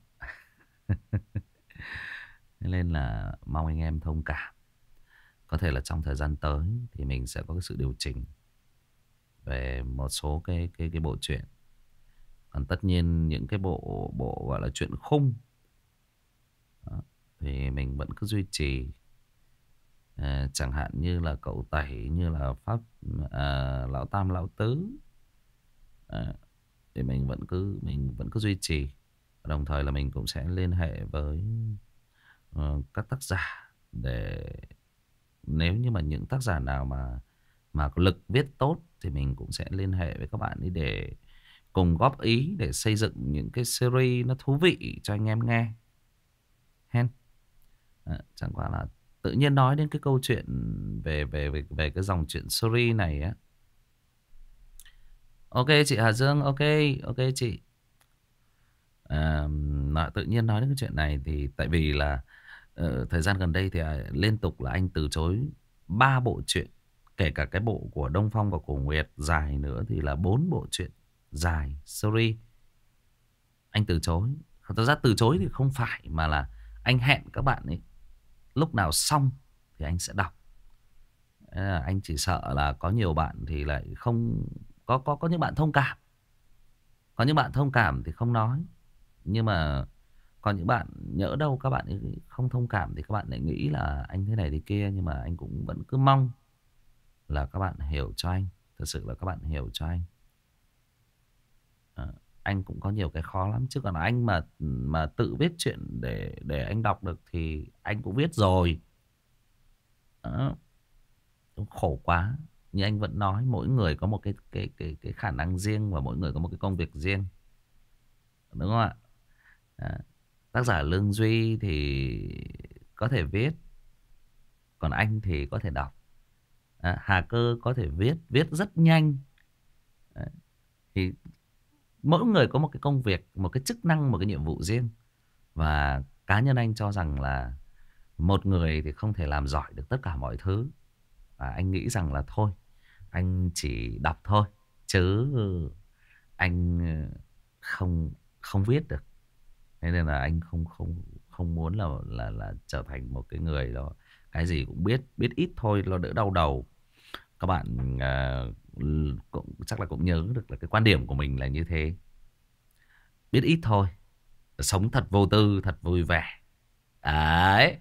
Nên là mong anh em thông cảm. Có thể là trong thời gian tới thì mình sẽ có cái sự điều chỉnh về một số cái bộ truyện. Còn tất nhiên những cái bộ gọi là truyện khung đó, thì mình vẫn cứ duy trì. Chẳng hạn như là Cậu Tẩy, như là Pháp Lão Tam Lão Tứ. Thì mình vẫn cứ duy trì. Đồng thời là mình cũng sẽ liên hệ với các tác giả để nếu như mà những tác giả nào mà có lực viết tốt thì mình cũng sẽ liên hệ với các bạn ấy để cùng góp ý để xây dựng những cái series nó thú vị cho anh em nghe. Chẳng qua là tự nhiên nói đến cái câu chuyện về cái dòng chuyện series này á. Ok chị Hà Dương, ok chị. Tự nhiên nói đến cái chuyện này thì tại vì là thời gian gần đây thì liên tục là anh từ chối 3 bộ truyện. Kể cả cái bộ của Đông Phong và của Nguyệt dài nữa thì là 4 bộ truyện dài series. Anh từ chối. Thật ra từ chối thì không phải, mà là anh hẹn các bạn ấy lúc nào xong thì anh sẽ đọc. Anh chỉ sợ là có nhiều bạn thì lại không có những bạn thông cảm. Có những bạn thông cảm thì không nói. Nhưng mà có những bạn nhỡ đâu các bạn ấy không thông cảm thì các bạn lại nghĩ là anh thế này thế kia. Nhưng mà anh cũng vẫn cứ mong là các bạn hiểu cho anh. Thật sự là các bạn hiểu cho anh. Anh cũng có nhiều cái khó lắm. Chứ còn anh mà tự viết chuyện để anh đọc được thì anh cũng viết rồi. Đó. Khổ quá. Như anh vẫn nói, mỗi người có một cái khả năng riêng và mỗi người có một cái công việc riêng. Đúng không ạ? Tác giả Lương Duy thì có thể viết, còn anh thì có thể đọc. Hà Cơ có thể viết rất nhanh. Thì mỗi người có một cái công việc, một cái chức năng, một cái nhiệm vụ riêng. Và cá nhân anh cho rằng là một người thì không thể làm giỏi được tất cả mọi thứ. Và anh nghĩ rằng là thôi, anh chỉ đọc thôi, chứ anh không không viết được. Thế nên là anh không muốn là trở thành một cái người đó cái gì cũng biết ít thôi, nó đỡ đau đầu. Các bạn cũng chắc là cũng nhớ được là cái quan điểm của mình là như thế. Biết ít thôi, sống thật vô tư, thật vui vẻ. Đấy.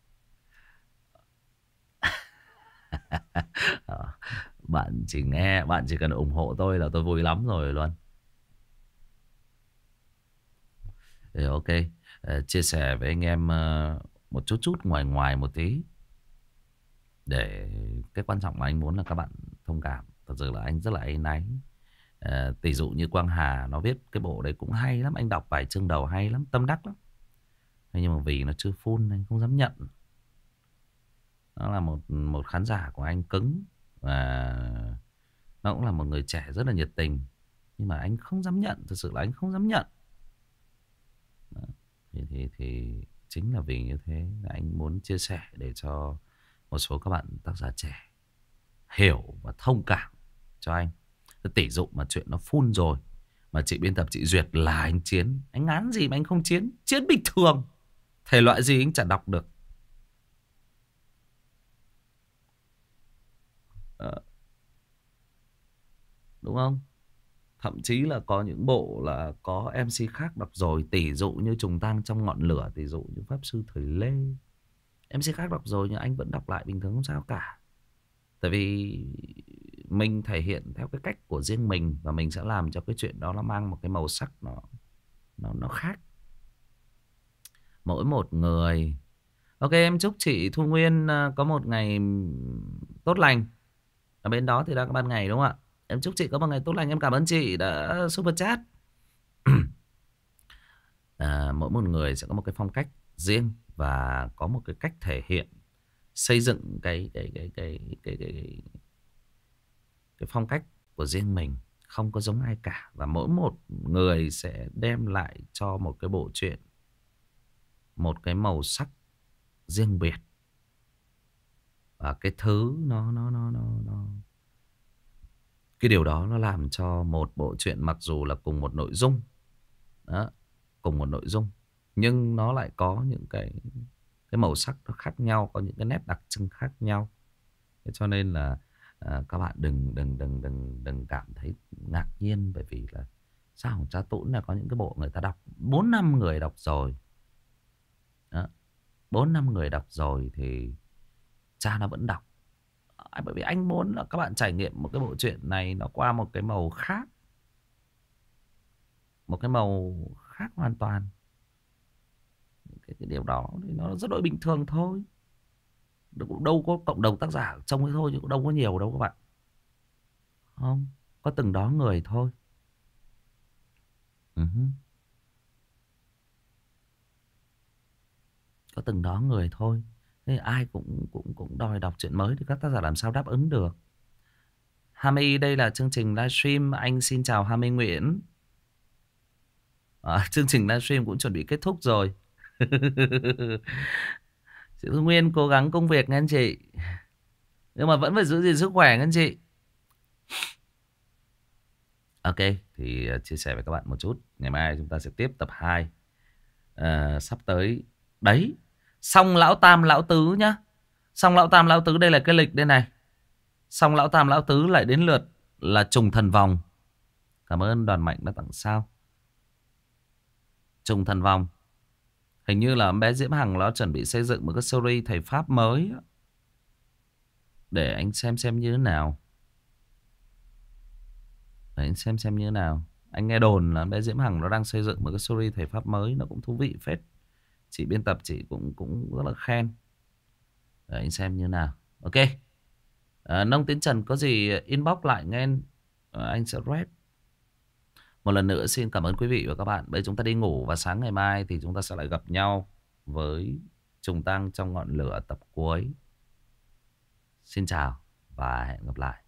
Bạn chỉ nghe, bạn chỉ cần ủng hộ tôi là tôi vui lắm rồi luôn. Thì ok, chia sẻ với anh em một chút ngoài ngoài một tí. Để cái quan trọng là anh muốn là các bạn thông cảm. Thật sự là anh rất là áy náy. Tỷ dụ như Quang Hà nó viết cái bộ đấy cũng hay lắm. Anh đọc vài chương đầu hay lắm, tâm đắc lắm. Thế nhưng mà vì nó chưa full anh không dám nhận. Nó là một khán giả của anh cứng. Và nó cũng là một người trẻ rất là nhiệt tình. Nhưng mà anh không dám nhận. Thật sự là anh không dám nhận. Đó. Thì chính là vì như thế là anh muốn chia sẻ để cho một số các bạn tác giả trẻ hiểu và thông cảm cho anh. Tỷ dụ mà chuyện nó full rồi mà chị biên tập chị duyệt là anh chiến. Anh ngán gì mà anh không chiến. Chiến bình thường. Thể loại gì anh chả đọc được. Đúng không? Thậm chí là có những bộ là có MC khác đọc rồi. Tỷ dụ như Trùng Tang Trong Ngọn Lửa. Tỷ dụ như Pháp Sư Thời Lê. MC khác đọc rồi nhưng anh vẫn đọc lại bình thường không sao cả. Tại vì mình thể hiện theo cái cách của riêng mình. Và mình sẽ làm cho cái chuyện đó nó mang một cái màu sắc nó khác. Mỗi một người. Ok, em chúc chị Thu Nguyên có một ngày tốt lành. Ở bên đó thì đang có ban ngày đúng không ạ? Em chúc chị có một ngày tốt lành. Em cảm ơn chị đã super chat. Mỗi một người sẽ có một cái phong cách riêng và có một cái cách thể hiện, xây dựng cái phong cách của riêng mình, không có giống ai cả. Và mỗi một người sẽ đem lại cho một cái bộ truyện một cái màu sắc riêng biệt. Và cái thứ cái điều đó nó làm cho một bộ truyện mặc dù là cùng một nội dung đó, cùng một nội dung nhưng nó lại có những cái màu sắc nó khác nhau, có những cái nét đặc trưng khác nhau. Thế cho nên là các bạn đừng cảm thấy ngạc nhiên, bởi vì là sao Hồng Trá Tũn là có những cái bộ người ta đọc 4-5 người đọc rồi. Đó. 4-5 người đọc rồi thì cha nó vẫn đọc. Bởi vì anh muốn là các bạn trải nghiệm một cái bộ truyện này nó qua một cái màu khác. Một cái màu khác hoàn toàn. Cái điều đó thì nó rất đối bình thường thôi. Đâu có cộng đồng tác giả trông ấy thôi chứ cũng đâu có nhiều đâu các bạn. Không, có từng đó người thôi. Có từng đó người thôi. Thế ai cũng đòi đọc truyện mới thì các tác giả làm sao đáp ứng được. Hami, đây là chương trình livestream. Anh xin chào Hami Nguyễn. Chương trình livestream cũng chuẩn bị kết thúc rồi. Chị Thu Nguyên cố gắng công việc nghe anh chị. Nhưng mà vẫn phải giữ gìn sức khỏe nghe anh chị. Ok, thì chia sẻ với các bạn một chút. Ngày mai chúng ta sẽ tiếp tập 2. Sắp tới. Đấy. Xong Lão Tam Lão Tứ nhá. Xong Lão Tam Lão Tứ, đây là cái lịch đây này. Xong lão tam lão tứ lại đến lượt là trùng thần vòng. Cảm ơn Đoàn Mạnh đã tặng sao. Trùng thần vòng. Hình như là bé Diễm Hằng nó chuẩn bị xây dựng một cái series thầy Pháp mới. Để anh xem như thế nào. Để anh xem như thế nào. Anh nghe đồn là bé Diễm Hằng nó đang xây dựng một cái series thầy Pháp mới. Nó cũng thú vị phết. Chị biên tập chị cũng rất là khen. Để anh xem như thế nào. Ok. Nông Tiến Trần có gì inbox lại nghe. Anh sẽ rep. Một lần nữa xin cảm ơn quý vị và các bạn. Bây giờ chúng ta đi ngủ và sáng ngày mai thì chúng ta sẽ lại gặp nhau với Trùng Tăng trong ngọn lửa tập cuối. Xin chào và hẹn gặp lại.